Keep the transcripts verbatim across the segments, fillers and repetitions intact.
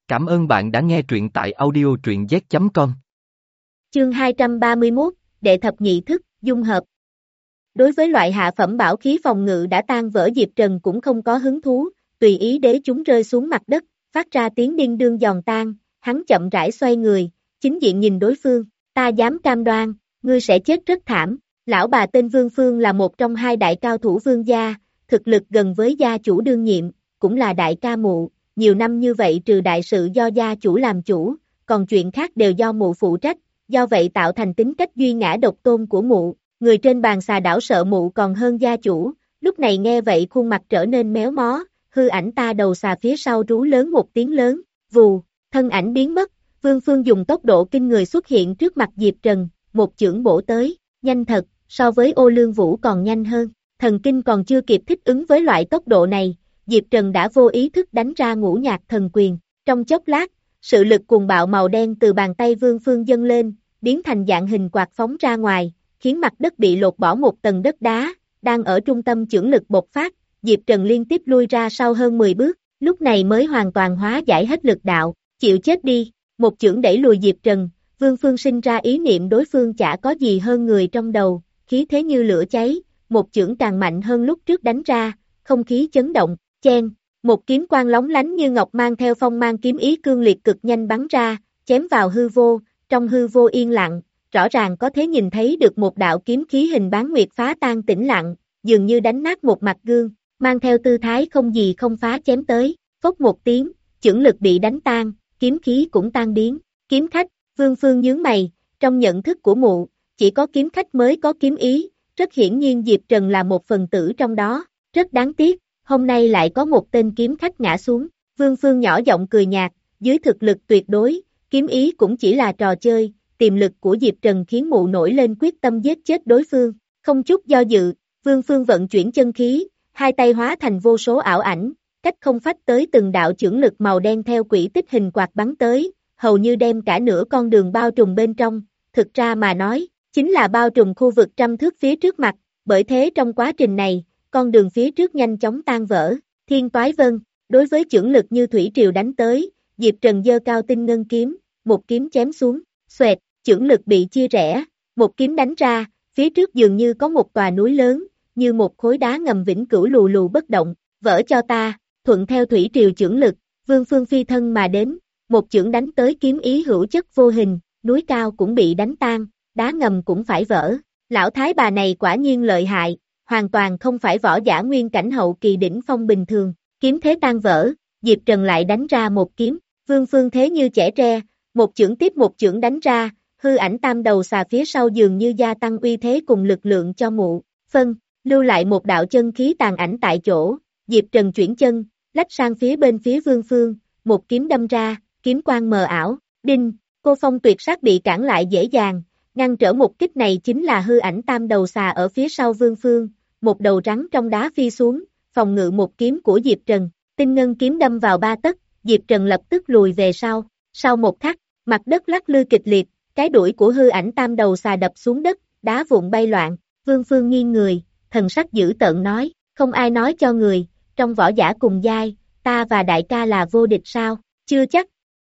Cảm ơn bạn đã nghe truyện tại audio truyện z chấm com. Chương hai trăm ba mươi mốt, Đệ thập nhị thức, dung hợp. Đối với loại hạ phẩm bảo khí phòng ngự đã tan vỡ, Diệp Trần cũng không có hứng thú, tùy ý để chúng rơi xuống mặt đất, phát ra tiếng đinh đương giòn tan, hắn chậm rãi xoay người, chính diện nhìn đối phương, ta dám cam đoan, ngươi sẽ chết rất thảm. Lão bà tên Vương Phương là một trong hai đại cao thủ Vương gia, thực lực gần với gia chủ đương nhiệm, cũng là đại ca mụ, nhiều năm như vậy trừ đại sự do gia chủ làm chủ, còn chuyện khác đều do mụ phụ trách, do vậy tạo thành tính cách duy ngã độc tôn của mụ, người trên bàn xà đảo sợ mụ còn hơn gia chủ, lúc này nghe vậy khuôn mặt trở nên méo mó, hư ảnh ta đầu xà phía sau rú lớn một tiếng lớn, vù, thân ảnh biến mất, Vương Phương dùng tốc độ kinh người xuất hiện trước mặt Diệp Trần, một chưởng bổ tới, nhanh thật, so với Ô Lương Vũ còn nhanh hơn, thần kinh còn chưa kịp thích ứng với loại tốc độ này, Diệp Trần đã vô ý thức đánh ra ngũ nhạc thần quyền, trong chốc lát, sự lực cuồng bạo màu đen từ bàn tay Vương Phương dâng lên, biến thành dạng hình quạt phóng ra ngoài, khiến mặt đất bị lột bỏ một tầng đất đá, đang ở trung tâm chưởng lực bộc phát, Diệp Trần liên tiếp lui ra sau hơn mười bước, lúc này mới hoàn toàn hóa giải hết lực đạo, chịu chết đi, một chưởng đẩy lùi Diệp Trần, Vương Phương sinh ra ý niệm đối phương chả có gì hơn người trong đầu, khí thế như lửa cháy, một chưởng càng mạnh hơn lúc trước đánh ra, không khí chấn động, chen, một kiếm quang lóng lánh như ngọc mang theo phong mang kiếm ý cương liệt cực nhanh bắn ra, chém vào hư vô, trong hư vô yên lặng, rõ ràng có thể nhìn thấy được một đạo kiếm khí hình bán nguyệt phá tan tĩnh lặng, dường như đánh nát một mặt gương, mang theo tư thái không gì không phá chém tới, phốc một tiếng, chưởng lực bị đánh tan, kiếm khí cũng tan biến, kiếm khách, Vương Phương nhướng mày, trong nhận thức của mụ, chỉ có kiếm khách mới có kiếm ý, rất hiển nhiên Diệp Trần là một phần tử trong đó, rất đáng tiếc, hôm nay lại có một tên kiếm khách ngã xuống, Vương Phương nhỏ giọng cười nhạt, dưới thực lực tuyệt đối, kiếm ý cũng chỉ là trò chơi, tiềm lực của Diệp Trần khiến mụ nổi lên quyết tâm giết chết đối phương, không chút do dự, Vương Phương vận chuyển chân khí, hai tay hóa thành vô số ảo ảnh, cách không phách tới từng đạo chưởng lực màu đen theo quỹ tích hình quạt bắn tới, hầu như đem cả nửa con đường bao trùm bên trong, thực ra mà nói, chính là bao trùm khu vực trăm thước phía trước mặt, bởi thế trong quá trình này, con đường phía trước nhanh chóng tan vỡ, thiên toái vân, đối với chưởng lực như thủy triều đánh tới, Diệp Trần giơ cao tinh ngân kiếm, một kiếm chém xuống, xoẹt, chưởng lực bị chia rẽ, một kiếm đánh ra, phía trước dường như có một tòa núi lớn, như một khối đá ngầm vĩnh cửu lù lù bất động, vỡ cho ta, thuận theo thủy triều chưởng lực, Vương Phương phi thân mà đến, một chưởng đánh tới kiếm ý hữu chất vô hình, núi cao cũng bị đánh tan, đá ngầm cũng phải vỡ, lão thái bà này quả nhiên lợi hại, hoàn toàn không phải võ giả nguyên cảnh hậu kỳ đỉnh phong bình thường, kiếm thế tan vỡ, Diệp Trần lại đánh ra một kiếm, Vương Phương thế như chẻ tre, một chưởng tiếp một chưởng đánh ra, hư ảnh tam đầu xà phía sau dường như gia tăng uy thế cùng lực lượng cho mụ, phân, lưu lại một đạo chân khí tàn ảnh tại chỗ, Diệp Trần chuyển chân, lách sang phía bên phía Vương Phương, một kiếm đâm ra, kiếm quang mờ ảo, đinh, cô phong tuyệt sát bị cản lại dễ dàng, ngăn trở một kích này chính là hư ảnh tam đầu xà ở phía sau Vương Phương, một đầu rắn trong đá phi xuống, phòng ngự một kiếm của Diệp Trần, tinh ngân kiếm đâm vào ba tấc, Diệp Trần lập tức lùi về sau, sau một khắc, mặt đất lắc lư kịch liệt, cái đuổi của hư ảnh tam đầu xà đập xuống đất, đá vụn bay loạn, Vương Phương nghiêng người, thần sắc dữ tợn nói, không ai nói cho người, trong võ giả cùng giai, ta và đại ca là vô địch sao, chưa chắc.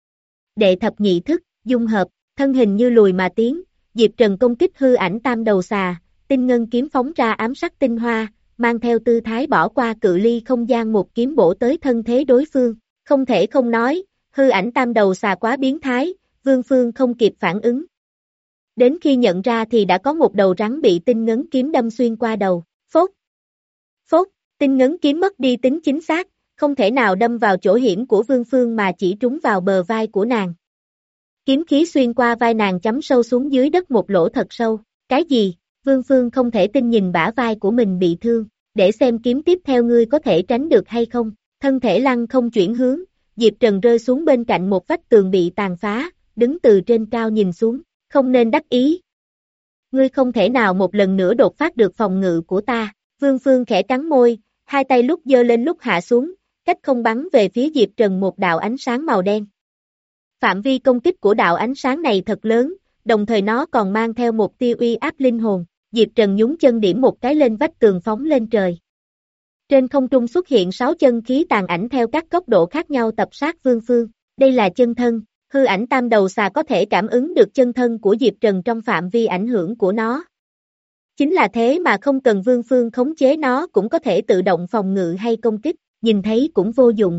Đệ thập nhị thức, dung hợp, thân hình như lùi mà tiến, Diệp Trần công kích hư ảnh tam đầu xà, tinh ngân kiếm phóng ra ám sắc tinh hoa, mang theo tư thái bỏ qua cự ly không gian một kiếm bổ tới thân thế đối phương, không thể không nói, hư ảnh tam đầu xà quá biến thái, Vương Phương không kịp phản ứng. Đến khi nhận ra thì đã có một đầu rắn bị tinh ngấn kiếm đâm xuyên qua đầu, phốt, phốt, tinh ngấn kiếm mất đi tính chính xác, không thể nào đâm vào chỗ hiểm của Vương Phương mà chỉ trúng vào bờ vai của nàng. Kiếm khí xuyên qua vai nàng chấm sâu xuống dưới đất một lỗ thật sâu, cái gì? Vương Phương không thể tin nhìn bả vai của mình bị thương, để xem kiếm tiếp theo ngươi có thể tránh được hay không, thân thể lăn không chuyển hướng, Diệp Trần rơi xuống bên cạnh một vách tường bị tàn phá, đứng từ trên cao nhìn xuống, không nên đắc ý. Ngươi không thể nào một lần nữa đột phát được phòng ngự của ta, Vương Phương khẽ cắn môi, hai tay lúc giơ lên lúc hạ xuống, cách không bắn về phía Diệp Trần một đạo ánh sáng màu đen. Phạm vi công kích của đạo ánh sáng này thật lớn, đồng thời nó còn mang theo một tia uy áp linh hồn, Diệp Trần nhún chân điểm một cái lên vách tường phóng lên trời. Trên không trung xuất hiện sáu chân khí tàn ảnh theo các góc độ khác nhau tập sát Vương Phương, Đây là chân thân, hư ảnh tam đầu xà có thể cảm ứng được chân thân của Diệp Trần trong phạm vi ảnh hưởng của nó. Chính là thế mà không cần Vương Phương khống chế nó cũng có thể tự động phòng ngự hay công kích, nhìn thấy cũng vô dụng.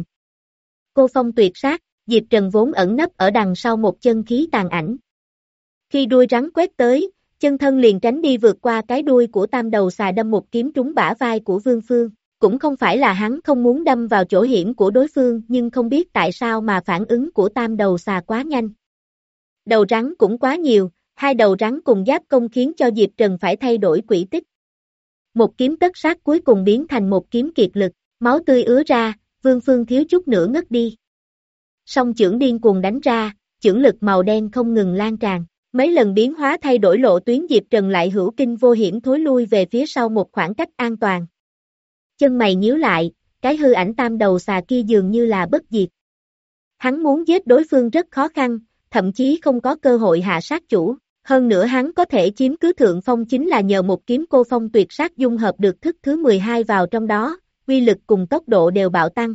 Cô phong tuyệt sát, Diệp Trần vốn ẩn nấp ở đằng sau một chân khí tàn ảnh. Khi đuôi rắn quét tới, chân thân liền tránh đi vượt qua cái đuôi của tam đầu xà đâm một kiếm trúng bả vai của Vương Phương. Cũng không phải là hắn không muốn đâm vào chỗ hiểm của đối phương nhưng không biết tại sao mà phản ứng của tam đầu xà quá nhanh. Đầu rắn cũng quá nhiều, hai đầu rắn cùng giáp công khiến cho Diệp Trần phải thay đổi quỹ tích. Một kiếm tất sát cuối cùng biến thành một kiếm kiệt lực, máu tươi ứa ra, Vương Phương thiếu chút nữa ngất đi. Song chưởng điên cuồng đánh ra, chưởng lực màu đen không ngừng lan tràn. Mấy lần biến hóa thay đổi lộ tuyến Diệp Trần lại hữu kinh vô hiểm thối lui về phía sau một khoảng cách an toàn. Chân mày nhíu lại, cái hư ảnh tam đầu xà kia dường như là bất diệt. Hắn muốn giết đối phương rất khó khăn, thậm chí không có cơ hội hạ sát chủ. Hơn nữa hắn có thể chiếm cứ thượng phong chính là nhờ một kiếm cô phong tuyệt sát dung hợp được thức thứ mười hai vào trong đó, uy lực cùng tốc độ đều bạo tăng.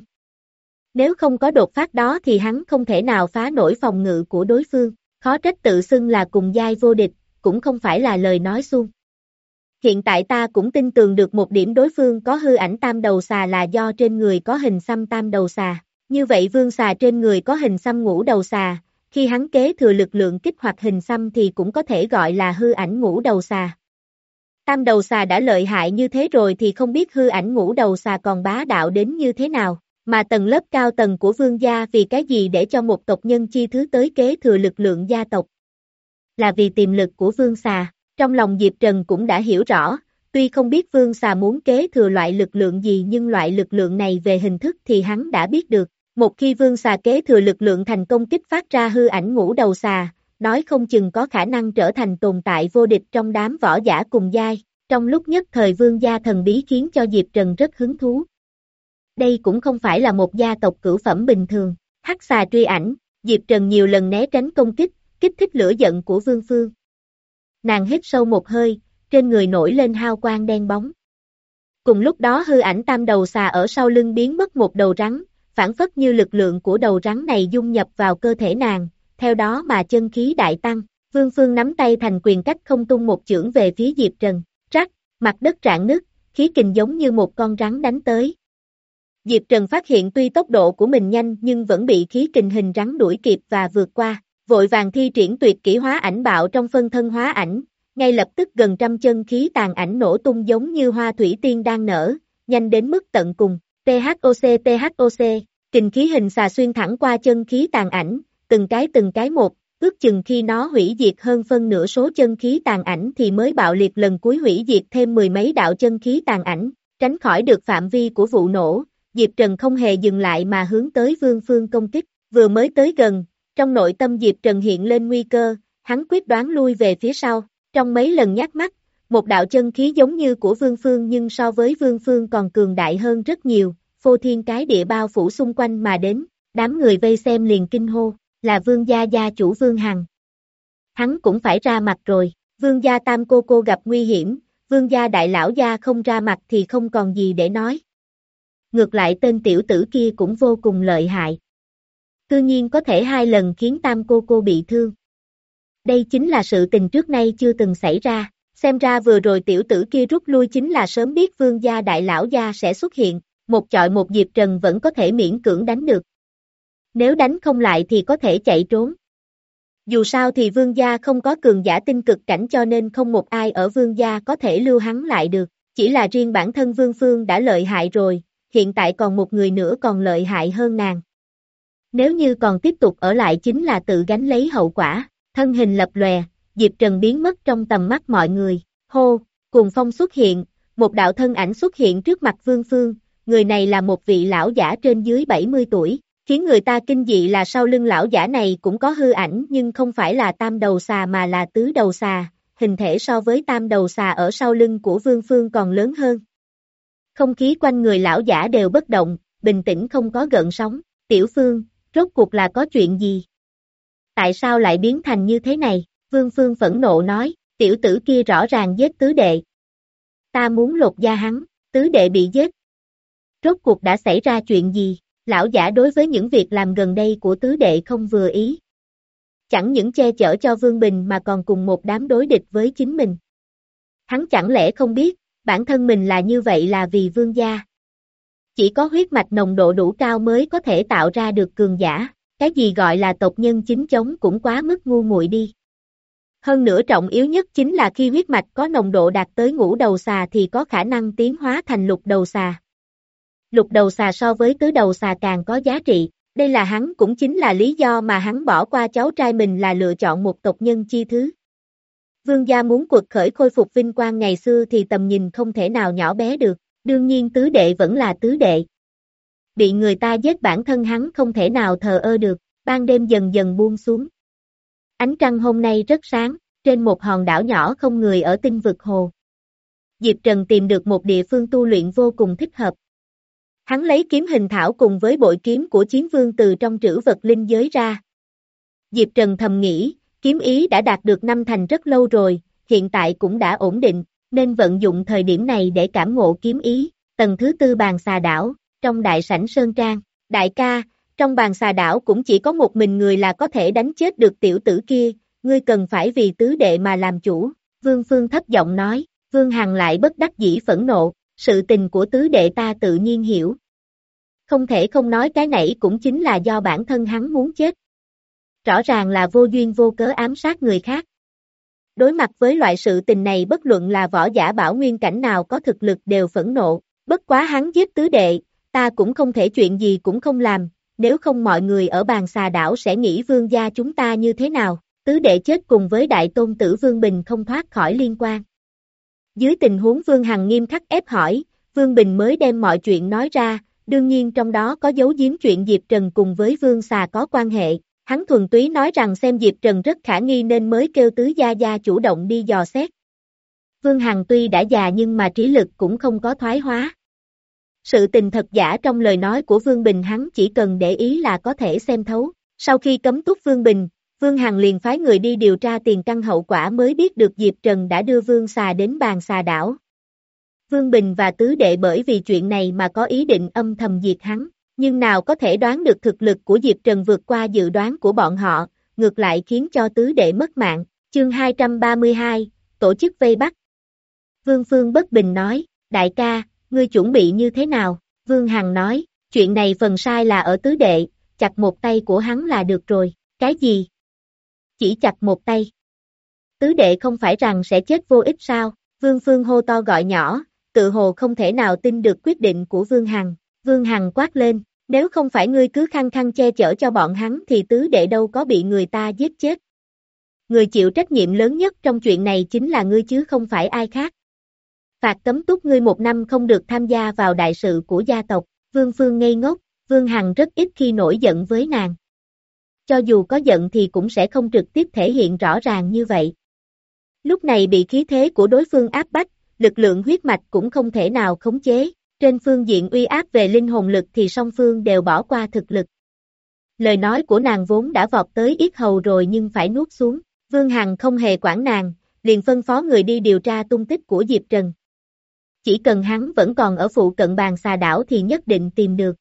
Nếu không có đột phát đó thì hắn không thể nào phá nổi phòng ngự của đối phương. Khó trách tự xưng là cùng giai vô địch, cũng không phải là lời nói suông. Hiện tại ta cũng tin tưởng được một điểm đối phương có hư ảnh tam đầu xà là do trên người có hình xăm tam đầu xà. Như vậy vương xà trên người có hình xăm ngũ đầu xà, khi hắn kế thừa lực lượng kích hoạt hình xăm thì cũng có thể gọi là hư ảnh ngũ đầu xà. Tam đầu xà đã lợi hại như thế rồi thì không biết hư ảnh ngũ đầu xà còn bá đạo đến như thế nào. Mà tầng lớp cao tầng của vương gia vì cái gì để cho một tộc nhân chi thứ tới kế thừa lực lượng gia tộc? Là vì tiềm lực của vương xà. Trong lòng Diệp Trần cũng đã hiểu rõ, tuy không biết vương xà muốn kế thừa loại lực lượng gì nhưng loại lực lượng này về hình thức thì hắn đã biết được. Một khi vương xà kế thừa lực lượng thành công kích phát ra hư ảnh ngũ đầu xà, nói không chừng có khả năng trở thành tồn tại vô địch trong đám võ giả cùng giai. Trong lúc nhất thời vương gia thần bí khiến cho Diệp Trần rất hứng thú. Đây cũng không phải là một gia tộc cửu phẩm bình thường. Hắc xà truy ảnh, Diệp Trần nhiều lần né tránh công kích, kích thích lửa giận của Vương Phương. Nàng hít sâu một hơi, trên người nổi lên hào quang đen bóng. Cùng lúc đó hư ảnh tam đầu xà ở sau lưng biến mất một đầu rắn, phản phất như lực lượng của đầu rắn này dung nhập vào cơ thể nàng, theo đó mà chân khí đại tăng. Vương Phương nắm tay thành quyền cách không tung một chưởng về phía Diệp Trần, rắc, mặt đất rạn nứt, khí kình giống như một con rắn đánh tới. Diệp Trần phát hiện tuy tốc độ của mình nhanh nhưng vẫn bị khí kình hình rắn đuổi kịp và vượt qua, vội vàng thi triển tuyệt kỹ hóa ảnh bạo trong phân thân hóa ảnh, ngay lập tức gần trăm chân khí tàn ảnh nổ tung giống như hoa thủy tiên đang nở, nhanh đến mức tận cùng, tê hát ô xê tê hát ô xê, kình khí hình xà xuyên thẳng qua chân khí tàn ảnh, từng cái từng cái một, ước chừng khi nó hủy diệt hơn phân nửa số chân khí tàn ảnh thì mới bạo liệt lần cuối hủy diệt thêm mười mấy đạo chân khí tàn ảnh, tránh khỏi được phạm vi của vụ nổ. Diệp Trần không hề dừng lại mà hướng tới Vương Phương công kích, vừa mới tới gần, trong nội tâm Diệp Trần hiện lên nguy cơ, hắn quyết đoán lui về phía sau, trong mấy lần nhắc mắt, một đạo chân khí giống như của Vương Phương nhưng so với Vương Phương còn cường đại hơn rất nhiều, phô thiên cái địa bao phủ xung quanh mà đến, đám người vây xem liền kinh hô, là Vương gia gia chủ Vương Hằng. Hắn cũng phải ra mặt rồi, Vương gia tam cô cô gặp nguy hiểm, Vương gia đại lão gia không ra mặt thì không còn gì để nói. Ngược lại tên tiểu tử kia cũng vô cùng lợi hại. Cư nhiên có thể hai lần khiến tam cô cô bị thương. Đây chính là sự tình trước nay chưa từng xảy ra, xem ra vừa rồi tiểu tử kia rút lui chính là sớm biết Vương gia đại lão gia sẽ xuất hiện, một chọi một Diệp Trần vẫn có thể miễn cưỡng đánh được. Nếu đánh không lại thì có thể chạy trốn. Dù sao thì Vương gia không có cường giả tinh cực cảnh cho nên không một ai ở Vương gia có thể lưu hắn lại được, chỉ là riêng bản thân Vương Phương đã lợi hại rồi. Hiện tại còn một người nữa còn lợi hại hơn nàng. Nếu như còn tiếp tục ở lại chính là tự gánh lấy hậu quả, thân hình lập lòe, Diệp Trần biến mất trong tầm mắt mọi người, hô, cuồng phong xuất hiện, một đạo thân ảnh xuất hiện trước mặt Vương Phương, người này là một vị lão giả trên dưới bảy mươi tuổi, khiến người ta kinh dị là sau lưng lão giả này cũng có hư ảnh nhưng không phải là tam đầu xà mà là tứ đầu xà, hình thể so với tam đầu xà ở sau lưng của Vương Phương còn lớn hơn. Không khí quanh người lão giả đều bất động, bình tĩnh không có gợn sóng. Tiểu Phương, rốt cuộc là có chuyện gì? Tại sao lại biến thành như thế này? Vương Phương phẫn nộ nói, tiểu tử kia rõ ràng giết tứ đệ. Ta muốn lột da hắn, tứ đệ bị giết. Rốt cuộc đã xảy ra chuyện gì? Lão giả đối với những việc làm gần đây của tứ đệ không vừa ý. Chẳng những che chở cho Vương Bình mà còn cùng một đám đối địch với chính mình. Hắn chẳng lẽ không biết, bản thân mình là như vậy là vì Vương gia. Chỉ có huyết mạch nồng độ đủ cao mới có thể tạo ra được cường giả, cái gì gọi là tộc nhân chính chống cũng quá mức ngu muội đi. Hơn nữa trọng yếu nhất chính là khi huyết mạch có nồng độ đạt tới ngũ đầu xà thì có khả năng tiến hóa thành lục đầu xà. Lục đầu xà so với tứ đầu xà càng có giá trị, đây là hắn cũng chính là lý do mà hắn bỏ qua cháu trai mình là lựa chọn một tộc nhân chi thứ. Vương gia muốn cuộc khởi khôi phục vinh quang ngày xưa thì tầm nhìn không thể nào nhỏ bé được, đương nhiên tứ đệ vẫn là tứ đệ. Bị người ta giết bản thân hắn không thể nào thờ ơ được, ban đêm dần dần buông xuống. Ánh trăng hôm nay rất sáng, trên một hòn đảo nhỏ không người ở tinh vực hồ. Diệp Trần tìm được một địa phương tu luyện vô cùng thích hợp. Hắn lấy kiếm hình thảo cùng với bội kiếm của Chiến Vương từ trong trữ vật linh giới ra. Diệp Trần thầm nghĩ, kiếm ý đã đạt được năm thành rất lâu rồi, hiện tại cũng đã ổn định, nên vận dụng thời điểm này để cảm ngộ kiếm ý. Tầng thứ tư bàn xà đảo, trong đại sảnh Sơn Trang, đại ca, trong bàn xà đảo cũng chỉ có một mình người là có thể đánh chết được tiểu tử kia, ngươi cần phải vì tứ đệ mà làm chủ, Vương Phương thấp giọng nói, Vương Hằng lại bất đắc dĩ phẫn nộ, sự tình của tứ đệ ta tự nhiên hiểu. Không thể không nói cái nãy cũng chính là do bản thân hắn muốn chết. Rõ ràng là vô duyên vô cớ ám sát người khác. Đối mặt với loại sự tình này bất luận là võ giả bảo nguyên cảnh nào có thực lực đều phẫn nộ, bất quá hắn giết tứ đệ, ta cũng không thể chuyện gì cũng không làm, nếu không mọi người ở bàn xà đảo sẽ nghĩ Vương gia chúng ta như thế nào, tứ đệ chết cùng với đại tôn tử Vương Bình không thoát khỏi liên quan. Dưới tình huống Vương Hằng nghiêm khắc ép hỏi, Vương Bình mới đem mọi chuyện nói ra, đương nhiên trong đó có giấu giếm chuyện Diệp Trần cùng với Vương xà có quan hệ, hắn thuần túy nói rằng xem Diệp Trần rất khả nghi nên mới kêu tứ gia gia chủ động đi dò xét. Vương Hằng tuy đã già nhưng mà trí lực cũng không có thoái hóa. Sự tình thật giả trong lời nói của Vương Bình hắn chỉ cần để ý là có thể xem thấu. Sau khi cấm túc Vương Bình, Vương Hằng liền phái người đi điều tra tiền căn hậu quả mới biết được Diệp Trần đã đưa Vương xà đến bàn xà đảo. Vương Bình và tứ đệ bởi vì chuyện này mà có ý định âm thầm diệt hắn, nhưng nào có thể đoán được thực lực của Diệp Trần vượt qua dự đoán của bọn họ, ngược lại khiến cho tứ đệ mất mạng. Chương hai trăm ba mươi hai, tổ chức vây bắt. Vương Phương bất bình nói, đại ca, ngươi chuẩn bị như thế nào? Vương Hằng nói, chuyện này phần sai là ở tứ đệ, chặt một tay của hắn là được rồi. Cái gì? Chỉ chặt một tay. Tứ đệ không phải rằng sẽ chết vô ích sao? Vương Phương hô to gọi nhỏ, tự hồ không thể nào tin được quyết định của Vương Hằng. Vương Hằng quát lên, nếu không phải ngươi cứ khăng khăng che chở cho bọn hắn thì tứ đệ đâu có bị người ta giết chết. Người chịu trách nhiệm lớn nhất trong chuyện này chính là ngươi chứ không phải ai khác. Phạt cấm túc ngươi một năm không được tham gia vào đại sự của gia tộc. Vương Phương ngây ngốc, Vương Hằng rất ít khi nổi giận với nàng. Cho dù có giận thì cũng sẽ không trực tiếp thể hiện rõ ràng như vậy. Lúc này bị khí thế của đối phương áp bách, lực lượng huyết mạch cũng không thể nào khống chế. Trên phương diện uy áp về linh hồn lực thì song phương đều bỏ qua thực lực. Lời nói của nàng vốn đã vọt tới yết hầu rồi nhưng phải nuốt xuống. Vương Hằng không hề quản nàng, liền phân phó người đi điều tra tung tích của Diệp Trần. Chỉ cần hắn vẫn còn ở phụ cận bàn xà đảo thì nhất định tìm được.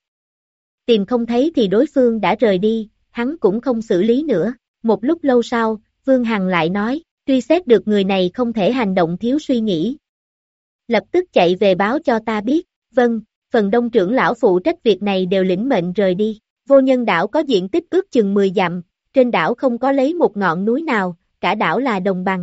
Tìm không thấy thì đối phương đã rời đi, hắn cũng không xử lý nữa. Một lúc lâu sau, Vương Hằng lại nói, truy xét được người này không thể hành động thiếu suy nghĩ. Lập tức chạy về báo cho ta biết. Vâng, phần đông trưởng lão phụ trách việc này đều lĩnh mệnh rời đi. Vô Nhân đảo có diện tích ước chừng mười dặm, trên đảo không có lấy một ngọn núi nào, cả đảo là đồng bằng.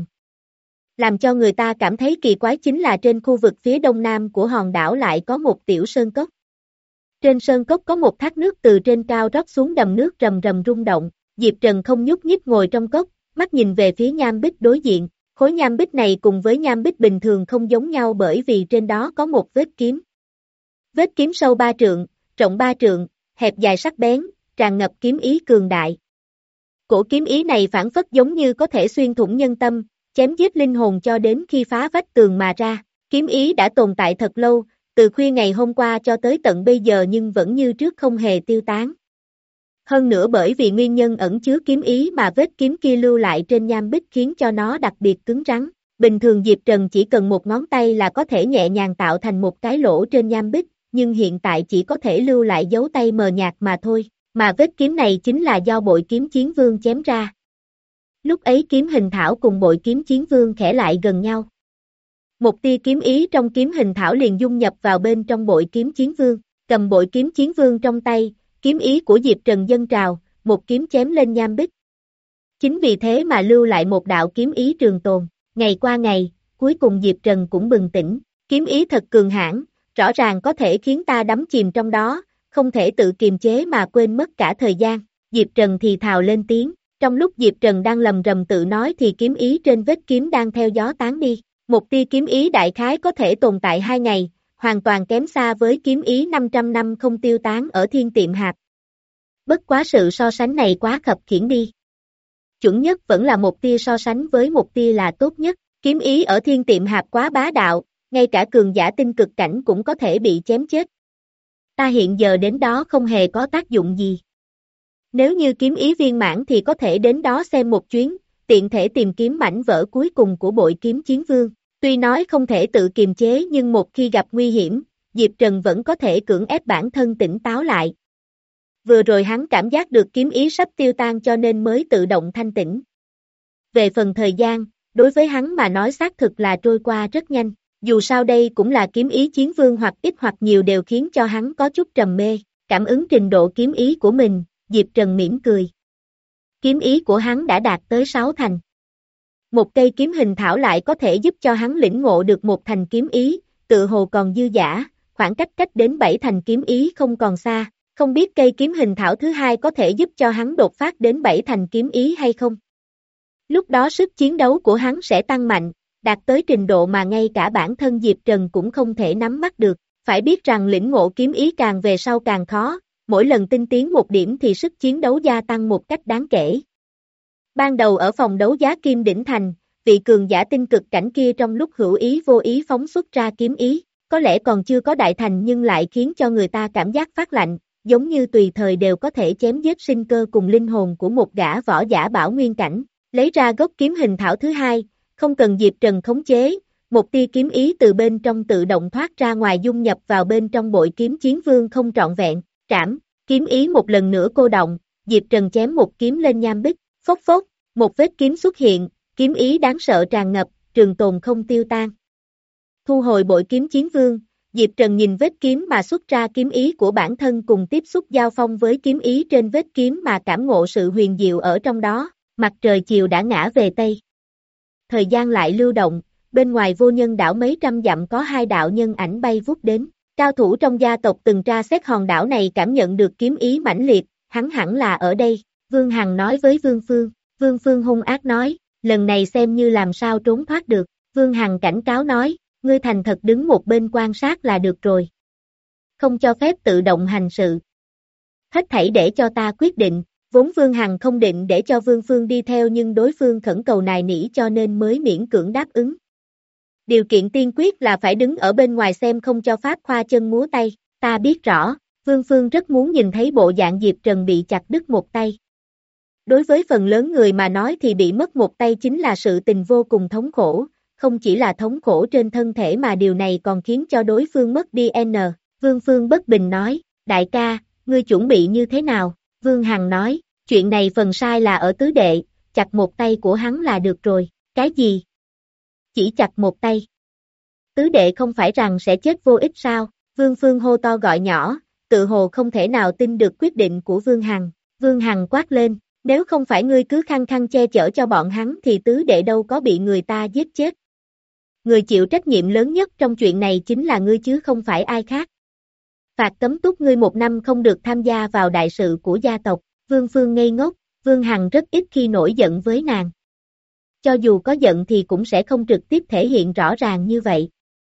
Làm cho người ta cảm thấy kỳ quái chính là trên khu vực phía đông nam của hòn đảo lại có một tiểu sơn cốc. Trên sơn cốc có một thác nước từ trên cao rót xuống đầm nước rầm rầm rung động. Diệp Trần không nhúc nhích ngồi trong cốc, mắt nhìn về phía nham bích đối diện. Khối nham bích này cùng với nham bích bình thường không giống nhau bởi vì trên đó có một vết kiếm. Vết kiếm sâu ba trượng, rộng ba trượng, hẹp dài sắc bén, tràn ngập kiếm ý cường đại. Cổ kiếm ý này phản phất giống như có thể xuyên thủng nhân tâm, chém giết linh hồn cho đến khi phá vách tường mà ra. Kiếm ý đã tồn tại thật lâu, từ khuya ngày hôm qua cho tới tận bây giờ nhưng vẫn như trước không hề tiêu tán. Hơn nữa bởi vì nguyên nhân ẩn chứa kiếm ý mà vết kiếm kia lưu lại trên nham bích khiến cho nó đặc biệt cứng rắn. Bình thường Diệp Trần chỉ cần một ngón tay là có thể nhẹ nhàng tạo thành một cái lỗ trên nham bích, nhưng hiện tại chỉ có thể lưu lại dấu tay mờ nhạt mà thôi, mà vết kiếm này chính là do bội kiếm chiến vương chém ra. Lúc ấy kiếm hình thảo cùng bội kiếm chiến vương khẽ lại gần nhau. Một tia kiếm ý trong kiếm hình thảo liền dung nhập vào bên trong bội kiếm chiến vương, cầm bội kiếm chiến vương trong tay, kiếm ý của Diệp Trần dâng trào, một kiếm chém lên nham bích. Chính vì thế mà lưu lại một đạo kiếm ý trường tồn, ngày qua ngày, cuối cùng Diệp Trần cũng bừng tỉnh, kiếm ý thật cường hãn, rõ ràng có thể khiến ta đắm chìm trong đó, không thể tự kiềm chế mà quên mất cả thời gian. Diệp Trần thì thào lên tiếng, trong lúc Diệp Trần đang lầm rầm tự nói thì kiếm ý trên vết kiếm đang theo gió tán đi. Một tia kiếm ý đại khái có thể tồn tại hai ngày, hoàn toàn kém xa với kiếm ý năm trăm năm không tiêu tán ở Thiên Tiệm Hạp. Bất quá sự so sánh này quá khập khiễng đi. Chuẩn nhất vẫn là một tia so sánh với một tia là tốt nhất, kiếm ý ở Thiên Tiệm Hạp quá bá đạo, ngay cả cường giả tinh cực cảnh cũng có thể bị chém chết. Ta hiện giờ đến đó không hề có tác dụng gì. Nếu như kiếm ý viên mãn thì có thể đến đó xem một chuyến, tiện thể tìm kiếm mảnh vỡ cuối cùng của bội kiếm chiến vương. Tuy nói không thể tự kiềm chế nhưng một khi gặp nguy hiểm, Diệp Trần vẫn có thể cưỡng ép bản thân tỉnh táo lại. Vừa rồi hắn cảm giác được kiếm ý sắp tiêu tan cho nên mới tự động thanh tĩnh. Về phần thời gian, đối với hắn mà nói xác thực là trôi qua rất nhanh, dù sao đây cũng là kiếm ý chiến vương hoặc ít hoặc nhiều đều khiến cho hắn có chút trầm mê, cảm ứng trình độ kiếm ý của mình, Diệp Trần mỉm cười. Kiếm ý của hắn đã đạt tới sáu thành. Một cây kiếm hình thảo lại có thể giúp cho hắn lĩnh ngộ được một thành kiếm ý, tự hồ còn dư dả, khoảng cách cách đến bảy thành kiếm ý không còn xa, không biết cây kiếm hình thảo thứ hai có thể giúp cho hắn đột phát đến bảy thành kiếm ý hay không. Lúc đó sức chiến đấu của hắn sẽ tăng mạnh, đạt tới trình độ mà ngay cả bản thân Diệp Trần cũng không thể nắm bắt được, phải biết rằng lĩnh ngộ kiếm ý càng về sau càng khó, mỗi lần tinh tiến một điểm thì sức chiến đấu gia tăng một cách đáng kể. Ban đầu ở phòng đấu giá Kim Đỉnh Thành, vị cường giả tinh cực cảnh kia trong lúc hữu ý vô ý phóng xuất ra kiếm ý, có lẽ còn chưa có đại thành nhưng lại khiến cho người ta cảm giác phát lạnh, giống như tùy thời đều có thể chém giết sinh cơ cùng linh hồn của một gã võ giả bảo nguyên cảnh. Lấy ra gốc kiếm hình thảo thứ hai, không cần Diệp Trần khống chế, một tia kiếm ý từ bên trong tự động thoát ra ngoài dung nhập vào bên trong bội kiếm chiến vương không trọn vẹn, trảm, kiếm ý một lần nữa cô động, Diệp Trần chém một kiếm lên nham bích, phốc phốc, một vết kiếm xuất hiện, kiếm ý đáng sợ tràn ngập, trường tồn không tiêu tan. Thu hồi bội kiếm chiến vương, Diệp Trần nhìn vết kiếm mà xuất ra kiếm ý của bản thân cùng tiếp xúc giao phong với kiếm ý trên vết kiếm mà cảm ngộ sự huyền diệu ở trong đó, mặt trời chiều đã ngã về Tây. Thời gian lại lưu động, bên ngoài Vô Nhân đảo mấy trăm dặm có hai đạo nhân ảnh bay vút đến, cao thủ trong gia tộc từng tra xét hòn đảo này cảm nhận được kiếm ý mãnh liệt, hắn hẳn là ở đây, Vương Hằng nói với Vương Phương, Vương Phương hung ác nói, lần này xem như làm sao trốn thoát được, Vương Hằng cảnh cáo nói, ngươi thành thật đứng một bên quan sát là được rồi. Không cho phép tự động hành sự. Hết thảy để cho ta quyết định, vốn Vương Hằng không định để cho Vương Phương đi theo nhưng đối phương khẩn cầu nài nỉ cho nên mới miễn cưỡng đáp ứng. Điều kiện tiên quyết là phải đứng ở bên ngoài xem không cho pháp khoa chân múa tay, ta biết rõ, Vương Phương rất muốn nhìn thấy bộ dạng Diệp Trần bị chặt đứt một tay. Đối với phần lớn người mà nói thì bị mất một tay chính là sự tình vô cùng thống khổ, không chỉ là thống khổ trên thân thể mà điều này còn khiến cho đối phương mất đi N. Vương Phương bất bình nói, đại ca, ngươi chuẩn bị như thế nào? Vương Hằng nói, chuyện này phần sai là ở tứ đệ, chặt một tay của hắn là được rồi, cái gì? Chỉ chặt một tay. Tứ đệ không phải rằng sẽ chết vô ích sao? Vương Phương hô to gọi nhỏ, tự hồ không thể nào tin được quyết định của Vương Hằng. Vương Hằng quát lên, nếu không phải ngươi cứ khăng khăng che chở cho bọn hắn thì tứ đệ đâu có bị người ta giết chết. Người chịu trách nhiệm lớn nhất trong chuyện này chính là ngươi chứ không phải ai khác. Phạt cấm túc ngươi một năm không được tham gia vào đại sự của gia tộc. Vương Phương ngây ngốc, Vương Hằng rất ít khi nổi giận với nàng. Cho dù có giận thì cũng sẽ không trực tiếp thể hiện rõ ràng như vậy.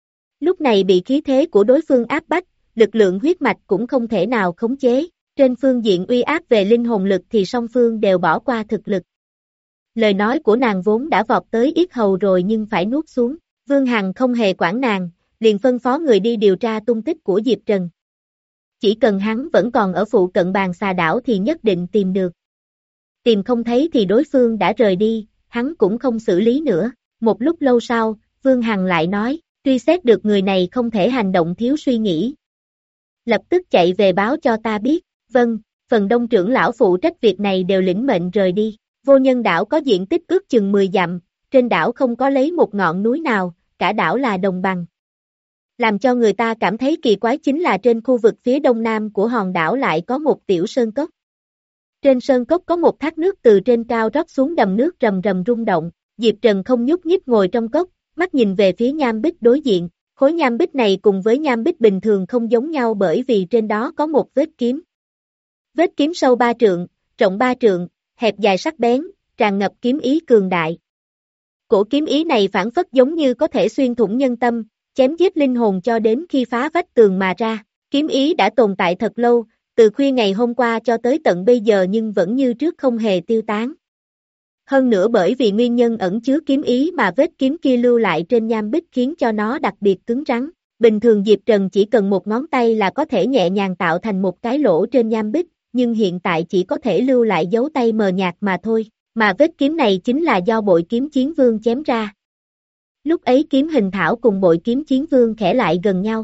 Lúc này bị khí thế của đối phương áp bách, lực lượng huyết mạch cũng không thể nào khống chế. Trên phương diện uy áp về linh hồn lực thì song phương đều bỏ qua thực lực. Lời nói của nàng vốn đã vọt tới yết hầu rồi nhưng phải nuốt xuống. Vương Hằng không hề quản nàng, liền phân phó người đi điều tra tung tích của Diệp Trần. Chỉ cần hắn vẫn còn ở phụ cận Bàn Xà đảo thì nhất định tìm được. Tìm không thấy thì đối phương đã rời đi, hắn cũng không xử lý nữa. Một lúc lâu sau, Vương Hằng lại nói, truy xét được người này không thể hành động thiếu suy nghĩ. lập tức chạy về báo cho ta biết. Vâng, phần đông trưởng lão phụ trách việc này đều lĩnh mệnh rời đi. Vô Nhân đảo có diện tích ước chừng mười dặm, trên đảo không có lấy một ngọn núi nào, cả đảo là đồng bằng. Làm cho người ta cảm thấy kỳ quái chính là trên khu vực phía đông nam của hòn đảo lại có một tiểu sơn cốc. Trên sơn cốc có một thác nước từ trên cao rót xuống đầm nước rầm rầm rung động. Diệp Trần không nhúc nhích ngồi trong cốc, mắt nhìn về phía nham bích đối diện. Khối nham bích này cùng với nham bích bình thường không giống nhau bởi vì trên đó có một vết kiếm. Vết kiếm sâu ba trượng, rộng ba trượng, hẹp dài sắc bén, tràn ngập kiếm ý cường đại. Cổ kiếm ý này phản phất giống như có thể xuyên thủng nhân tâm, chém giết linh hồn cho đến khi phá vách tường mà ra. Kiếm ý đã tồn tại thật lâu, từ khuya ngày hôm qua cho tới tận bây giờ nhưng vẫn như trước không hề tiêu tán. Hơn nữa bởi vì nguyên nhân ẩn chứa kiếm ý mà vết kiếm kia lưu lại trên nham bích khiến cho nó đặc biệt cứng rắn. Bình thường Diệp Trần chỉ cần một ngón tay là có thể nhẹ nhàng tạo thành một cái lỗ trên nham bích, nhưng hiện tại chỉ có thể lưu lại dấu tay mờ nhạt mà thôi, mà vết kiếm này chính là do bội kiếm chiến vương chém ra. Lúc ấy kiếm hình thảo cùng bội kiếm chiến vương khẽ lại gần nhau.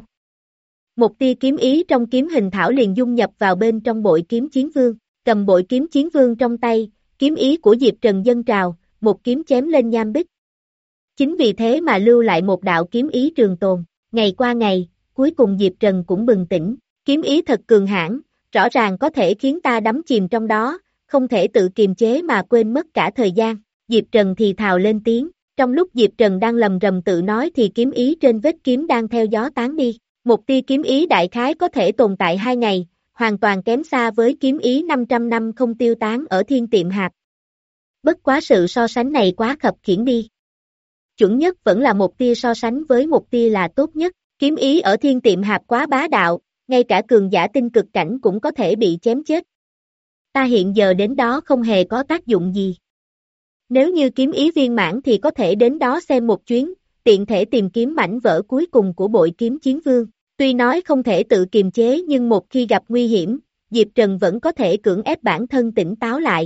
Một tia kiếm ý trong kiếm hình thảo liền dung nhập vào bên trong bội kiếm chiến vương, cầm bội kiếm chiến vương trong tay, kiếm ý của Diệp Trần dâng trào, một kiếm chém lên nham bích. Chính vì thế mà lưu lại một đạo kiếm ý trường tồn, ngày qua ngày, cuối cùng Diệp Trần cũng bừng tỉnh, kiếm ý thật cường hãn, rõ ràng có thể khiến ta đắm chìm trong đó, không thể tự kiềm chế mà quên mất cả thời gian. Diệp Trần thì thào lên tiếng, trong lúc Diệp Trần đang lầm rầm tự nói thì kiếm ý trên vết kiếm đang theo gió tán đi. Một tia kiếm ý đại khái có thể tồn tại hai ngày, hoàn toàn kém xa với kiếm ý năm trăm năm không tiêu tán ở Thiên Tiệm Hạp. Bất quá sự so sánh này quá khập khiễng đi. Chuẩn nhất vẫn là một tia so sánh với một tia là tốt nhất, kiếm ý ở Thiên Tiệm Hạp quá bá đạo, ngay cả cường giả tinh cực cảnh cũng có thể bị chém chết. Ta hiện giờ đến đó không hề có tác dụng gì. Nếu như kiếm ý viên mãn thì có thể đến đó xem một chuyến, tiện thể tìm kiếm mảnh vỡ cuối cùng của bội kiếm chiến vương. Tuy nói không thể tự kiềm chế nhưng một khi gặp nguy hiểm, Diệp Trần vẫn có thể cưỡng ép bản thân tỉnh táo lại.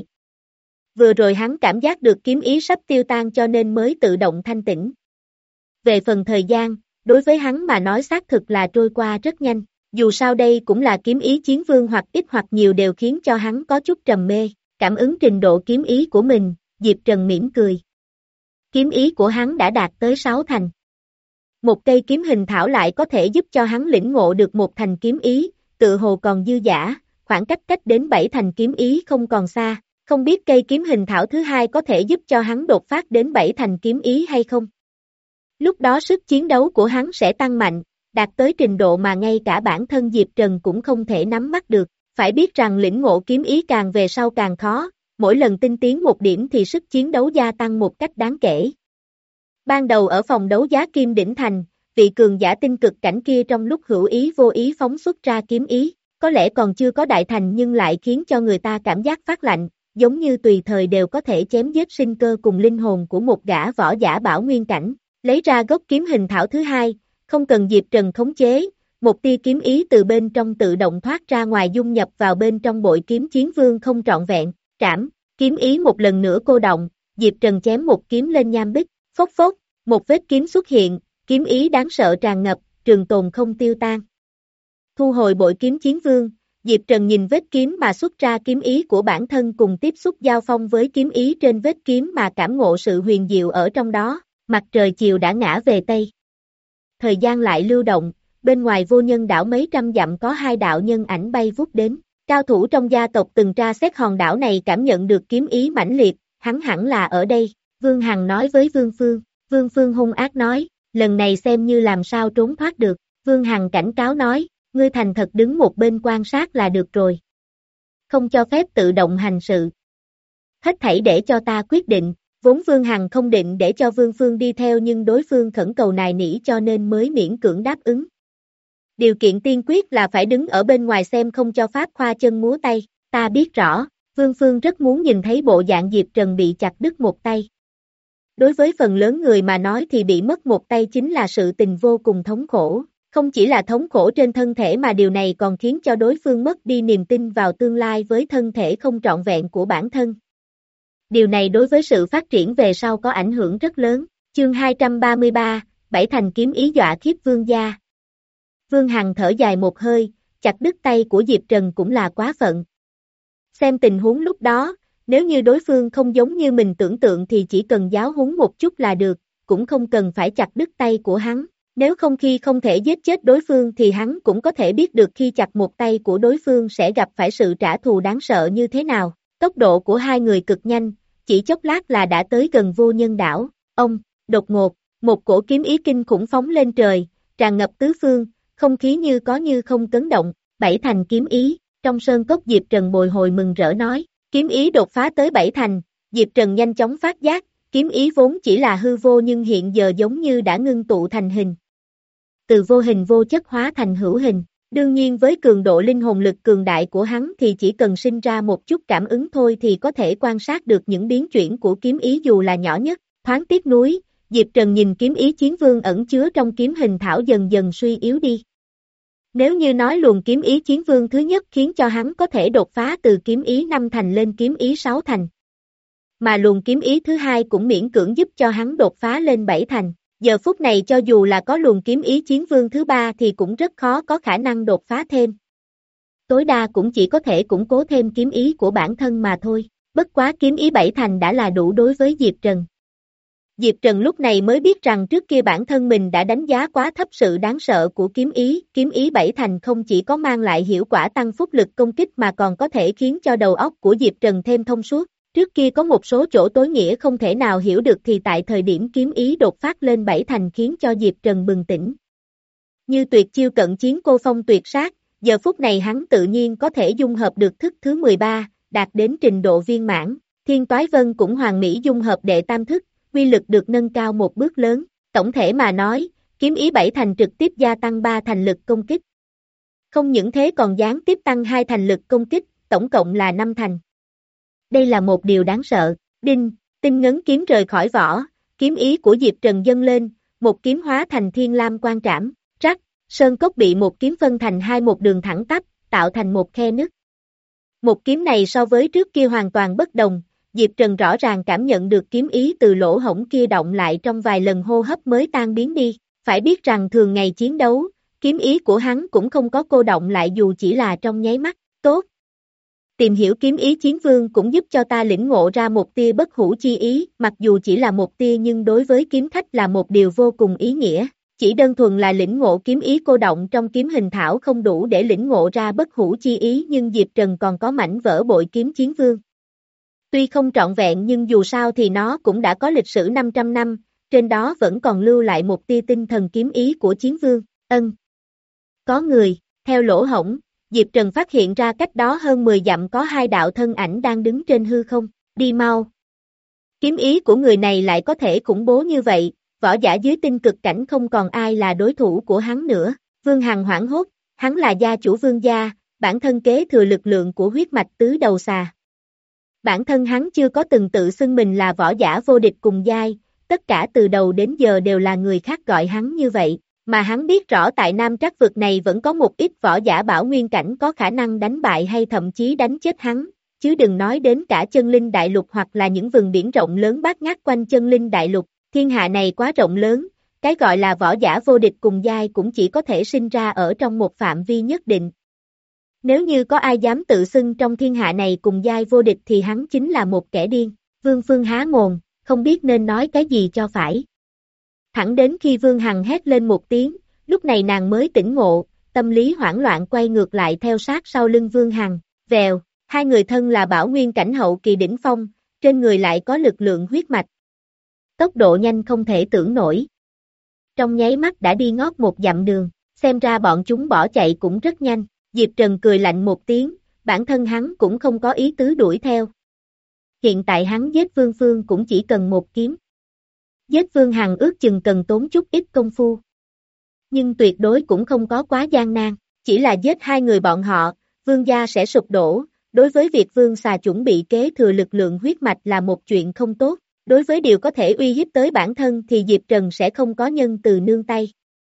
Vừa rồi hắn cảm giác được kiếm ý sắp tiêu tan cho nên mới tự động thanh tỉnh. Về phần thời gian, đối với hắn mà nói xác thực là trôi qua rất nhanh, dù sao đây cũng là kiếm ý chiến vương hoặc ít hoặc nhiều đều khiến cho hắn có chút trầm mê, cảm ứng trình độ kiếm ý của mình, Diệp Trần mỉm cười. Kiếm ý của hắn đã đạt tới sáu thành. Một cây kiếm hình thảo lại có thể giúp cho hắn lĩnh ngộ được một thành kiếm ý, tự hồ còn dư dả, khoảng cách cách đến bảy thành kiếm ý không còn xa, không biết cây kiếm hình thảo thứ hai có thể giúp cho hắn đột phát đến bảy thành kiếm ý hay không. Lúc đó sức chiến đấu của hắn sẽ tăng mạnh, đạt tới trình độ mà ngay cả bản thân Diệp Trần cũng không thể nắm bắt được, phải biết rằng lĩnh ngộ kiếm ý càng về sau càng khó, mỗi lần tinh tiến một điểm thì sức chiến đấu gia tăng một cách đáng kể. Ban đầu ở phòng đấu giá Kim Đỉnh Thành, vị cường giả tinh cực cảnh kia trong lúc hữu ý vô ý phóng xuất ra kiếm ý, có lẽ còn chưa có đại thành nhưng lại khiến cho người ta cảm giác phát lạnh, giống như tùy thời đều có thể chém giết sinh cơ cùng linh hồn của một gã võ giả bảo nguyên cảnh. Lấy ra gốc kiếm hình thảo thứ hai, không cần Diệp Trần khống chế, một tia kiếm ý từ bên trong tự động thoát ra ngoài dung nhập vào bên trong bội kiếm chiến vương không trọn vẹn, trảm, kiếm ý một lần nữa cô động, Diệp Trần chém một kiếm lên nham bích, phốc phốc, một vết kiếm xuất hiện, kiếm ý đáng sợ tràn ngập, trường tồn không tiêu tan. Thu hồi bội kiếm chiến vương, Diệp Trần nhìn vết kiếm mà xuất ra kiếm ý của bản thân cùng tiếp xúc giao phong với kiếm ý trên vết kiếm mà cảm ngộ sự huyền diệu ở trong đó, mặt trời chiều đã ngã về Tây. Thời gian lại lưu động, bên ngoài Vô Nhân đảo mấy trăm dặm có hai đạo nhân ảnh bay vút đến, cao thủ trong gia tộc từng tra xét hòn đảo này cảm nhận được kiếm ý mãnh liệt, hắn hẳn là ở đây, Vương Hằng nói với Vương Phương, Vương Phương hung ác nói, lần này xem như làm sao trốn thoát được, Vương Hằng cảnh cáo nói, ngươi thành thật đứng một bên quan sát là được rồi. Không cho phép tự động hành sự. Hết thảy để cho ta quyết định, vốn Vương Hằng không định để cho Vương Phương đi theo nhưng đối phương khẩn cầu nài nỉ cho nên mới miễn cưỡng đáp ứng. Điều kiện tiên quyết là phải đứng ở bên ngoài xem không cho pháp khoa chân múa tay, ta biết rõ, Vương Phương rất muốn nhìn thấy bộ dạng Diệp Trần bị chặt đứt một tay. Đối với phần lớn người mà nói thì bị mất một tay chính là sự tình vô cùng thống khổ, không chỉ là thống khổ trên thân thể mà điều này còn khiến cho đối phương mất đi niềm tin vào tương lai với thân thể không trọn vẹn của bản thân. Điều này đối với sự phát triển về sau có ảnh hưởng rất lớn. Chương hai trăm ba mươi ba, bảy thành kiếm ý dọa khiếp vương gia. Vương Hằng thở dài một hơi, chặt chặt đứt tay của Diệp Trần cũng là quá phận. Xem tình huống lúc đó, nếu như đối phương không giống như mình tưởng tượng thì chỉ cần giáo huấn một chút là được, cũng không cần phải chặt đứt tay của hắn. Nếu không khi không thể giết chết đối phương thì hắn cũng có thể biết được khi chặt một tay của đối phương sẽ gặp phải sự trả thù đáng sợ như thế nào. Tốc độ của hai người cực nhanh, chỉ chốc lát là đã tới gần Vô Nhân đảo. Ông, đột ngột, một cổ kiếm ý kinh khủng phóng lên trời, tràn ngập tứ phương, không khí như có như không cấn động, bảy thành kiếm ý. Trong sơn cốc Diệp Trần bồi hồi mừng rỡ nói, kiếm ý đột phá tới bảy thành, Diệp Trần nhanh chóng phát giác, kiếm ý vốn chỉ là hư vô nhưng hiện giờ giống như đã ngưng tụ thành hình. Từ vô hình vô chất hóa thành hữu hình, đương nhiên với cường độ linh hồn lực cường đại của hắn thì chỉ cần sinh ra một chút cảm ứng thôi thì có thể quan sát được những biến chuyển của kiếm ý dù là nhỏ nhất. Thoáng tiếc nuối, Diệp Trần nhìn kiếm ý chiến vương ẩn chứa trong kiếm hình thảo dần dần suy yếu đi. Nếu như nói luồng kiếm ý chiến vương thứ nhất khiến cho hắn có thể đột phá từ kiếm ý năm thành lên kiếm ý sáu thành. Mà luồng kiếm ý thứ hai cũng miễn cưỡng giúp cho hắn đột phá lên bảy thành. Giờ phút này cho dù là có luồng kiếm ý chiến vương thứ ba thì cũng rất khó có khả năng đột phá thêm. Tối đa cũng chỉ có thể củng cố thêm kiếm ý của bản thân mà thôi. Bất quá kiếm ý bảy thành đã là đủ đối với Diệp Trần. Diệp Trần lúc này mới biết rằng trước kia bản thân mình đã đánh giá quá thấp sự đáng sợ của kiếm ý. Kiếm ý bảy thành không chỉ có mang lại hiệu quả tăng phúc lực công kích mà còn có thể khiến cho đầu óc của Diệp Trần thêm thông suốt. Trước kia có một số chỗ tối nghĩa không thể nào hiểu được thì tại thời điểm kiếm ý đột phát lên bảy thành khiến cho Diệp Trần bừng tỉnh. Như tuyệt chiêu cận chiến cô phong tuyệt sát, giờ phút này hắn tự nhiên có thể dung hợp được thức thứ mười ba, đạt đến trình độ viên mãn. Thiên Toái Vân cũng hoàn mỹ dung hợp đệ tam thức, uy lực được nâng cao một bước lớn. Tổng thể mà nói, kiếm ý bảy thành trực tiếp gia tăng ba thành lực công kích. Không những thế còn gián tiếp tăng hai thành lực công kích, tổng cộng là năm thành. Đây là một điều đáng sợ. Đinh, tinh ngấn kiếm rời khỏi vỏ, kiếm ý của Diệp Trần dâng lên, một kiếm hóa thành thiên lam quan trảm, rắc, sơn cốc bị một kiếm phân thành hai một đường thẳng tắp, tạo thành một khe nứt. Một kiếm này so với trước kia hoàn toàn bất đồng, Diệp Trần rõ ràng cảm nhận được kiếm ý từ lỗ hổng kia động lại trong vài lần hô hấp mới tan biến đi. Phải biết rằng thường ngày chiến đấu, kiếm ý của hắn cũng không có cô động lại dù chỉ là trong nháy mắt. Tốt. Tìm hiểu kiếm ý chiến vương cũng giúp cho ta lĩnh ngộ ra một tia bất hủ chi ý, mặc dù chỉ là một tia nhưng đối với kiếm khách là một điều vô cùng ý nghĩa. Chỉ đơn thuần là lĩnh ngộ kiếm ý cô động trong kiếm hình thảo không đủ để lĩnh ngộ ra bất hủ chi ý nhưng Diệp Trần còn có mảnh vỡ bội kiếm chiến vương. Tuy không trọn vẹn nhưng dù sao thì nó cũng đã có lịch sử năm trăm năm, trên đó vẫn còn lưu lại một tia tinh thần kiếm ý của chiến vương. Ân. Có người, theo lỗ hổng, Diệp Trần phát hiện ra cách đó hơn mười dặm có hai đạo thân ảnh đang đứng trên hư không, đi mau. Kiếm ý của người này lại có thể khủng bố như vậy, võ giả dưới tinh cực cảnh không còn ai là đối thủ của hắn nữa. Vương Hằng hoảng hốt, hắn là gia chủ Vương gia, bản thân kế thừa lực lượng của huyết mạch tứ đầu xà. Bản thân hắn chưa có từng tự xưng mình là võ giả vô địch cùng giai, tất cả từ đầu đến giờ đều là người khác gọi hắn như vậy. Mà hắn biết rõ tại Nam Trắc vực này vẫn có một ít võ giả bảo nguyên cảnh có khả năng đánh bại hay thậm chí đánh chết hắn, chứ đừng nói đến cả chân linh đại lục hoặc là những vùng biển rộng lớn bát ngát quanh chân linh đại lục. Thiên hạ này quá rộng lớn, cái gọi là võ giả vô địch cùng giai cũng chỉ có thể sinh ra ở trong một phạm vi nhất định. Nếu như có ai dám tự xưng trong thiên hạ này cùng giai vô địch thì hắn chính là một kẻ điên. Vương Phương há mồm, không biết nên nói cái gì cho phải. Thẳng đến khi Vương Hằng hét lên một tiếng, lúc này nàng mới tỉnh ngộ, tâm lý hoảng loạn quay ngược lại theo sát sau lưng Vương Hằng. Vèo, hai người thân là bảo nguyên cảnh hậu kỳ đỉnh phong, trên người lại có lực lượng huyết mạch. Tốc độ nhanh không thể tưởng nổi. Trong nháy mắt đã đi ngót một dặm đường, xem ra bọn chúng bỏ chạy cũng rất nhanh. Diệp Trần cười lạnh một tiếng, bản thân hắn cũng không có ý tứ đuổi theo. Hiện tại hắn giết Vương Phương cũng chỉ cần một kiếm. Giết Vương Hằng ước chừng cần tốn chút ít công phu. Nhưng tuyệt đối cũng không có quá gian nan, chỉ là giết hai người bọn họ, Vương gia sẽ sụp đổ. Đối với việc Vương xà chuẩn bị kế thừa lực lượng huyết mạch là một chuyện không tốt. Đối với điều có thể uy hiếp tới bản thân thì Diệp Trần sẽ không có nhân từ nương tay.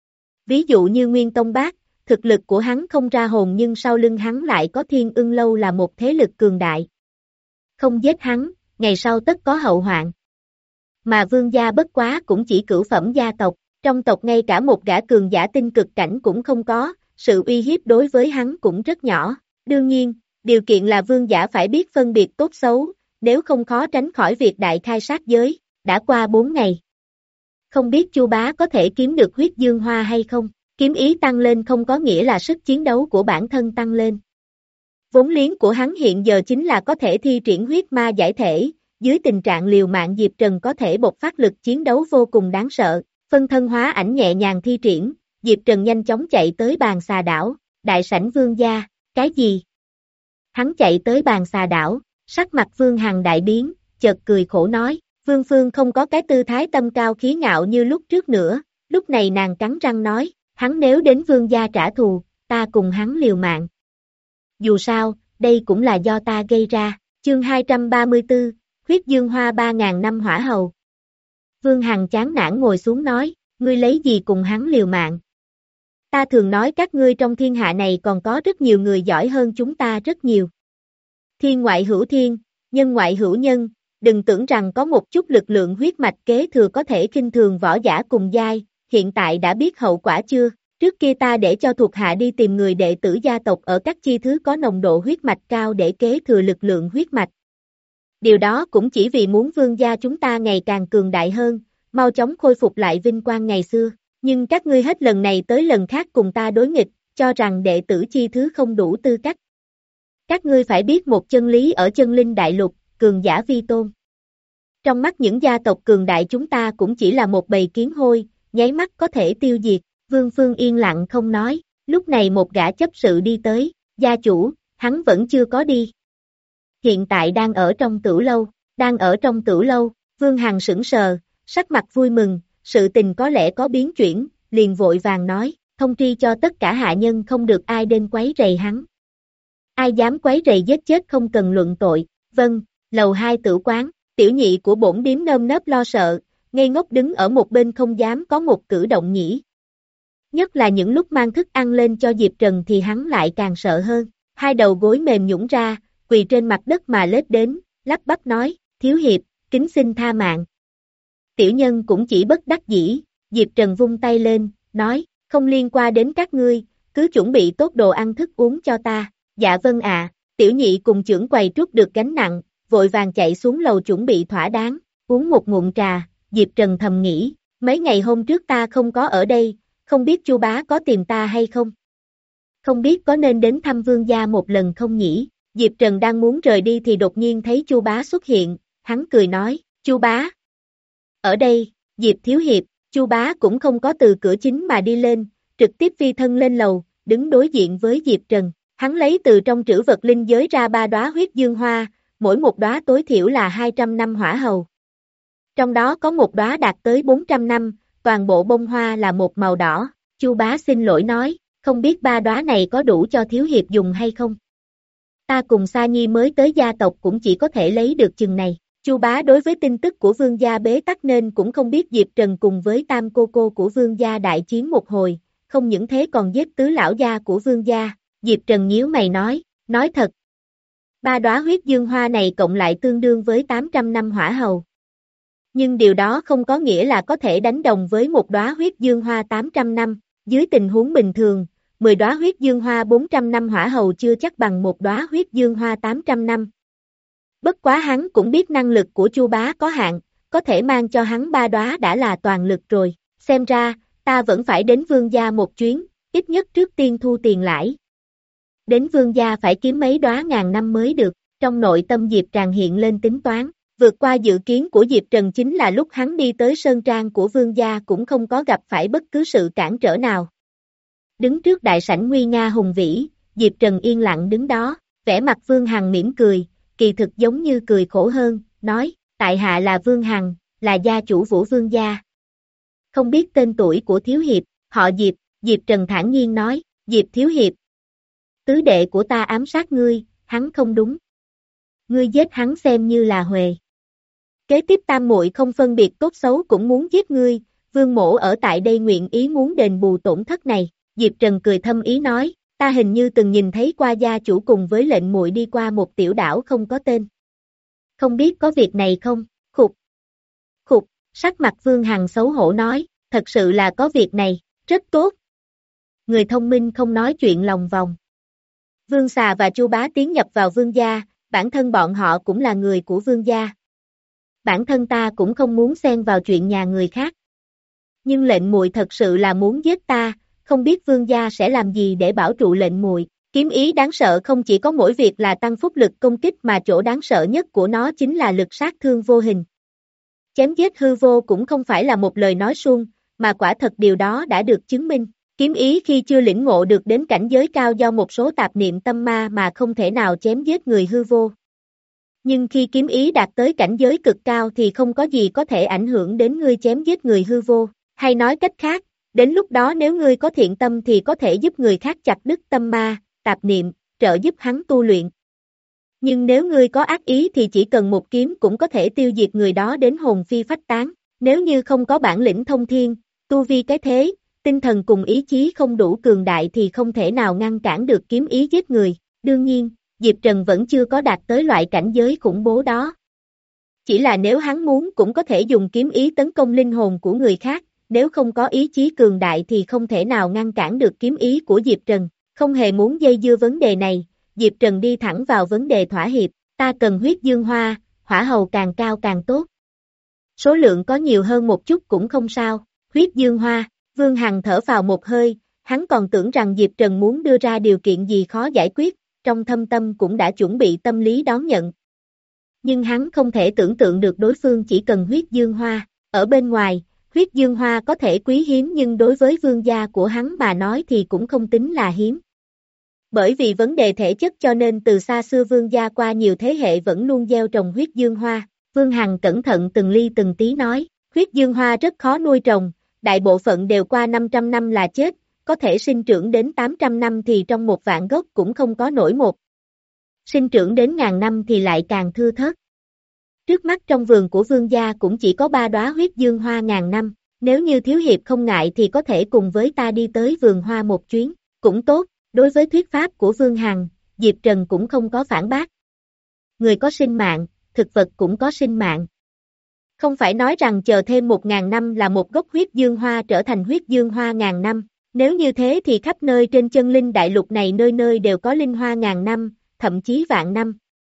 Ví dụ như Nguyên Tông Bác, thực lực của hắn không ra hồn nhưng sau lưng hắn lại có Thiên Ưng Lâu là một thế lực cường đại. Không giết hắn, ngày sau tất có hậu hoạn. Mà Vương gia bất quá cũng chỉ cửu phẩm gia tộc, trong tộc ngay cả một gã cường giả tinh cực cảnh cũng không có, sự uy hiếp đối với hắn cũng rất nhỏ. Đương nhiên, điều kiện là vương giả phải biết phân biệt tốt xấu, nếu không khó tránh khỏi việc đại khai sát giới. Đã qua bốn ngày. Không biết Chu Bá có thể kiếm được huyết dương hoa hay không? Kiếm ý tăng lên không có nghĩa là sức chiến đấu của bản thân tăng lên. Vốn liếng của hắn hiện giờ chính là có thể thi triển huyết ma giải thể, dưới tình trạng liều mạng Diệp Trần có thể bộc phát lực chiến đấu vô cùng đáng sợ. Phân thân hóa ảnh nhẹ nhàng thi triển, Diệp Trần nhanh chóng chạy tới bàn xà đảo. Đại sảnh vương gia, cái gì? Hắn chạy tới bàn xà đảo, sắc mặt Vương Hằng đại biến, chợt cười khổ nói, Vương Phương không có cái tư thái tâm cao khí ngạo như lúc trước nữa. Lúc này nàng cắn răng nói, hắn nếu đến vương gia trả thù, ta cùng hắn liều mạng. Dù sao, đây cũng là do ta gây ra. Chương hai trăm ba mươi tư, huyết dương hoa ba ngàn năm hỏa hầu. Vương Hằng chán nản ngồi xuống nói, ngươi lấy gì cùng hắn liều mạng? Ta thường nói các ngươi trong thiên hạ này còn có rất nhiều người giỏi hơn chúng ta rất nhiều. Thiên ngoại hữu thiên, nhân ngoại hữu nhân, đừng tưởng rằng có một chút lực lượng huyết mạch kế thừa có thể khinh thường võ giả cùng giai, hiện tại đã biết hậu quả chưa? Trước kia ta để cho thuộc hạ đi tìm người đệ tử gia tộc ở các chi thứ có nồng độ huyết mạch cao để kế thừa lực lượng huyết mạch. Điều đó cũng chỉ vì muốn vương gia chúng ta ngày càng cường đại hơn, mau chóng khôi phục lại vinh quang ngày xưa. Nhưng các ngươi hết lần này tới lần khác cùng ta đối nghịch, cho rằng đệ tử chi thứ không đủ tư cách. Các ngươi phải biết một chân lý ở chân linh đại lục, cường giả vi tôn. Trong mắt những gia tộc cường đại chúng ta cũng chỉ là một bầy kiến hôi, nháy mắt có thể tiêu diệt. Vương Phương yên lặng không nói, lúc này một gã chấp sự đi tới, gia chủ, hắn vẫn chưa có đi. Hiện tại đang ở trong tửu lâu, đang ở trong tửu lâu, Vương Hằng sững sờ, sắc mặt vui mừng, sự tình có lẽ có biến chuyển, liền vội vàng nói, thông tri cho tất cả hạ nhân không được ai đến quấy rầy hắn. Ai dám quấy rầy giết chết không cần luận tội. Vâng, lầu hai tử quán, tiểu nhị của bổn điếm nơm nớp lo sợ, ngây ngốc đứng ở một bên không dám có một cử động nhỉ. Nhất là những lúc mang thức ăn lên cho Diệp Trần thì hắn lại càng sợ hơn. Hai đầu gối mềm nhũn ra, quỳ trên mặt đất mà lết đến, lắp bắp nói, thiếu hiệp, kính xin tha mạng. Tiểu nhân cũng chỉ bất đắc dĩ, Diệp Trần vung tay lên, nói, không liên quan đến các ngươi, cứ chuẩn bị tốt đồ ăn thức uống cho ta. Dạ vâng ạ, tiểu nhị cùng trưởng quầy trút được gánh nặng, vội vàng chạy xuống lầu chuẩn bị thỏa đáng, uống một ngụm trà, Diệp Trần thầm nghĩ, mấy ngày hôm trước ta không có ở đây, không biết Chu Bá có tìm ta hay không? Không biết có nên đến thăm vương gia một lần không nhỉ? Diệp Trần đang muốn rời đi thì đột nhiên thấy Chu Bá xuất hiện, hắn cười nói, Chu Bá. Ở đây, Diệp thiếu hiệp, Chu Bá cũng không có từ cửa chính mà đi lên, trực tiếp phi thân lên lầu, đứng đối diện với Diệp Trần. Hắn lấy từ trong trữ vật linh giới ra ba đóa huyết dương hoa, mỗi một đóa tối thiểu là hai trăm năm hỏa hầu. Trong đó có một đóa đạt tới bốn trăm năm, toàn bộ bông hoa là một màu đỏ. Chu Bá xin lỗi nói, không biết ba đóa này có đủ cho thiếu hiệp dùng hay không? Ta cùng Sa Nhi mới tới gia tộc cũng chỉ có thể lấy được chừng này. Chu Bá đối với tin tức của vương gia bế tắc nên cũng không biết Diệp Trần cùng với tam cô cô của vương gia đại chiến một hồi, không những thế còn giết tứ lão gia của vương gia. Diệp Trần nhíu mày nói, nói thật. Ba đóa huyết dương hoa này cộng lại tương đương với tám trăm năm hỏa hầu. Nhưng điều đó không có nghĩa là có thể đánh đồng với một đóa huyết dương hoa tám trăm năm, dưới tình huống bình thường, mười đóa huyết dương hoa bốn trăm năm hỏa hầu chưa chắc bằng một đóa huyết dương hoa tám trăm năm. Bất quá hắn cũng biết năng lực của Chu Bá có hạn, có thể mang cho hắn ba đóa đã là toàn lực rồi, xem ra, ta vẫn phải đến vương gia một chuyến, ít nhất trước tiên thu tiền lãi. Đến vương gia phải kiếm mấy đóa ngàn năm mới được, trong nội tâm Diệp Tràng hiện lên tính toán, vượt qua dự kiến của Diệp Trần chính là lúc hắn đi tới sơn trang của vương gia cũng không có gặp phải bất cứ sự cản trở nào. Đứng trước đại sảnh nguy nga hùng vĩ, Diệp Trần yên lặng đứng đó, vẻ mặt Vương Hằng mỉm cười, kỳ thực giống như cười khổ hơn, nói, tại hạ là Vương Hằng, là gia chủ Vũ Vương gia. Không biết tên tuổi của thiếu hiệp, họ Diệp, Diệp Trần thản nhiên nói, Diệp thiếu hiệp. Tứ đệ của ta ám sát ngươi, hắn không đúng. Ngươi giết hắn xem như là huề. Kế tiếp tam muội không phân biệt tốt xấu cũng muốn giết ngươi, Vương mỗ ở tại đây nguyện ý muốn đền bù tổn thất này. Diệp Trần cười thâm ý nói, ta hình như từng nhìn thấy qua gia chủ cùng với lệnh muội đi qua một tiểu đảo không có tên. Không biết có việc này không? Khục. Khục, sắc mặt Vương Hằng xấu hổ nói, thật sự là có việc này, rất tốt. người thông minh không nói chuyện lòng vòng. Vương Xà và Chu Bá tiến nhập vào vương gia, bản thân bọn họ cũng là người của vương gia. Bản thân ta cũng không muốn xen vào chuyện nhà người khác. Nhưng lệnh muội thật sự là muốn giết ta, không biết vương gia sẽ làm gì để bảo trụ lệnh muội. Kiếm ý đáng sợ không chỉ có mỗi việc là tăng phúc lực công kích mà chỗ đáng sợ nhất của nó chính là lực sát thương vô hình. Chém giết hư vô cũng không phải là một lời nói suông, mà quả thật điều đó đã được chứng minh. Kiếm ý khi chưa lĩnh ngộ được đến cảnh giới cao do một số tạp niệm tâm ma mà không thể nào chém giết người hư vô. Nhưng khi kiếm ý đạt tới cảnh giới cực cao thì không có gì có thể ảnh hưởng đến ngươi chém giết người hư vô. Hay nói cách khác, đến lúc đó nếu ngươi có thiện tâm thì có thể giúp người khác chặt đứt tâm ma, tạp niệm, trợ giúp hắn tu luyện. Nhưng nếu ngươi có ác ý thì chỉ cần một kiếm cũng có thể tiêu diệt người đó đến hồn phi phách tán. Nếu như không có bản lĩnh thông thiên, tu vi cái thế, tinh thần cùng ý chí không đủ cường đại thì không thể nào ngăn cản được kiếm ý giết người. Đương nhiên, Diệp Trần vẫn chưa có đạt tới loại cảnh giới khủng bố đó. Chỉ là nếu hắn muốn cũng có thể dùng kiếm ý tấn công linh hồn của người khác, nếu không có ý chí cường đại thì không thể nào ngăn cản được kiếm ý của Diệp Trần. Không hề muốn dây dưa vấn đề này, Diệp Trần đi thẳng vào vấn đề thỏa hiệp, ta cần huyết dương hoa, hỏa hầu càng cao càng tốt. Số lượng có nhiều hơn một chút cũng không sao, huyết dương hoa, Vương Hằng thở vào một hơi, hắn còn tưởng rằng Diệp Trần muốn đưa ra điều kiện gì khó giải quyết, trong thâm tâm cũng đã chuẩn bị tâm lý đón nhận. Nhưng hắn không thể tưởng tượng được đối phương chỉ cần huyết dương hoa, ở bên ngoài, huyết dương hoa có thể quý hiếm nhưng đối với vương gia của hắn mà nói thì cũng không tính là hiếm. Bởi vì vấn đề thể chất cho nên từ xa xưa vương gia qua nhiều thế hệ vẫn luôn gieo trồng huyết dương hoa. Vương Hằng cẩn thận từng ly từng tí nói, huyết dương hoa rất khó nuôi trồng, đại bộ phận đều qua năm trăm năm là chết, có thể sinh trưởng đến tám trăm năm thì trong một vạn gốc cũng không có nổi một. Sinh trưởng đến ngàn năm thì lại càng thưa thớt. Trước mắt trong vườn của vương gia cũng chỉ có ba đóa huyết dương hoa ngàn năm, nếu như thiếu hiệp không ngại thì có thể cùng với ta đi tới vườn hoa một chuyến, cũng tốt. Đối với thuyết pháp của Vương Hằng, Diệp Trần cũng không có phản bác. Người có sinh mạng, thực vật cũng có sinh mạng. Không phải nói rằng chờ thêm một ngàn năm là một gốc huyết dương hoa trở thành huyết dương hoa ngàn năm. Nếu như thế thì khắp nơi trên chân linh đại lục này nơi nơi đều có linh hoa ngàn năm, thậm chí vạn năm.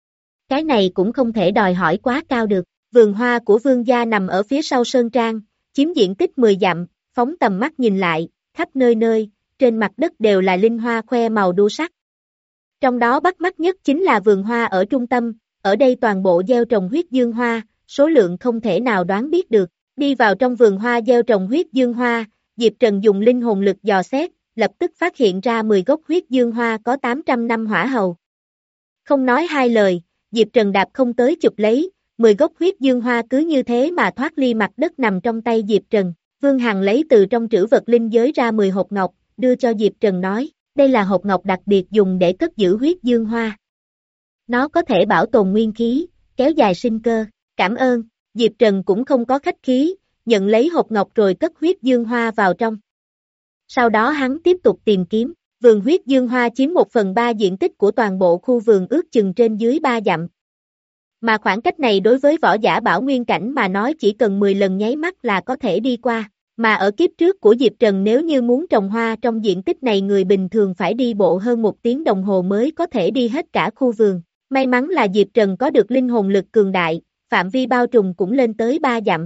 Cái này cũng không thể đòi hỏi quá cao được. Vườn hoa của vương gia nằm ở phía sau sơn trang, chiếm diện tích mười dặm, phóng tầm mắt nhìn lại, khắp nơi nơi. Trên mặt đất đều là linh hoa khoe màu đua sắc. Trong đó bắt mắt nhất chính là vườn hoa ở trung tâm, ở đây toàn bộ gieo trồng huyết dương hoa, số lượng không thể nào đoán biết được. Đi vào trong vườn hoa gieo trồng huyết dương hoa, Diệp Trần dùng linh hồn lực dò xét, lập tức phát hiện ra mười gốc huyết dương hoa có tám trăm năm hỏa hầu. Không nói hai lời, Diệp Trần đạp không tới chụp lấy, mười gốc huyết dương hoa cứ như thế mà thoát ly mặt đất nằm trong tay Diệp Trần. Vương Hằng lấy từ trong trữ vật linh giới ra mười hộp ngọc, đưa cho Diệp Trần nói, đây là hộp ngọc đặc biệt dùng để cất giữ huyết dương hoa. Nó có thể bảo tồn nguyên khí, kéo dài sinh cơ, cảm ơn, Diệp Trần cũng không có khách khí, nhận lấy hộp ngọc rồi cất huyết dương hoa vào trong. Sau đó hắn tiếp tục tìm kiếm, vườn huyết dương hoa chiếm một phần ba diện tích của toàn bộ khu vườn ước chừng trên dưới ba dặm. Mà khoảng cách này đối với võ giả bảo nguyên cảnh mà nói chỉ cần mười lần nháy mắt là có thể đi qua. Mà ở kiếp trước của Diệp Trần nếu như muốn trồng hoa trong diện tích này người bình thường phải đi bộ hơn một tiếng đồng hồ mới có thể đi hết cả khu vườn. May mắn là Diệp Trần có được linh hồn lực cường đại, phạm vi bao trùm cũng lên tới ba dặm.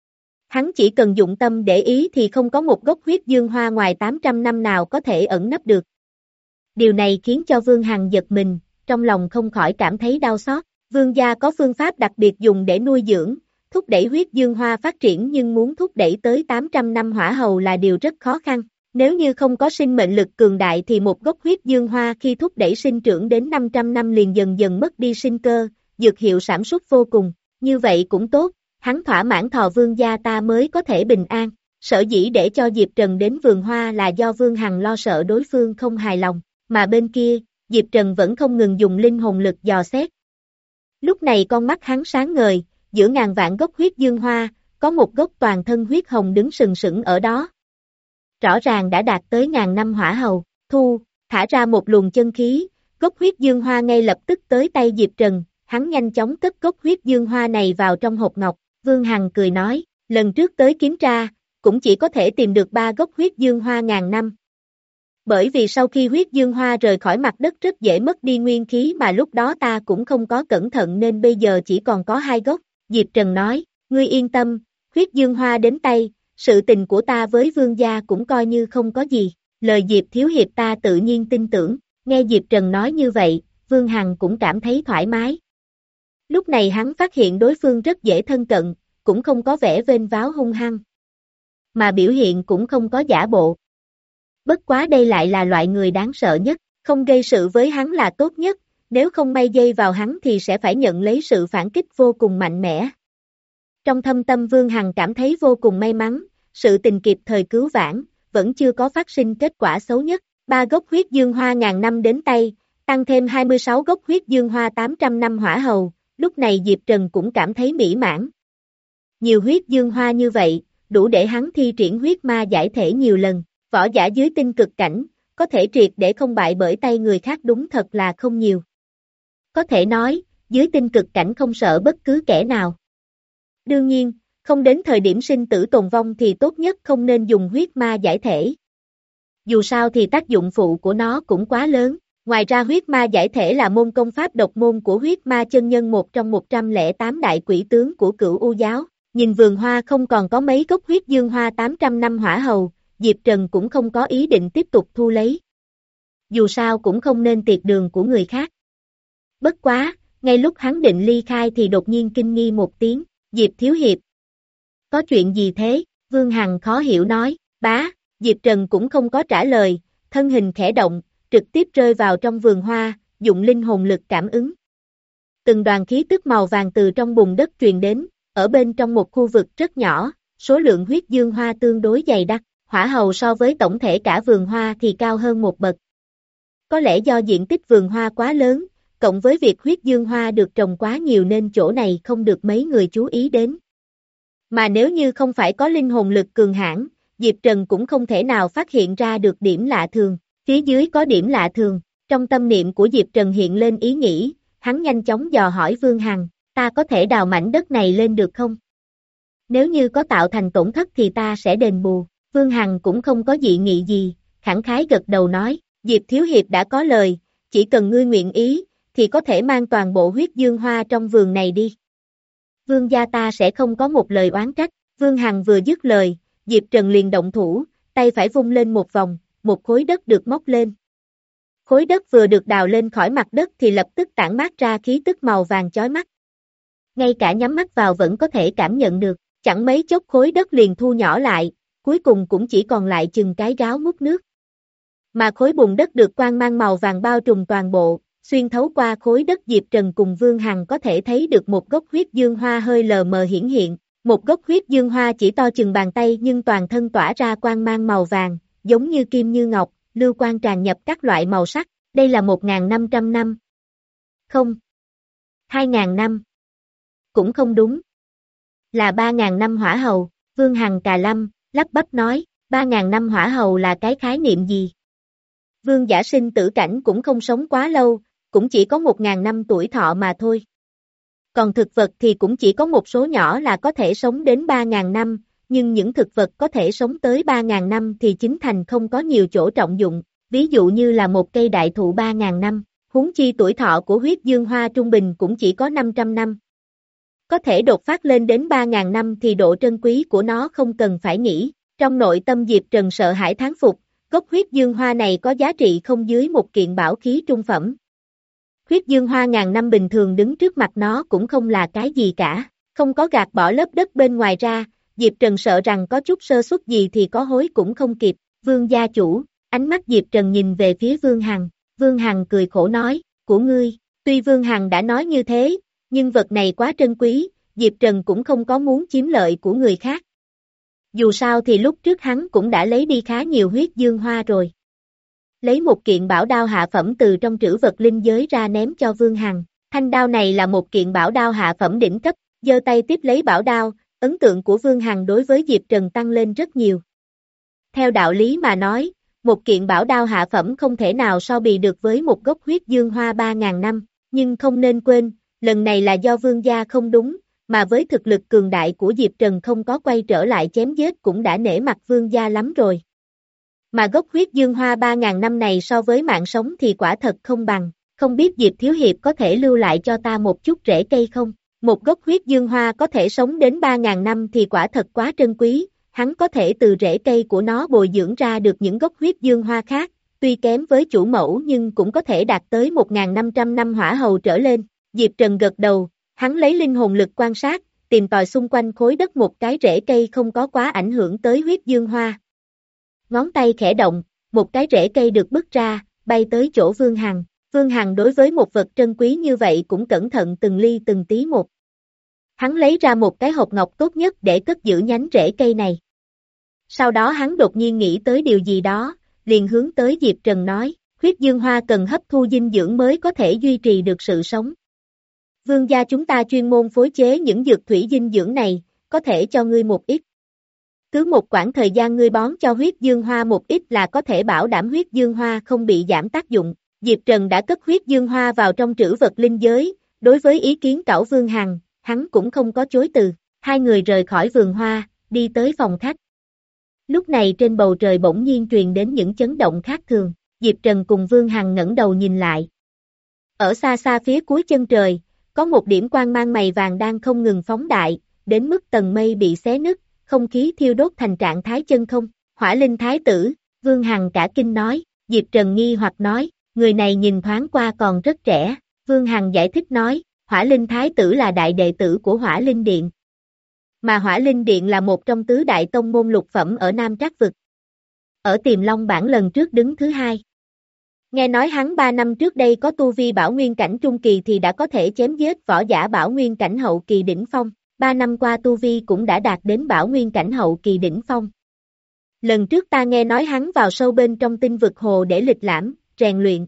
Hắn chỉ cần dụng tâm để ý thì không có một gốc huyết dương hoa ngoài tám trăm năm nào có thể ẩn nấp được. Điều này khiến cho Vương Hằng giật mình, trong lòng không khỏi cảm thấy đau xót. Vương gia có phương pháp đặc biệt dùng để nuôi dưỡng, thúc đẩy huyết dương hoa phát triển nhưng muốn thúc đẩy tới tám trăm năm hỏa hầu là điều rất khó khăn. Nếu như không có sinh mệnh lực cường đại thì một gốc huyết dương hoa khi thúc đẩy sinh trưởng đến năm trăm năm liền dần dần mất đi sinh cơ, dược hiệu sản xuất vô cùng. Như vậy cũng tốt, hắn thỏa mãn thọ vương gia ta mới có thể bình an. Sở dĩ để cho Diệp Trần đến vườn hoa là do Vương Hằng lo sợ đối phương không hài lòng, mà bên kia, Diệp Trần vẫn không ngừng dùng linh hồn lực dò xét. Lúc này con mắt hắn sáng ngời, giữa ngàn vạn gốc huyết dương hoa, có một gốc toàn thân huyết hồng đứng sừng sững ở đó. Rõ ràng đã đạt tới ngàn năm hỏa hầu, thu, thả ra một luồng chân khí, gốc huyết dương hoa ngay lập tức tới tay Diệp Trần, hắn nhanh chóng cất gốc huyết dương hoa này vào trong hộp ngọc. Vương Hằng cười nói, lần trước tới kiểm tra, cũng chỉ có thể tìm được ba gốc huyết dương hoa ngàn năm. Bởi vì sau khi huyết dương hoa rời khỏi mặt đất rất dễ mất đi nguyên khí mà lúc đó ta cũng không có cẩn thận nên bây giờ chỉ còn có hai gốc. Diệp Trần nói, ngươi yên tâm, huyết dương hoa đến tay, sự tình của ta với vương gia cũng coi như không có gì. Lời Diệp Thiếu Hiệp ta tự nhiên tin tưởng, nghe Diệp Trần nói như vậy, Vương Hằng cũng cảm thấy thoải mái. Lúc này hắn phát hiện đối phương rất dễ thân cận, cũng không có vẻ vênh váo hung hăng. Mà biểu hiện cũng không có giả bộ. Bất quá đây lại là loại người đáng sợ nhất, không gây sự với hắn là tốt nhất, nếu không may dây vào hắn thì sẽ phải nhận lấy sự phản kích vô cùng mạnh mẽ. Trong thâm tâm Vương Hằng cảm thấy vô cùng may mắn, sự tình kịp thời cứu vãn, vẫn chưa có phát sinh kết quả xấu nhất. Ba gốc huyết dương hoa ngàn năm đến tay, tăng thêm hai mươi sáu gốc huyết dương hoa tám trăm năm hỏa hầu, lúc này Diệp Trần cũng cảm thấy mỹ mãn. Nhiều huyết dương hoa như vậy, đủ để hắn thi triển huyết ma giải thể nhiều lần, võ giả dưới tinh cực cảnh, có thể triệt để không bại bởi tay người khác đúng thật là không nhiều. Có thể nói, dưới tinh cực cảnh không sợ bất cứ kẻ nào. Đương nhiên, không đến thời điểm sinh tử tồn vong thì tốt nhất không nên dùng huyết ma giải thể. Dù sao thì tác dụng phụ của nó cũng quá lớn, ngoài ra huyết ma giải thể là môn công pháp độc môn của huyết ma chân nhân một trong một trăm lẻ tám đại quỷ tướng của Cửu U giáo. Nhìn vườn hoa không còn có mấy gốc huyết dương hoa tám trăm năm hỏa hầu, Diệp Trần cũng không có ý định tiếp tục thu lấy. Dù sao cũng không nên tiệt đường của người khác. Bất quá, ngay lúc hắn định ly khai thì đột nhiên kinh nghi một tiếng, Diệp Thiếu Hiệp. Có chuyện gì thế? Vương Hằng khó hiểu nói, bá, Diệp Trần cũng không có trả lời, thân hình khẽ động, trực tiếp rơi vào trong vườn hoa, dụng linh hồn lực cảm ứng. Từng đoàn khí tức màu vàng từ trong bùn đất truyền đến, ở bên trong một khu vực rất nhỏ, số lượng huyết dương hoa tương đối dày đặc, hỏa hầu so với tổng thể cả vườn hoa thì cao hơn một bậc. Có lẽ do diện tích vườn hoa quá lớn, cộng với việc huyết dương hoa được trồng quá nhiều nên chỗ này không được mấy người chú ý đến. Mà nếu như không phải có linh hồn lực cường hãn, Diệp Trần cũng không thể nào phát hiện ra được điểm lạ thường, phía dưới có điểm lạ thường, trong tâm niệm của Diệp Trần hiện lên ý nghĩ, hắn nhanh chóng dò hỏi Vương Hằng, ta có thể đào mảnh đất này lên được không? Nếu như có tạo thành tổn thất thì ta sẽ đền bù, Vương Hằng cũng không có dị nghị gì, khẳng khái gật đầu nói, Diệp Thiếu Hiệp đã có lời, chỉ cần ngươi nguyện ý, thì có thể mang toàn bộ huyết dương hoa trong vườn này đi. Vương gia ta sẽ không có một lời oán trách, Vương Hằng vừa dứt lời, Diệp Trần liền động thủ, tay phải vung lên một vòng, một khối đất được móc lên. Khối đất vừa được đào lên khỏi mặt đất thì lập tức tản mát ra khí tức màu vàng chói mắt. Ngay cả nhắm mắt vào vẫn có thể cảm nhận được, chẳng mấy chốc khối đất liền thu nhỏ lại, cuối cùng cũng chỉ còn lại chừng cái gáo múc nước. Mà khối bùn đất được quang mang màu vàng bao trùm toàn bộ, xuyên thấu qua khối đất Diệp Trần cùng Vương Hằng có thể thấy được một gốc huyết dương hoa hơi lờ mờ hiển hiện, một gốc huyết dương hoa chỉ to chừng bàn tay nhưng toàn thân tỏa ra quang mang màu vàng, giống như kim như ngọc, lưu quang tràn nhập các loại màu sắc, đây là một nghìn năm trăm năm. Không. hai nghìn năm. Cũng không đúng. Là ba nghìn năm hỏa hầu, Vương Hằng cà lâm, lắp bắp nói, ba nghìn năm hỏa hầu là cái khái niệm gì? Vương giả sinh tử cảnh cũng không sống quá lâu, cũng chỉ có một nghìn năm tuổi thọ mà thôi. Còn thực vật thì cũng chỉ có một số nhỏ là có thể sống đến ba nghìn năm, nhưng những thực vật có thể sống tới ba nghìn năm thì chính thành không có nhiều chỗ trọng dụng, ví dụ như là một cây đại thụ ba nghìn năm, huống chi tuổi thọ của huyết dương hoa trung bình cũng chỉ có năm trăm năm. Có thể đột phát lên đến ba nghìn năm thì độ trân quý của nó không cần phải nghĩ, trong nội tâm Diệp Trần sợ hãi thán phục, gốc huyết dương hoa này có giá trị không dưới một kiện bảo khí trung phẩm. Huyết dương hoa ngàn năm bình thường đứng trước mặt nó cũng không là cái gì cả, không có gạt bỏ lớp đất bên ngoài ra, Diệp Trần sợ rằng có chút sơ suất gì thì có hối cũng không kịp, Vương gia chủ, ánh mắt Diệp Trần nhìn về phía Vương Hằng, Vương Hằng cười khổ nói, của ngươi, tuy Vương Hằng đã nói như thế, nhưng vật này quá trân quý, Diệp Trần cũng không có muốn chiếm lợi của người khác. Dù sao thì lúc trước hắn cũng đã lấy đi khá nhiều huyết dương hoa rồi. Lấy một kiện bảo đao hạ phẩm từ trong trữ vật linh giới ra ném cho Vương Hằng. Thanh đao này là một kiện bảo đao hạ phẩm đỉnh cấp, giơ tay tiếp lấy bảo đao, ấn tượng của Vương Hằng đối với Diệp Trần tăng lên rất nhiều. Theo đạo lý mà nói, một kiện bảo đao hạ phẩm không thể nào so bì được với một gốc huyết dương hoa ba nghìn năm, nhưng không nên quên, lần này là do Vương gia không đúng, mà với thực lực cường đại của Diệp Trần không có quay trở lại chém giết cũng đã nể mặt Vương gia lắm rồi. Mà gốc huyết dương hoa ba ngàn năm này so với mạng sống thì quả thật không bằng, không biết Diệp Thiếu Hiệp có thể lưu lại cho ta một chút rễ cây không? Một gốc huyết dương hoa có thể sống đến ba ngàn năm thì quả thật quá trân quý, hắn có thể từ rễ cây của nó bồi dưỡng ra được những gốc huyết dương hoa khác, tuy kém với chủ mẫu nhưng cũng có thể đạt tới một nghìn năm trăm năm hỏa hầu trở lên. Diệp Trần gật đầu, hắn lấy linh hồn lực quan sát, tìm tòi xung quanh khối đất một cái rễ cây không có quá ảnh hưởng tới huyết dương hoa. Ngón tay khẽ động, một cái rễ cây được bứt ra, bay tới chỗ Vương Hằng. Vương Hằng đối với một vật trân quý như vậy cũng cẩn thận từng ly từng tí một. Hắn lấy ra một cái hộp ngọc tốt nhất để cất giữ nhánh rễ cây này. Sau đó hắn đột nhiên nghĩ tới điều gì đó, liền hướng tới Diệp Trần nói, huyết dương hoa cần hấp thu dinh dưỡng mới có thể duy trì được sự sống. Vương gia chúng ta chuyên môn phối chế những dược thủy dinh dưỡng này, có thể cho ngươi một ít. Cứ một quãng thời gian ngươi bón cho huyết dương hoa một ít là có thể bảo đảm huyết dương hoa không bị giảm tác dụng. Diệp Trần đã cất huyết dương hoa vào trong trữ vật linh giới, đối với ý kiến cẩu Vương Hằng, hắn cũng không có chối từ. Hai người rời khỏi vườn hoa, đi tới phòng khách. Lúc này trên bầu trời bỗng nhiên truyền đến những chấn động khác thường, Diệp Trần cùng Vương Hằng ngẩng đầu nhìn lại. Ở xa xa phía cuối chân trời, có một điểm quang mang mày vàng đang không ngừng phóng đại, đến mức tầng mây bị xé nứt, không khí thiêu đốt thành trạng thái chân không. Hỏa Linh Thái tử, Vương Hằng cả kinh nói, Diệp Trần nghi hoặc nói, người này nhìn thoáng qua còn rất trẻ. Vương Hằng giải thích nói, Hỏa Linh Thái tử là đại đệ tử của Hỏa Linh Điện. Mà Hỏa Linh Điện là một trong tứ đại tông môn lục phẩm ở Nam Trác Vực. Ở Tiềm Long bảng lần trước đứng thứ hai. Nghe nói hắn ba năm trước đây có tu vi bảo nguyên cảnh trung kỳ thì đã có thể chém giết võ giả bảo nguyên cảnh hậu kỳ đỉnh phong. Ba năm qua tu vi cũng đã đạt đến bảo nguyên cảnh hậu kỳ đỉnh phong. Lần trước ta nghe nói hắn vào sâu bên trong tinh vực hồ để lịch lãm, rèn luyện.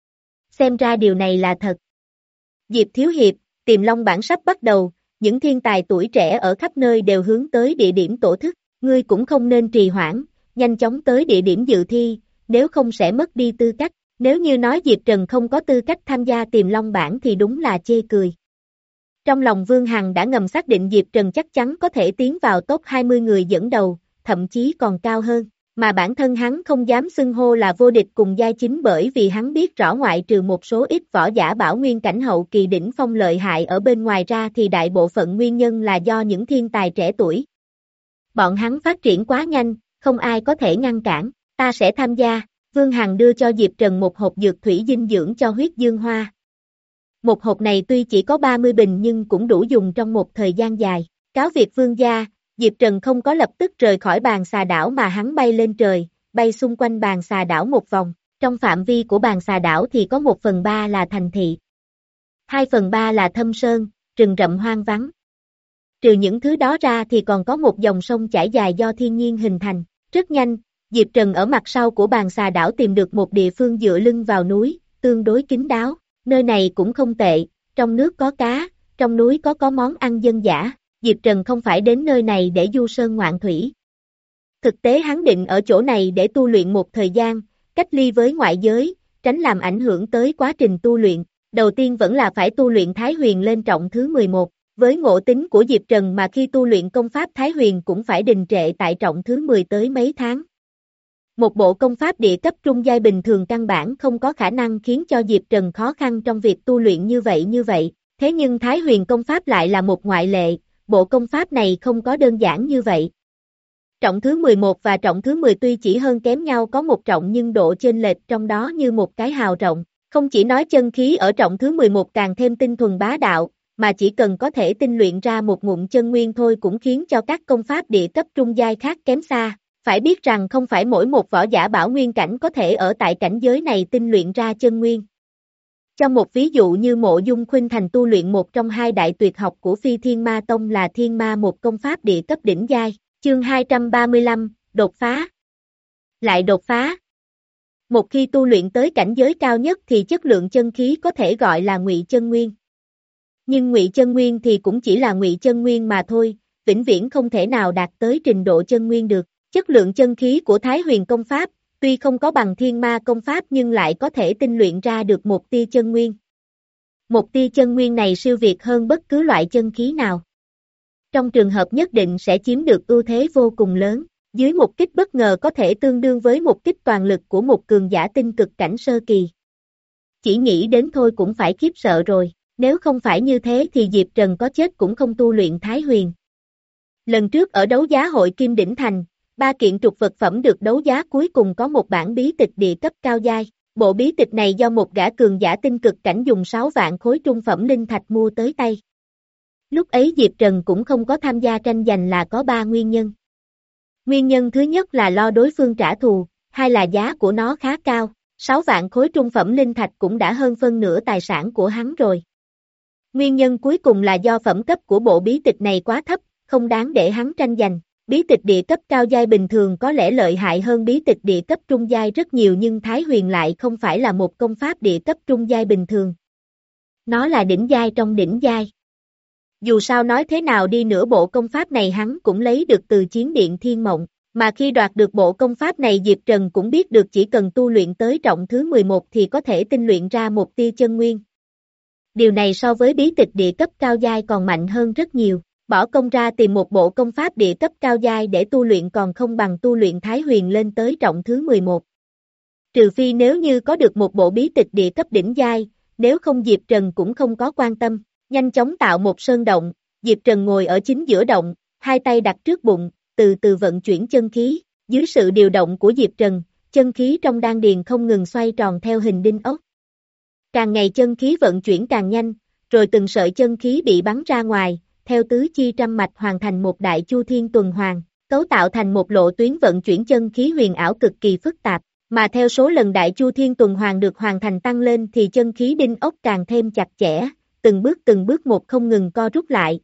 Xem ra điều này là thật. Diệp Thiếu Hiệp, Tiềm Long bảng sắp bắt đầu, những thiên tài tuổi trẻ ở khắp nơi đều hướng tới địa điểm tổ thức, ngươi cũng không nên trì hoãn, nhanh chóng tới địa điểm dự thi, nếu không sẽ mất đi tư cách. Nếu như nói Diệp Trần không có tư cách tham gia Tiềm Long bảng thì đúng là chê cười. Trong lòng Vương Hằng đã ngầm xác định Diệp Trần chắc chắn có thể tiến vào top hai mươi người dẫn đầu, thậm chí còn cao hơn, mà bản thân hắn không dám xưng hô là vô địch cùng giai chính bởi vì hắn biết rõ ngoại trừ một số ít võ giả bảo nguyên cảnh hậu kỳ đỉnh phong lợi hại ở bên ngoài ra thì đại bộ phận nguyên nhân là do những thiên tài trẻ tuổi. Bọn hắn phát triển quá nhanh, không ai có thể ngăn cản, ta sẽ tham gia. Vương Hằng đưa cho Diệp Trần một hộp dược thủy dinh dưỡng cho huyết dương hoa. Một hộp này tuy chỉ có ba mươi bình nhưng cũng đủ dùng trong một thời gian dài. Cáo việc vương gia, Diệp Trần không có lập tức rời khỏi bàn xà đảo mà hắn bay lên trời, bay xung quanh bàn xà đảo một vòng. Trong phạm vi của bàn xà đảo thì có một phần ba là thành thị. Hai phần ba là thâm sơn, rừng rậm hoang vắng. Trừ những thứ đó ra thì còn có một dòng sông chảy dài do thiên nhiên hình thành. Rất nhanh, Diệp Trần ở mặt sau của bàn xà đảo tìm được một địa phương dựa lưng vào núi, tương đối kín đáo, nơi này cũng không tệ, trong nước có cá, trong núi có có món ăn dân dã, Diệp Trần không phải đến nơi này để du sơn ngoạn thủy. Thực tế hắn định ở chỗ này để tu luyện một thời gian, cách ly với ngoại giới, tránh làm ảnh hưởng tới quá trình tu luyện, đầu tiên vẫn là phải tu luyện Thái Huyền lên trọng thứ mười một, với ngộ tính của Diệp Trần mà khi tu luyện công pháp Thái Huyền cũng phải đình trệ tại trọng thứ mười tới mấy tháng. Một bộ công pháp địa cấp trung giai bình thường căn bản không có khả năng khiến cho Diệp Trần khó khăn trong việc tu luyện như vậy như vậy, thế nhưng Thái Huyền công pháp lại là một ngoại lệ, bộ công pháp này không có đơn giản như vậy. Trọng thứ mười một và trọng thứ mười tuy chỉ hơn kém nhau có một trọng nhưng độ chênh lệch trong đó như một cái hào rộng, không chỉ nói chân khí ở trọng thứ mười một càng thêm tinh thuần bá đạo, mà chỉ cần có thể tinh luyện ra một ngụm chân nguyên thôi cũng khiến cho các công pháp địa cấp trung giai khác kém xa. Phải biết rằng không phải mỗi một võ giả bảo nguyên cảnh có thể ở tại cảnh giới này tinh luyện ra chân nguyên. Cho một ví dụ như Mộ Dung Khuynh Thành tu luyện một trong hai đại tuyệt học của Phi Thiên Ma Tông là Thiên Ma một công pháp địa cấp đỉnh giai, chương hai trăm ba mươi lăm, đột phá. Lại đột phá. Một khi tu luyện tới cảnh giới cao nhất thì chất lượng chân khí có thể gọi là ngụy chân nguyên. Nhưng ngụy chân nguyên thì cũng chỉ là ngụy chân nguyên mà thôi, vĩnh viễn không thể nào đạt tới trình độ chân nguyên được. Chất lượng chân khí của Thái Huyền công pháp, tuy không có bằng Thiên Ma công pháp nhưng lại có thể tinh luyện ra được một tia chân nguyên. Một tia chân nguyên này siêu việt hơn bất cứ loại chân khí nào. Trong trường hợp nhất định sẽ chiếm được ưu thế vô cùng lớn. Dưới một kích bất ngờ có thể tương đương với một kích toàn lực của một cường giả tinh cực cảnh sơ kỳ. Chỉ nghĩ đến thôi cũng phải khiếp sợ rồi, nếu không phải như thế thì Diệp Trần có chết cũng không tu luyện Thái Huyền. Lần trước ở đấu giá hội Kim Đỉnh Thành, ba kiện trục vật phẩm được đấu giá cuối cùng có một bản bí tịch địa cấp cao giai. Bộ bí tịch này do một gã cường giả tinh cực cảnh dùng sáu vạn khối trung phẩm linh thạch mua tới tay. Lúc ấy Diệp Trần cũng không có tham gia tranh giành là có ba nguyên nhân. Nguyên nhân thứ nhất là lo đối phương trả thù, hai là giá của nó khá cao, sáu vạn khối trung phẩm linh thạch cũng đã hơn phân nửa tài sản của hắn rồi. Nguyên nhân cuối cùng là do phẩm cấp của bộ bí tịch này quá thấp, không đáng để hắn tranh giành. Bí tịch địa cấp cao giai bình thường có lẽ lợi hại hơn bí tịch địa cấp trung giai rất nhiều nhưng Thái Huyền lại không phải là một công pháp địa cấp trung giai bình thường. Nó là đỉnh giai trong đỉnh giai. Dù sao nói thế nào đi nữa bộ công pháp này hắn cũng lấy được từ Chiến Điện Thiên Mộng, mà khi đoạt được bộ công pháp này Diệp Trần cũng biết được chỉ cần tu luyện tới trọng thứ mười một thì có thể tinh luyện ra một tia chân nguyên. Điều này so với bí tịch địa cấp cao giai còn mạnh hơn rất nhiều. Bỏ công ra tìm một bộ công pháp địa cấp cao giai để tu luyện còn không bằng tu luyện Thái Huyền lên tới trọng thứ mười một. Trừ phi nếu như có được một bộ bí tịch địa cấp đỉnh giai, nếu không Diệp Trần cũng không có quan tâm. Nhanh chóng tạo một sơn động, Diệp Trần ngồi ở chính giữa động, hai tay đặt trước bụng, từ từ vận chuyển chân khí. Dưới sự điều động của Diệp Trần, chân khí trong đan điền không ngừng xoay tròn theo hình đinh ốc. Càng ngày chân khí vận chuyển càng nhanh, rồi từng sợi chân khí bị bắn ra ngoài, theo tứ chi trăm mạch hoàn thành một đại chu thiên tuần hoàn, cấu tạo thành một lộ tuyến vận chuyển chân khí huyền ảo cực kỳ phức tạp, mà theo số lần đại chu thiên tuần hoàn được hoàn thành tăng lên thì chân khí đinh ốc càng thêm chặt chẽ, từng bước từng bước một không ngừng co rút lại.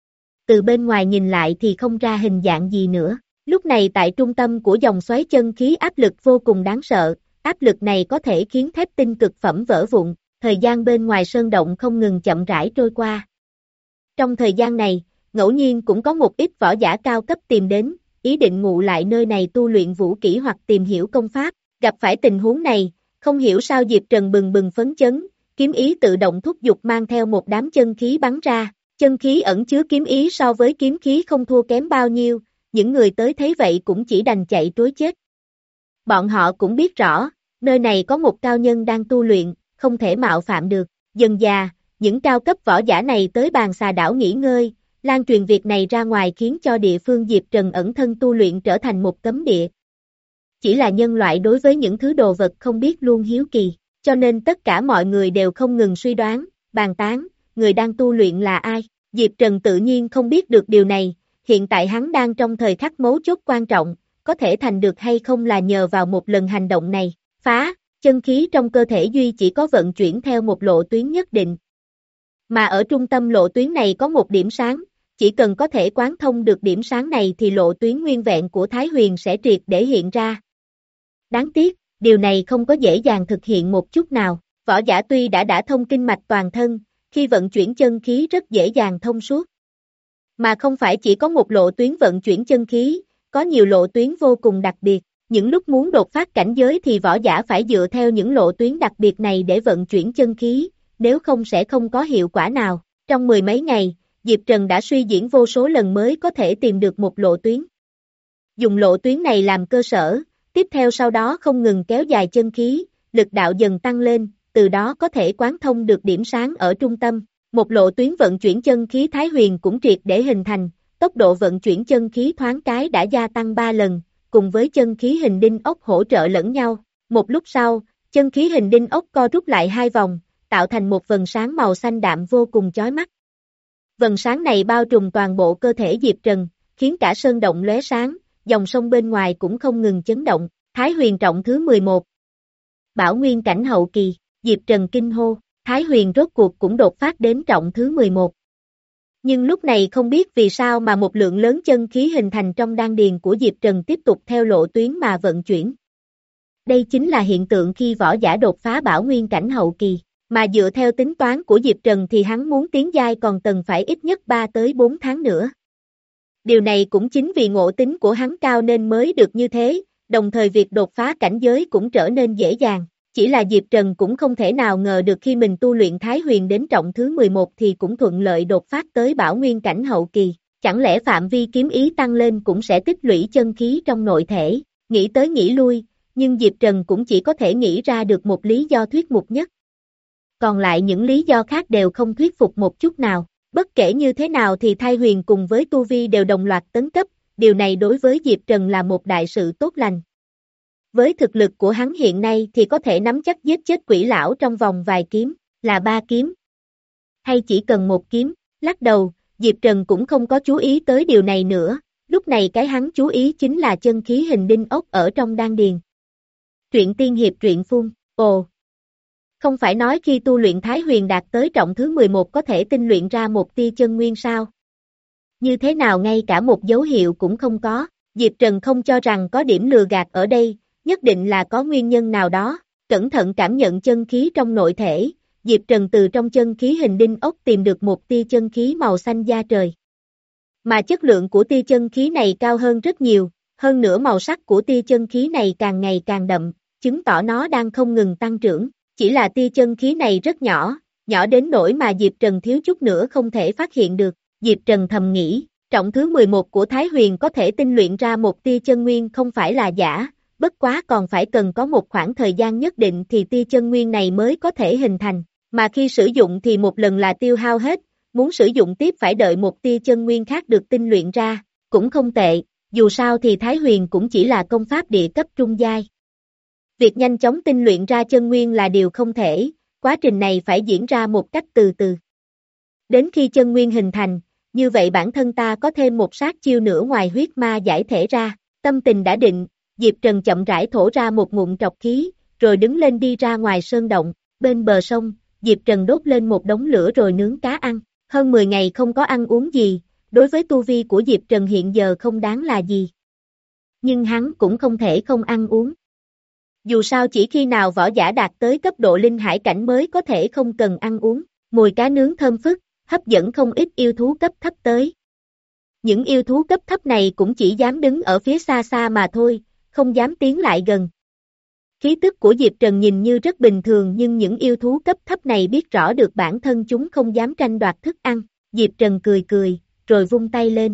Từ bên ngoài nhìn lại thì không ra hình dạng gì nữa. Lúc này tại trung tâm của dòng xoáy chân khí áp lực vô cùng đáng sợ, áp lực này có thể khiến thép tinh cực phẩm vỡ vụn, thời gian bên ngoài sơn động không ngừng chậm rãi trôi qua. Trong thời gian này, ngẫu nhiên cũng có một ít võ giả cao cấp tìm đến, ý định ngụ lại nơi này tu luyện vũ kỹ hoặc tìm hiểu công pháp. Gặp phải tình huống này, không hiểu sao Diệp Trần bừng bừng phấn chấn, kiếm ý tự động thúc giục mang theo một đám chân khí bắn ra, chân khí ẩn chứa kiếm ý so với kiếm khí không thua kém bao nhiêu, những người tới thấy vậy cũng chỉ đành chạy trối chết. Bọn họ cũng biết rõ, nơi này có một cao nhân đang tu luyện, không thể mạo phạm được, dần già, những cao cấp võ giả này tới bàn xà đảo nghỉ ngơi, lan truyền việc này ra ngoài khiến cho địa phương Diệp Trần ẩn thân tu luyện trở thành một cấm địa. Chỉ là nhân loại đối với những thứ đồ vật không biết luôn hiếu kỳ, cho nên tất cả mọi người đều không ngừng suy đoán, bàn tán, người đang tu luyện là ai. Diệp Trần tự nhiên không biết được điều này, hiện tại hắn đang trong thời khắc mấu chốt quan trọng, có thể thành được hay không là nhờ vào một lần hành động này, phá, chân khí trong cơ thể Duy chỉ có vận chuyển theo một lộ tuyến nhất định. Mà ở trung tâm lộ tuyến này có một điểm sáng, chỉ cần có thể quán thông được điểm sáng này thì lộ tuyến nguyên vẹn của Thái Huyền sẽ triệt để hiện ra. Đáng tiếc, điều này không có dễ dàng thực hiện một chút nào, võ giả tuy đã đã thông kinh mạch toàn thân, khi vận chuyển chân khí rất dễ dàng thông suốt. Mà không phải chỉ có một lộ tuyến vận chuyển chân khí, có nhiều lộ tuyến vô cùng đặc biệt, những lúc muốn đột phát cảnh giới thì võ giả phải dựa theo những lộ tuyến đặc biệt này để vận chuyển chân khí, nếu không sẽ không có hiệu quả nào. Trong mười mấy ngày, Diệp Trần đã suy diễn vô số lần mới có thể tìm được một lộ tuyến. Dùng lộ tuyến này làm cơ sở, tiếp theo sau đó không ngừng kéo dài chân khí, lực đạo dần tăng lên, từ đó có thể quán thông được điểm sáng ở trung tâm. Một lộ tuyến vận chuyển chân khí Thái Huyền cũng triệt để hình thành, tốc độ vận chuyển chân khí thoáng cái đã gia tăng ba lần, cùng với chân khí hình đinh ốc hỗ trợ lẫn nhau. Một lúc sau, chân khí hình đinh ốc co rút lại hai vòng, tạo thành một vầng sáng màu xanh đạm vô cùng chói mắt. Vầng sáng này bao trùm toàn bộ cơ thể Diệp Trần, khiến cả sơn động lóe sáng, dòng sông bên ngoài cũng không ngừng chấn động. Thái Huyền trọng thứ mười một. Bảo nguyên cảnh hậu kỳ, Diệp Trần kinh hô, Thái Huyền rốt cuộc cũng đột phát đến trọng thứ mười một. Nhưng lúc này không biết vì sao mà một lượng lớn chân khí hình thành trong đan điền của Diệp Trần tiếp tục theo lộ tuyến mà vận chuyển. Đây chính là hiện tượng khi võ giả đột phá bảo nguyên cảnh hậu kỳ, mà dựa theo tính toán của Diệp Trần thì hắn muốn tiến giai còn cần phải ít nhất ba tới bốn tháng nữa. Điều này cũng chính vì ngộ tính của hắn cao nên mới được như thế, đồng thời việc đột phá cảnh giới cũng trở nên dễ dàng. Chỉ là Diệp Trần cũng không thể nào ngờ được khi mình tu luyện Thái Huyền đến trọng thứ mười một thì cũng thuận lợi đột phát tới bảo nguyên cảnh hậu kỳ. Chẳng lẽ phạm vi kiếm ý tăng lên cũng sẽ tích lũy chân khí trong nội thể, nghĩ tới nghĩ lui, nhưng Diệp Trần cũng chỉ có thể nghĩ ra được một lý do thuyết mục nhất. Còn lại những lý do khác đều không thuyết phục một chút nào, bất kể như thế nào thì Thai Huyền cùng với Tu Vi đều đồng loạt tấn cấp, điều này đối với Diệp Trần là một đại sự tốt lành. Với thực lực của hắn hiện nay thì có thể nắm chắc giết chết quỷ lão trong vòng vài kiếm, là ba kiếm. Hay chỉ cần một kiếm, lắc đầu, Diệp Trần cũng không có chú ý tới điều này nữa, lúc này cái hắn chú ý chính là chân khí hình đinh ốc ở trong đan điền. Truyện tiên hiệp truyện phun, ồ. Không phải nói khi tu luyện Thái Huyền đạt tới trọng thứ mười một có thể tinh luyện ra một tia chân nguyên sao? Như thế nào ngay cả một dấu hiệu cũng không có, Diệp Trần không cho rằng có điểm lừa gạt ở đây, nhất định là có nguyên nhân nào đó, cẩn thận cảm nhận chân khí trong nội thể, Diệp Trần từ trong chân khí hình đinh ốc tìm được một tia chân khí màu xanh da trời. Mà chất lượng của tia chân khí này cao hơn rất nhiều, hơn nữa màu sắc của tia chân khí này càng ngày càng đậm, chứng tỏ nó đang không ngừng tăng trưởng, chỉ là tia chân khí này rất nhỏ, nhỏ đến nỗi mà Diệp Trần thiếu chút nữa không thể phát hiện được, Diệp Trần thầm nghĩ, trọng thứ mười một của Thái Huyền có thể tinh luyện ra một tia chân nguyên không phải là giả, bất quá còn phải cần có một khoảng thời gian nhất định thì tia chân nguyên này mới có thể hình thành, mà khi sử dụng thì một lần là tiêu hao hết, muốn sử dụng tiếp phải đợi một tia chân nguyên khác được tinh luyện ra, cũng không tệ, dù sao thì Thái Huyền cũng chỉ là công pháp địa cấp trung giai. Việc nhanh chóng tinh luyện ra chân nguyên là điều không thể, quá trình này phải diễn ra một cách từ từ. Đến khi chân nguyên hình thành, như vậy bản thân ta có thêm một sát chiêu nữa ngoài huyết ma giải thể ra, tâm tình đã định, Diệp Trần chậm rãi thổ ra một ngụm trọc khí, rồi đứng lên đi ra ngoài sơn động, bên bờ sông, Diệp Trần đốt lên một đống lửa rồi nướng cá ăn, hơn mười ngày không có ăn uống gì, đối với tu vi của Diệp Trần hiện giờ không đáng là gì. Nhưng hắn cũng không thể không ăn uống. Dù sao chỉ khi nào võ giả đạt tới cấp độ linh hải cảnh mới có thể không cần ăn uống, mùi cá nướng thơm phức, hấp dẫn không ít yêu thú cấp thấp tới. Những yêu thú cấp thấp này cũng chỉ dám đứng ở phía xa xa mà thôi, không dám tiến lại gần. Khí tức của Diệp Trần nhìn như rất bình thường nhưng những yêu thú cấp thấp này biết rõ được bản thân chúng không dám tranh đoạt thức ăn. Diệp Trần cười cười, rồi vung tay lên.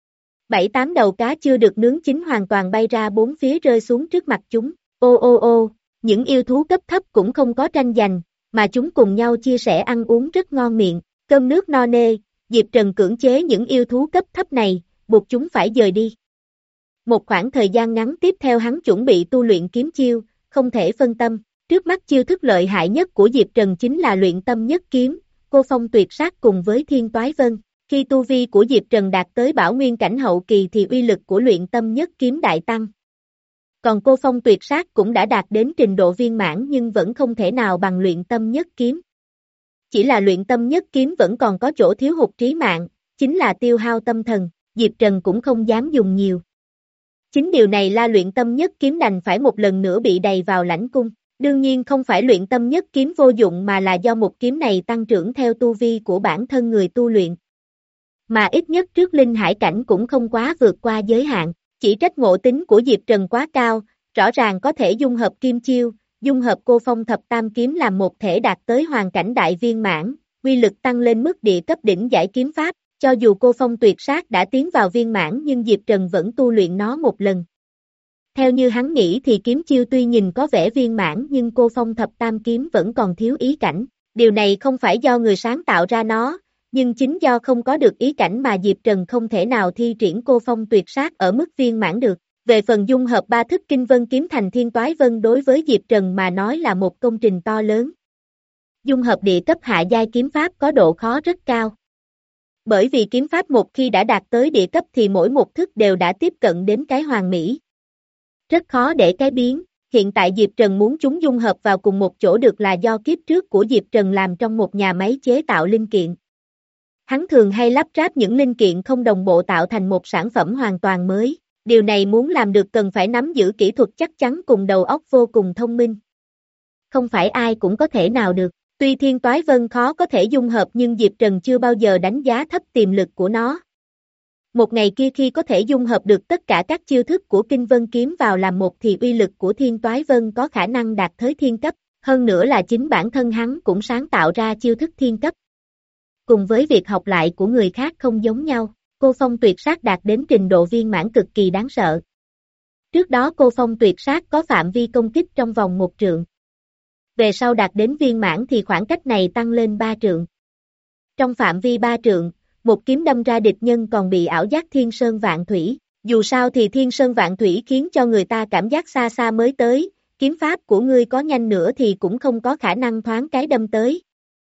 Bảy tám đầu cá chưa được nướng chín hoàn toàn bay ra bốn phía rơi xuống trước mặt chúng. Ô ô ô, những yêu thú cấp thấp cũng không có tranh giành, mà chúng cùng nhau chia sẻ ăn uống rất ngon miệng, cơm nước no nê, Diệp Trần cưỡng chế những yêu thú cấp thấp này, buộc chúng phải dời đi. Một khoảng thời gian ngắn tiếp theo hắn chuẩn bị tu luyện kiếm chiêu, không thể phân tâm, trước mắt chiêu thức lợi hại nhất của Diệp Trần chính là luyện tâm nhất kiếm, cô phong tuyệt sát cùng với thiên toái vân. Khi tu vi của Diệp Trần đạt tới bảo nguyên cảnh hậu kỳ thì uy lực của luyện tâm nhất kiếm đại tăng. Còn cô phong tuyệt sát cũng đã đạt đến trình độ viên mãn nhưng vẫn không thể nào bằng luyện tâm nhất kiếm. Chỉ là luyện tâm nhất kiếm vẫn còn có chỗ thiếu hụt trí mạng, chính là tiêu hao tâm thần, Diệp Trần cũng không dám dùng nhiều. Chính điều này la luyện tâm nhất kiếm đành phải một lần nữa bị đầy vào lãnh cung. Đương nhiên không phải luyện tâm nhất kiếm vô dụng mà là do một kiếm này tăng trưởng theo tu vi của bản thân người tu luyện. Mà ít nhất trước linh hải cảnh cũng không quá vượt qua giới hạn, chỉ trách ngộ tính của Diệp Trần quá cao, rõ ràng có thể dung hợp kim chiêu, dung hợp cô phong thập tam kiếm làm một thể đạt tới hoàn cảnh đại viên mãn, uy lực tăng lên mức địa cấp đỉnh giải kiếm pháp, cho dù cô phong tuyệt sát đã tiến vào viên mãn nhưng Diệp Trần vẫn tu luyện nó một lần. Theo như hắn nghĩ thì kiếm chiêu tuy nhìn có vẻ viên mãn nhưng cô phong thập tam kiếm vẫn còn thiếu ý cảnh, điều này không phải do người sáng tạo ra nó, nhưng chính do không có được ý cảnh mà Diệp Trần không thể nào thi triển cô phong tuyệt sát ở mức viên mãn được. Về phần dung hợp ba thức kinh vân kiếm thành thiên toái vân đối với Diệp Trần mà nói là một công trình to lớn. Dung hợp địa cấp hạ giai kiếm pháp có độ khó rất cao. Bởi vì kiếm pháp một khi đã đạt tới địa cấp thì mỗi một thức đều đã tiếp cận đến cái hoàn mỹ. Rất khó để cái biến, hiện tại Diệp Trần muốn chúng dung hợp vào cùng một chỗ được là do kiếp trước của Diệp Trần làm trong một nhà máy chế tạo linh kiện. Hắn thường hay lắp ráp những linh kiện không đồng bộ tạo thành một sản phẩm hoàn toàn mới, điều này muốn làm được cần phải nắm giữ kỹ thuật chắc chắn cùng đầu óc vô cùng thông minh. Không phải ai cũng có thể nào được, tuy thiên toái vân khó có thể dung hợp nhưng Diệp Trần chưa bao giờ đánh giá thấp tiềm lực của nó. Một ngày kia khi có thể dung hợp được tất cả các chiêu thức của kinh vân kiếm vào làm một thì uy lực của thiên toái vân có khả năng đạt tới thiên cấp, hơn nữa là chính bản thân hắn cũng sáng tạo ra chiêu thức thiên cấp. Cùng với việc học lại của người khác không giống nhau, Cô phong tuyệt sát đạt đến trình độ viên mãn cực kỳ đáng sợ. Trước đó cô phong tuyệt sát có phạm vi công kích trong vòng một trượng. Về sau đạt đến viên mãn thì khoảng cách này tăng lên ba trượng. Trong phạm vi ba trượng, một kiếm đâm ra địch nhân còn bị ảo giác thiên sơn vạn thủy. Dù sao thì thiên sơn vạn thủy khiến cho người ta cảm giác xa xa mới tới, kiếm pháp của ngươi có nhanh nữa thì cũng không có khả năng thoáng cái đâm tới.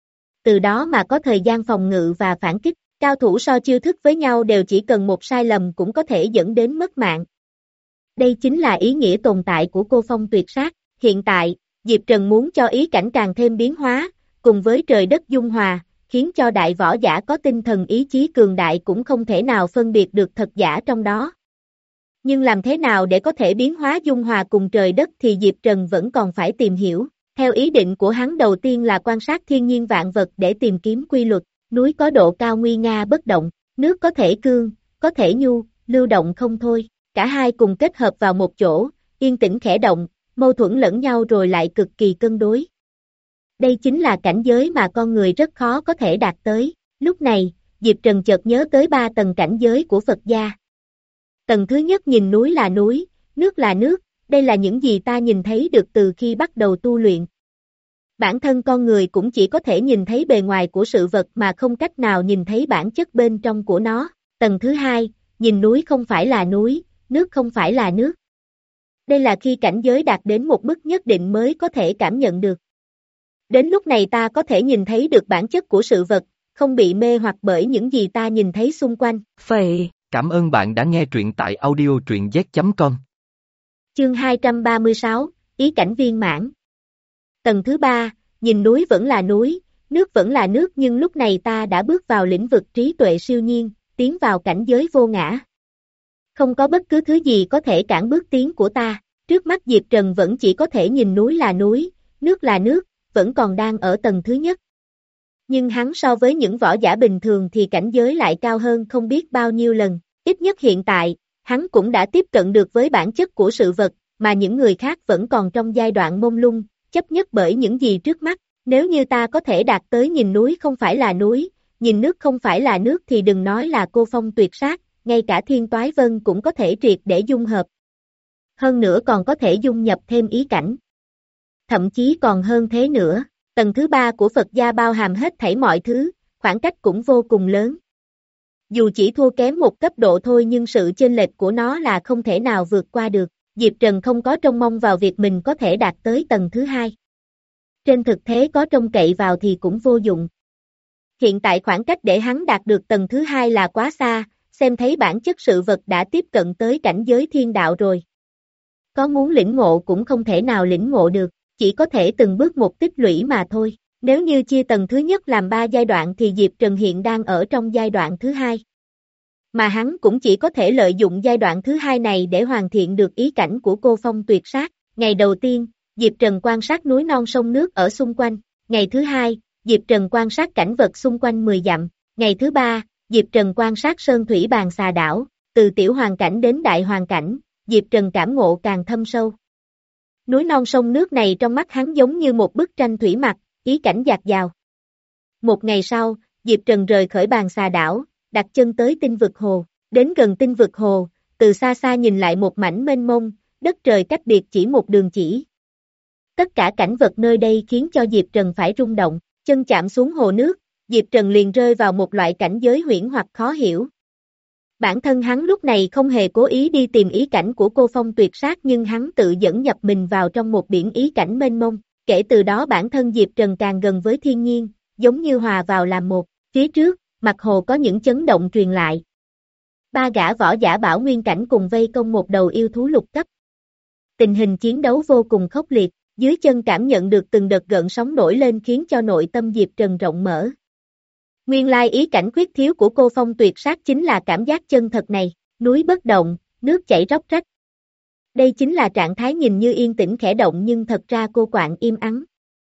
Từ đó mà có thời gian phòng ngự và phản kích, cao thủ so chiêu thức với nhau đều chỉ cần một sai lầm cũng có thể dẫn đến mất mạng. Đây chính là ý nghĩa tồn tại của cô phong tuyệt sát. Hiện tại, Diệp Trần muốn cho ý cảnh càng thêm biến hóa, cùng với trời đất dung hòa, khiến cho đại võ giả có tinh thần ý chí cường đại cũng không thể nào phân biệt được thật giả trong đó. Nhưng làm thế nào để có thể biến hóa dung hòa cùng trời đất thì Diệp Trần vẫn còn phải tìm hiểu. Theo ý định của hắn đầu tiên là quan sát thiên nhiên vạn vật để tìm kiếm quy luật. Núi có độ cao nguy nga bất động, nước có thể cương, có thể nhu, lưu động không thôi. Cả hai cùng kết hợp vào một chỗ, yên tĩnh khẽ động, mâu thuẫn lẫn nhau rồi lại cực kỳ cân đối. Đây chính là cảnh giới mà con người rất khó có thể đạt tới. Lúc này, Diệp Trần chợt nhớ tới ba tầng cảnh giới của Phật gia. Tầng thứ nhất nhìn núi là núi, nước là nước, đây là những gì ta nhìn thấy được từ khi bắt đầu tu luyện. Bản thân con người cũng chỉ có thể nhìn thấy bề ngoài của sự vật mà không cách nào nhìn thấy bản chất bên trong của nó. Tầng thứ hai, nhìn núi không phải là núi, nước không phải là nước. Đây là khi cảnh giới đạt đến một mức nhất định mới có thể cảm nhận được. Đến lúc này ta có thể nhìn thấy được bản chất của sự vật, không bị mê hoặc bởi những gì ta nhìn thấy xung quanh. Phệ. Cảm ơn bạn đã nghe truyện tại audio truyện z chấm com. Chương hai trăm ba mươi sáu, ý cảnh viên mãn. Tầng thứ ba, nhìn núi vẫn là núi, nước vẫn là nước nhưng lúc này ta đã bước vào lĩnh vực trí tuệ siêu nhiên, tiến vào cảnh giới vô ngã. Không có bất cứ thứ gì có thể cản bước tiến của ta, trước mắt Diệp Trần vẫn chỉ có thể nhìn núi là núi, nước là nước, vẫn còn đang ở tầng thứ nhất. Nhưng hắn so với những võ giả bình thường thì cảnh giới lại cao hơn không biết bao nhiêu lần, ít nhất hiện tại, hắn cũng đã tiếp cận được với bản chất của sự vật, mà những người khác vẫn còn trong giai đoạn mông lung, chấp nhất bởi những gì trước mắt. Nếu như ta có thể đạt tới nhìn núi không phải là núi, nhìn nước không phải là nước thì đừng nói là cô phong tuyệt sát, ngay cả thiên toái vân cũng có thể triệt để dung hợp. Hơn nữa còn có thể dung nhập thêm ý cảnh. Thậm chí còn hơn thế nữa, tầng thứ ba của Phật gia bao hàm hết thảy mọi thứ, khoảng cách cũng vô cùng lớn. Dù chỉ thua kém một cấp độ thôi nhưng sự chênh lệch của nó là không thể nào vượt qua được. Diệp Trần không có trông mong vào việc mình có thể đạt tới tầng thứ hai. Trên thực tế có trông cậy vào thì cũng vô dụng. Hiện tại khoảng cách để hắn đạt được tầng thứ hai là quá xa, xem thấy bản chất sự vật đã tiếp cận tới cảnh giới thiên đạo rồi. Có muốn lĩnh ngộ cũng không thể nào lĩnh ngộ được, chỉ có thể từng bước một tích lũy mà thôi. Nếu như chia tầng thứ nhất làm ba giai đoạn thì Diệp Trần hiện đang ở trong giai đoạn thứ hai. Mà hắn cũng chỉ có thể lợi dụng giai đoạn thứ hai này để hoàn thiện được ý cảnh của cô phong tuyệt sát. Ngày đầu tiên, Diệp Trần quan sát núi non sông nước ở xung quanh. Ngày thứ hai, Diệp Trần quan sát cảnh vật xung quanh mười dặm. Ngày thứ ba, Diệp Trần quan sát sơn thủy bàn xà đảo. Từ tiểu hoàn cảnh đến đại hoàn cảnh, Diệp Trần cảm ngộ càng thâm sâu. Núi non sông nước này trong mắt hắn giống như một bức tranh thủy mặc, ý cảnh dạt dào. Một ngày sau, Diệp Trần rời khỏi bàn xà đảo, đặt chân tới tinh vực hồ. Đến gần tinh vực hồ, từ xa xa nhìn lại một mảnh mênh mông, đất trời cách biệt chỉ một đường chỉ. Tất cả cảnh vật nơi đây khiến cho Diệp Trần phải rung động, chân chạm xuống hồ nước, Diệp Trần liền rơi vào một loại cảnh giới huyễn hoặc khó hiểu. Bản thân hắn lúc này không hề cố ý đi tìm ý cảnh của cô phong tuyệt sát nhưng hắn tự dẫn nhập mình vào trong một biển ý cảnh mênh mông. Kể từ đó bản thân Diệp Trần càng gần với thiên nhiên, giống như hòa vào làm một. Phía trước, mặt hồ có những chấn động truyền lại. Ba gã võ giả bảo nguyên cảnh cùng vây công một đầu yêu thú lục cấp. Tình hình chiến đấu vô cùng khốc liệt, dưới chân cảm nhận được từng đợt gợn sóng nổi lên khiến cho nội tâm Diệp Trần rộng mở. Nguyên lai ý cảnh khuyết thiếu của cô phong tuyệt sát chính là cảm giác chân thật này, núi bất động, nước chảy róc rách. Đây chính là trạng thái nhìn như yên tĩnh khẽ động nhưng thật ra cô quạng im ắng.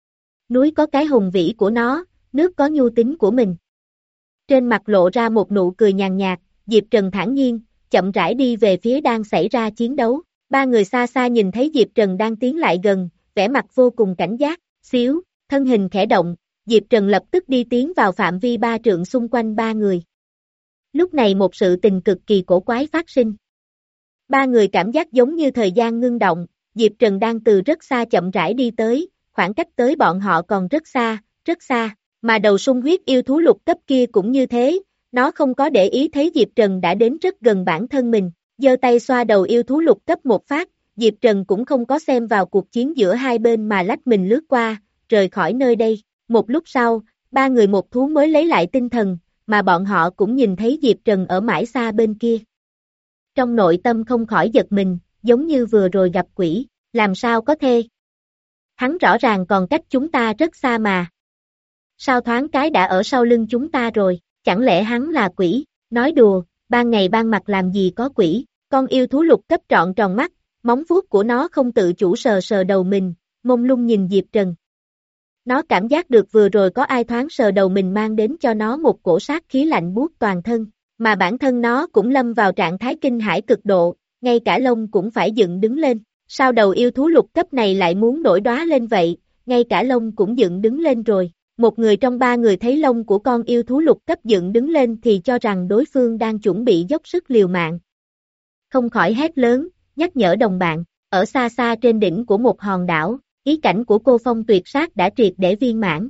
Núi có cái hùng vĩ của nó, nước có nhu tính của mình. Trên mặt lộ ra một nụ cười nhàn nhạt, Diệp Trần thản nhiên, chậm rãi đi về phía đang xảy ra chiến đấu. Ba người xa xa nhìn thấy Diệp Trần đang tiến lại gần, vẻ mặt vô cùng cảnh giác, xíu, thân hình khẽ động, Diệp Trần lập tức đi tiến vào phạm vi ba trượng xung quanh ba người. Lúc này một sự tình cực kỳ cổ quái phát sinh. Ba người cảm giác giống như thời gian ngưng động, Diệp Trần đang từ rất xa chậm rãi đi tới, khoảng cách tới bọn họ còn rất xa, rất xa, mà đầu sung huyết yêu thú lục cấp kia cũng như thế, nó không có để ý thấy Diệp Trần đã đến rất gần bản thân mình, giơ tay xoa đầu yêu thú lục cấp một phát, Diệp Trần cũng không có xem vào cuộc chiến giữa hai bên mà lách mình lướt qua, rời khỏi nơi đây, một lúc sau, ba người một thú mới lấy lại tinh thần, mà bọn họ cũng nhìn thấy Diệp Trần ở mãi xa bên kia. Trong nội tâm không khỏi giật mình, giống như vừa rồi gặp quỷ, làm sao có thể? Hắn rõ ràng còn cách chúng ta rất xa mà. Sao thoáng cái đã ở sau lưng chúng ta rồi, chẳng lẽ hắn là quỷ, nói đùa, ban ngày ban mặt làm gì có quỷ, con yêu thú lục cấp trọn tròn mắt, móng vuốt của nó không tự chủ sờ sờ đầu mình, mông lung nhìn Diệp Trần. Nó cảm giác được vừa rồi có ai thoáng sờ đầu mình mang đến cho nó một cổ sát khí lạnh buốt toàn thân, mà bản thân nó cũng lâm vào trạng thái kinh hãi cực độ, ngay cả lông cũng phải dựng đứng lên. Sao đầu yêu thú lục cấp này lại muốn nổi đóa lên vậy, ngay cả lông cũng dựng đứng lên rồi. Một người trong ba người thấy lông của con yêu thú lục cấp dựng đứng lên thì cho rằng đối phương đang chuẩn bị dốc sức liều mạng. Không khỏi hét lớn, nhắc nhở đồng bạn, ở xa xa trên đỉnh của một hòn đảo, ý cảnh của cô Phong Tuyệt Sát đã triệt để viên mãn.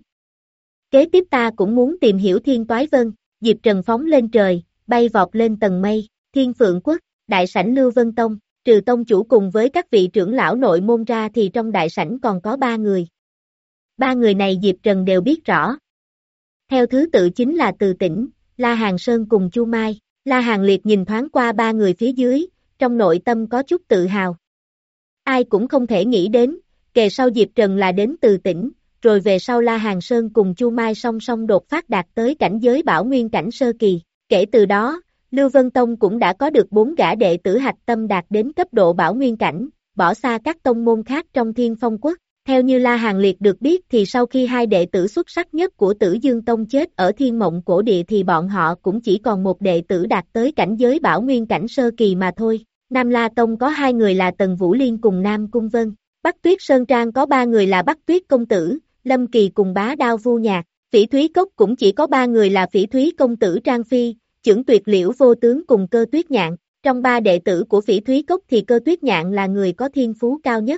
Kế tiếp ta cũng muốn tìm hiểu Thiên Toái Vân, Diệp Trần phóng lên trời, bay vọt lên tầng mây, Thiên Phượng Quốc, đại sảnh Lưu Vân Tông, trừ tông chủ cùng với các vị trưởng lão nội môn ra thì trong đại sảnh còn có ba người. Ba người này Diệp Trần đều biết rõ. Theo thứ tự chính là Từ Tĩnh, La Hàn Sơn cùng Chu Mai, La Hàn Liệt nhìn thoáng qua ba người phía dưới, trong nội tâm có chút tự hào. Ai cũng không thể nghĩ đến, kề sau Diệp Trần là đến Từ Tĩnh, rồi về sau La Hàn Sơn cùng Chu Mai song song đột phát đạt tới cảnh giới bảo nguyên cảnh sơ kỳ. Kể từ đó, Lưu Vân Tông cũng đã có được bốn gã đệ tử hạch tâm đạt đến cấp độ bảo nguyên cảnh, bỏ xa các tông môn khác trong Thiên Phong Quốc. Theo như La Hàn Liệt được biết thì sau khi hai đệ tử xuất sắc nhất của Tử Dương Tông chết ở Thiên Mộng Cổ Địa thì bọn họ cũng chỉ còn một đệ tử đạt tới cảnh giới bảo nguyên cảnh sơ kỳ mà thôi. Nam La Tông có hai người là Tần Vũ Liên cùng Nam Cung Vân. Bắc Tuyết Sơn Trang có ba người là Bắc Tuyết Công Tử, Lâm Kỳ cùng Bá Đao Vu Nhạc. Phỉ Thúy Cốc cũng chỉ có ba người là Phỉ Thúy Công Tử Trang Phi, Chưởng Tuyệt Liễu Vô Tướng cùng Cơ Tuyết Nhạn. Trong ba đệ tử của Phỉ Thúy Cốc thì Cơ Tuyết Nhạn là người có thiên phú cao nhất.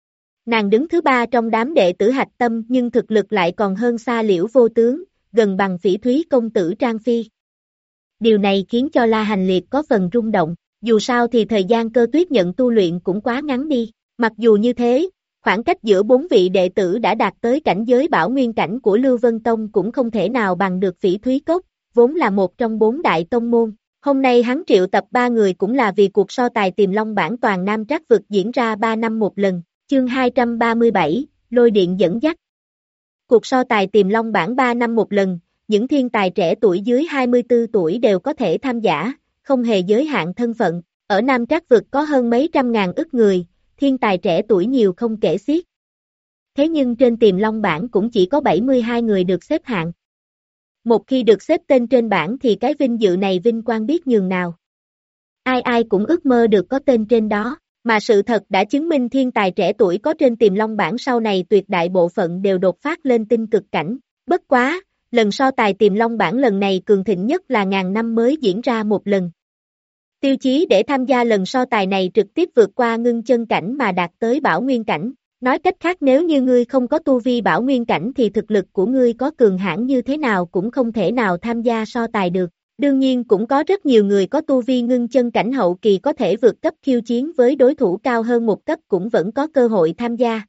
Nàng đứng thứ ba trong đám đệ tử hạch tâm nhưng thực lực lại còn hơn xa Liễu Vô Tướng, gần bằng Phỉ Thúy Công Tử Trang Phi. Điều này khiến cho La Hành Liệt có phần rung động, dù sao thì thời gian Cơ Tuyết nhận tu luyện cũng quá ngắn đi. Mặc dù như thế, khoảng cách giữa bốn vị đệ tử đã đạt tới cảnh giới bảo nguyên cảnh của Lưu Vân Tông cũng không thể nào bằng được Phỉ Thúy Cốc, vốn là một trong bốn đại tông môn. Hôm nay hắn triệu tập ba người cũng là vì cuộc so tài Tiềm Long bảng toàn Nam Trác vực diễn ra ba năm một lần. Chương hai trăm ba mươi bảy, Lôi Điện dẫn dắt. Cuộc so tài Tiềm Long bảng ba năm một lần, những thiên tài trẻ tuổi dưới hai mươi tư tuổi đều có thể tham gia, không hề giới hạn thân phận. Ở Nam Trác vực có hơn mấy trăm ngàn ức người, thiên tài trẻ tuổi nhiều không kể xiết. Thế nhưng trên Tiềm Long bảng cũng chỉ có bảy mươi hai người được xếp hạng. Một khi được xếp tên trên bảng thì cái vinh dự này vinh quang biết nhường nào. Ai ai cũng ước mơ được có tên trên đó. Mà sự thật đã chứng minh thiên tài trẻ tuổi có trên Tiềm Long bảng sau này tuyệt đại bộ phận đều đột phát lên tinh cực cảnh. Bất quá, lần so tài Tiềm Long bảng lần này cường thịnh nhất là ngàn năm mới diễn ra một lần. Tiêu chí để tham gia lần so tài này trực tiếp vượt qua ngưng chân cảnh mà đạt tới bảo nguyên cảnh. Nói cách khác nếu như ngươi không có tu vi bảo nguyên cảnh thì thực lực của ngươi có cường hãn như thế nào cũng không thể nào tham gia so tài được. Đương nhiên cũng có rất nhiều người có tu vi ngưng chân cảnh hậu kỳ có thể vượt cấp khiêu chiến với đối thủ cao hơn một cấp cũng vẫn có cơ hội tham gia.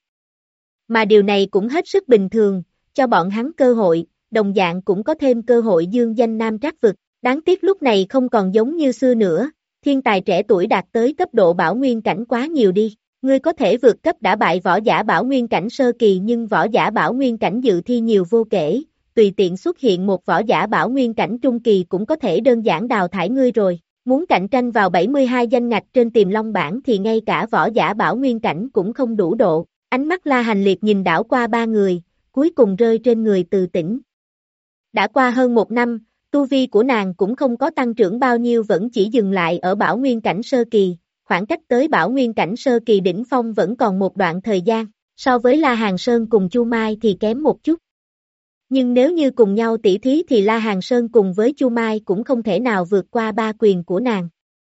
Mà điều này cũng hết sức bình thường, cho bọn hắn cơ hội, đồng dạng cũng có thêm cơ hội dương danh Nam Trác vực. Đáng tiếc lúc này không còn giống như xưa nữa, thiên tài trẻ tuổi đạt tới cấp độ bảo nguyên cảnh quá nhiều đi. Ngươi có thể vượt cấp đã bại võ giả bảo nguyên cảnh sơ kỳ nhưng võ giả bảo nguyên cảnh dự thi nhiều vô kể. Tùy tiện xuất hiện một võ giả bảo nguyên cảnh trung kỳ cũng có thể đơn giản đào thải ngươi rồi. Muốn cạnh tranh vào bảy mươi hai danh ngạch trên Tiềm Long bảng thì ngay cả võ giả bảo nguyên cảnh cũng không đủ độ. Ánh mắt La Hành Liệt nhìn đảo qua ba người, cuối cùng rơi trên người Từ Tĩnh. Đã qua hơn một năm, tu vi của nàng cũng không có tăng trưởng bao nhiêu vẫn chỉ dừng lại ở bảo nguyên cảnh sơ kỳ, khoảng cách tới bảo nguyên cảnh sơ kỳ đỉnh phong vẫn còn một đoạn thời gian, so với La Hàn Sơn cùng Chu Mai thì kém một chút. Nhưng nếu như cùng nhau tỉ thí thì La Hàn Sơn cùng với Chu Mai cũng không thể nào vượt qua ba quyền của nàng.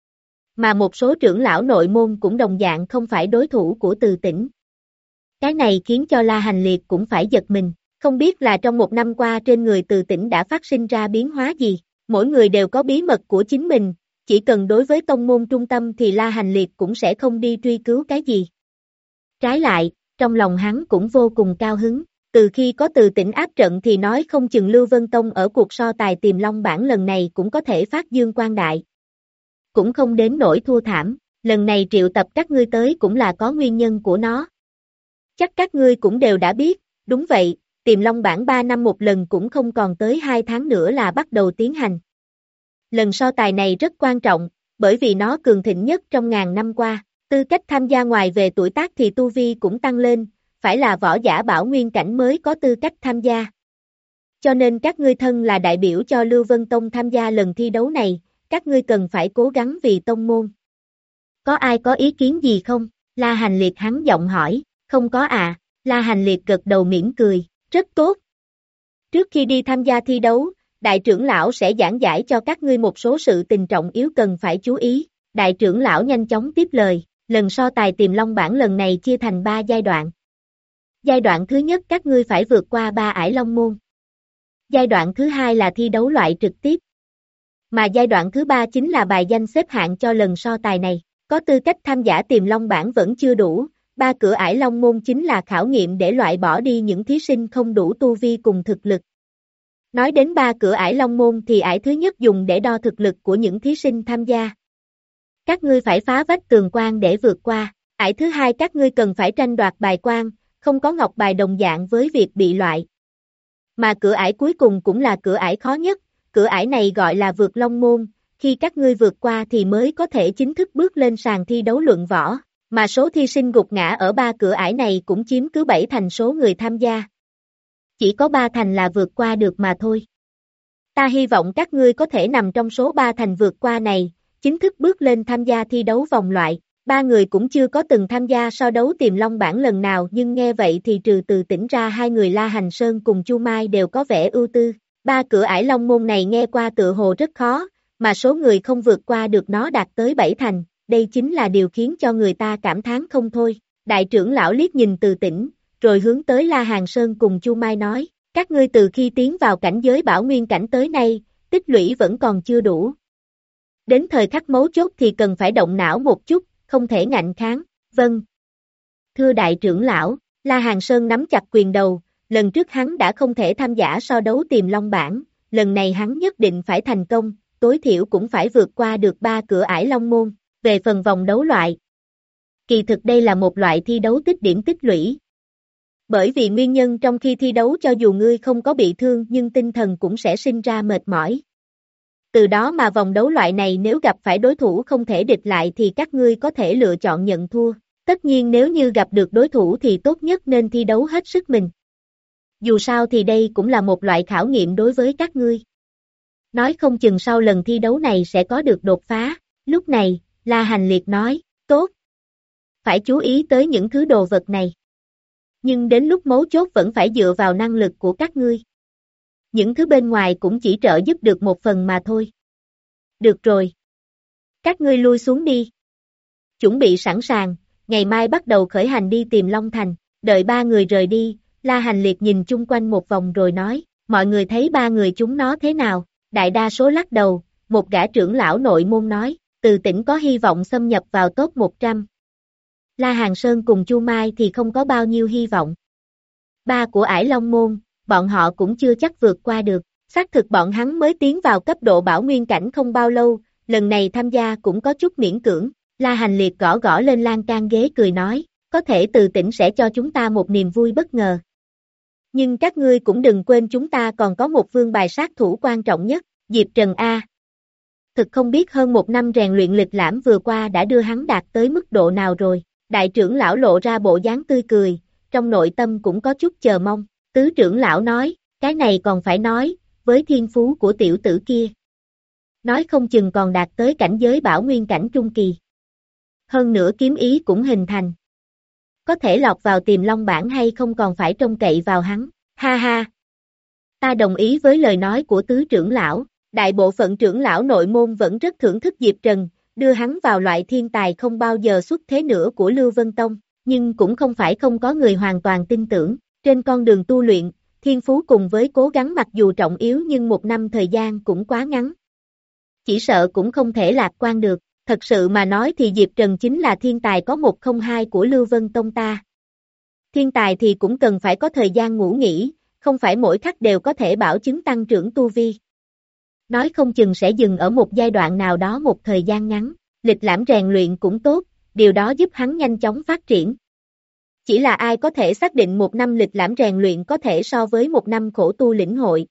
Mà một số trưởng lão nội môn cũng đồng dạng không phải đối thủ của Từ Tĩnh. Cái này khiến cho La Hành Liệt cũng phải giật mình, không biết là trong một năm qua trên người Từ Tĩnh đã phát sinh ra biến hóa gì. Mỗi người đều có bí mật của chính mình, chỉ cần đối với tông môn trung tâm thì La Hành Liệt cũng sẽ không đi truy cứu cái gì. Trái lại, trong lòng hắn cũng vô cùng cao hứng, từ khi có Từ Tĩnh áp trận thì nói không chừng Lưu Vân Tông ở cuộc so tài Tiềm Long bảng lần này cũng có thể phát dương quang đại. Cũng không đến nỗi thua thảm, lần này triệu tập các ngươi tới cũng là có nguyên nhân của nó. Chắc các ngươi cũng đều đã biết, đúng vậy, Tiềm Long bảng ba năm một lần cũng không còn tới hai tháng nữa là bắt đầu tiến hành. Lần so tài này rất quan trọng, bởi vì nó cường thịnh nhất trong ngàn năm qua, tư cách tham gia ngoài về tuổi tác thì tu vi cũng tăng lên, phải là võ giả bảo nguyên cảnh mới có tư cách tham gia. Cho nên các ngươi thân là đại biểu cho Lưu Vân Tông tham gia lần thi đấu này, các ngươi cần phải cố gắng vì tông môn. Có ai có ý kiến gì không? La Hành Liệt hắn giọng hỏi, không có à, La Hành Liệt gật đầu mỉm cười, rất tốt. Trước khi đi tham gia thi đấu, đại trưởng lão sẽ giảng giải cho các ngươi một số sự tình trọng yếu cần phải chú ý. Đại trưởng lão nhanh chóng tiếp lời, lần so tài Tiềm Long bảng lần này chia thành ba giai đoạn. Giai đoạn thứ nhất các ngươi phải vượt qua ba ải Long môn. Giai đoạn thứ hai là thi đấu loại trực tiếp. Mà giai đoạn thứ ba chính là bài danh xếp hạng cho lần so tài này. Có tư cách tham giả Tiềm Long bảng vẫn chưa đủ, ba cửa ải Long môn chính là khảo nghiệm để loại bỏ đi những thí sinh không đủ tu vi cùng thực lực. Nói đến ba cửa ải Long môn thì ải thứ nhất dùng để đo thực lực của những thí sinh tham gia. Các ngươi phải phá vách tường quan để vượt qua. Ải thứ hai các ngươi cần phải tranh đoạt bài quan, không có ngọc bài đồng dạng với việc bị loại. Mà cửa ải cuối cùng cũng là cửa ải khó nhất, cửa ải này gọi là vượt Long môn, khi các ngươi vượt qua thì mới có thể chính thức bước lên sàn thi đấu luận võ, mà số thí sinh gục ngã ở ba cửa ải này cũng chiếm cứ bảy thành số người tham gia. Chỉ có ba thành là vượt qua được mà thôi. Ta hy vọng các ngươi có thể nằm trong số ba thành vượt qua này, chính thức bước lên tham gia thi đấu vòng loại. Ba người cũng chưa có từng tham gia so đấu Tiềm Long bảng lần nào nhưng nghe vậy thì trừ Từ Tĩnh ra hai người La Hành Sơn cùng Chu Mai đều có vẻ ưu tư. Ba cửa ải Long môn này nghe qua tựa hồ rất khó, mà số người không vượt qua được nó đạt tới bảy thành, đây chính là điều khiến cho người ta cảm thán không thôi. Đại trưởng lão liếc nhìn Từ Tĩnh, rồi hướng tới La Hàn Sơn cùng Chu Mai nói, các ngươi từ khi tiến vào cảnh giới bảo nguyên cảnh tới nay, tích lũy vẫn còn chưa đủ. Đến thời khắc mấu chốt thì cần phải động não một chút, không thể ngạnh kháng, vâng. Thưa đại trưởng lão, La Hàn Sơn nắm chặt quyền đầu, lần trước hắn đã không thể tham gia so đấu Tiềm Long bảng, lần này hắn nhất định phải thành công, tối thiểu cũng phải vượt qua được ba cửa ải Long môn, về phần vòng đấu loại. Kỳ thực đây là một loại thi đấu tích điểm tích lũy. Bởi vì nguyên nhân trong khi thi đấu cho dù ngươi không có bị thương nhưng tinh thần cũng sẽ sinh ra mệt mỏi. Từ đó mà vòng đấu loại này nếu gặp phải đối thủ không thể địch lại thì các ngươi có thể lựa chọn nhận thua. Tất nhiên nếu như gặp được đối thủ thì tốt nhất nên thi đấu hết sức mình. Dù sao thì đây cũng là một loại khảo nghiệm đối với các ngươi. Nói không chừng sau lần thi đấu này sẽ có được đột phá. Lúc này, La Hành Liệt nói, tốt. Phải chú ý tới những thứ đồ vật này. Nhưng đến lúc mấu chốt vẫn phải dựa vào năng lực của các ngươi. Những thứ bên ngoài cũng chỉ trợ giúp được một phần mà thôi. Được rồi. Các ngươi lui xuống đi. Chuẩn bị sẵn sàng, ngày mai bắt đầu khởi hành đi tìm Long Thành. Đợi ba người rời đi, La Hành Liệt nhìn chung quanh một vòng rồi nói, mọi người thấy ba người chúng nó thế nào? Đại đa số lắc đầu, một gã trưởng lão nội môn nói, Từ Tĩnh có hy vọng xâm nhập vào top một trăm. La Hàn Sơn cùng Chu Mai thì không có bao nhiêu hy vọng. Ba của ải Long môn, bọn họ cũng chưa chắc vượt qua được, xác thực bọn hắn mới tiến vào cấp độ bảo nguyên cảnh không bao lâu, lần này tham gia cũng có chút miễn cưỡng. La Hành Liệt gõ gõ lên lan can ghế cười nói, có thể Từ Tĩnh sẽ cho chúng ta một niềm vui bất ngờ. Nhưng các ngươi cũng đừng quên chúng ta còn có một vương bài sát thủ quan trọng nhất, Diệp Trần A. Thực không biết hơn một năm rèn luyện lịch lãm vừa qua đã đưa hắn đạt tới mức độ nào rồi. Đại trưởng lão lộ ra bộ dáng tươi cười, trong nội tâm cũng có chút chờ mong. Tứ trưởng lão nói, cái này còn phải nói, với thiên phú của tiểu tử kia. Nói không chừng còn đạt tới cảnh giới bảo nguyên cảnh trung kỳ. Hơn nữa kiếm ý cũng hình thành. Có thể lọt vào Tiềm Long bảng hay không còn phải trông cậy vào hắn, ha ha. Ta đồng ý với lời nói của tứ trưởng lão, đại bộ phận trưởng lão nội môn vẫn rất thưởng thức Diệp Trần, đưa hắn vào loại thiên tài không bao giờ xuất thế nữa của Lưu Vân Tông, nhưng cũng không phải không có người hoàn toàn tin tưởng, trên con đường tu luyện, thiên phú cùng với cố gắng mặc dù trọng yếu nhưng một năm thời gian cũng quá ngắn. Chỉ sợ cũng không thể lạc quan được, thật sự mà nói thì Diệp Trần chính là thiên tài có một không hai của Lưu Vân Tông ta. Thiên tài thì cũng cần phải có thời gian ngủ nghỉ, không phải mỗi khắc đều có thể bảo chứng tăng trưởng tu vi. Nói không chừng sẽ dừng ở một giai đoạn nào đó một thời gian ngắn, lịch lãm rèn luyện cũng tốt, điều đó giúp hắn nhanh chóng phát triển. Chỉ là ai có thể xác định một năm lịch lãm rèn luyện có thể so với một năm khổ tu lĩnh hội.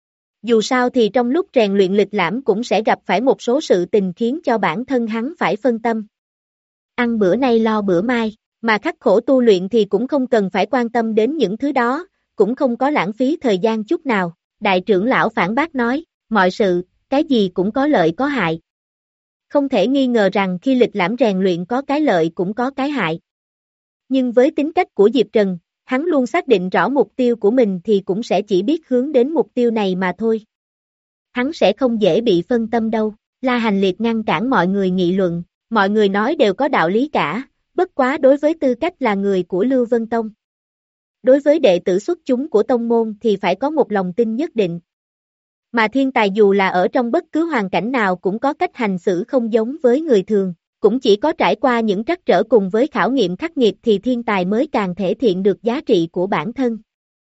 Dù sao thì trong lúc rèn luyện lịch lãm cũng sẽ gặp phải một số sự tình khiến cho bản thân hắn phải phân tâm. Ăn bữa nay lo bữa mai, mà khắc khổ tu luyện thì cũng không cần phải quan tâm đến những thứ đó, cũng không có lãng phí thời gian chút nào. Đại trưởng lão phản bác nói, mọi sự, cái gì cũng có lợi có hại. Không thể nghi ngờ rằng khi lịch lãm rèn luyện có cái lợi cũng có cái hại. Nhưng với tính cách của Diệp Trần, hắn luôn xác định rõ mục tiêu của mình thì cũng sẽ chỉ biết hướng đến mục tiêu này mà thôi. Hắn sẽ không dễ bị phân tâm đâu. La Hành Liệt ngăn cản mọi người nghị luận, mọi người nói đều có đạo lý cả, bất quá đối với tư cách là người của Lưu Vân Tông. Đối với đệ tử xuất chúng của tông môn thì phải có một lòng tin nhất định. Mà thiên tài dù là ở trong bất cứ hoàn cảnh nào cũng có cách hành xử không giống với người thường, cũng chỉ có trải qua những trắc trở cùng với khảo nghiệm khắc nghiệt thì thiên tài mới càng thể hiện được giá trị của bản thân.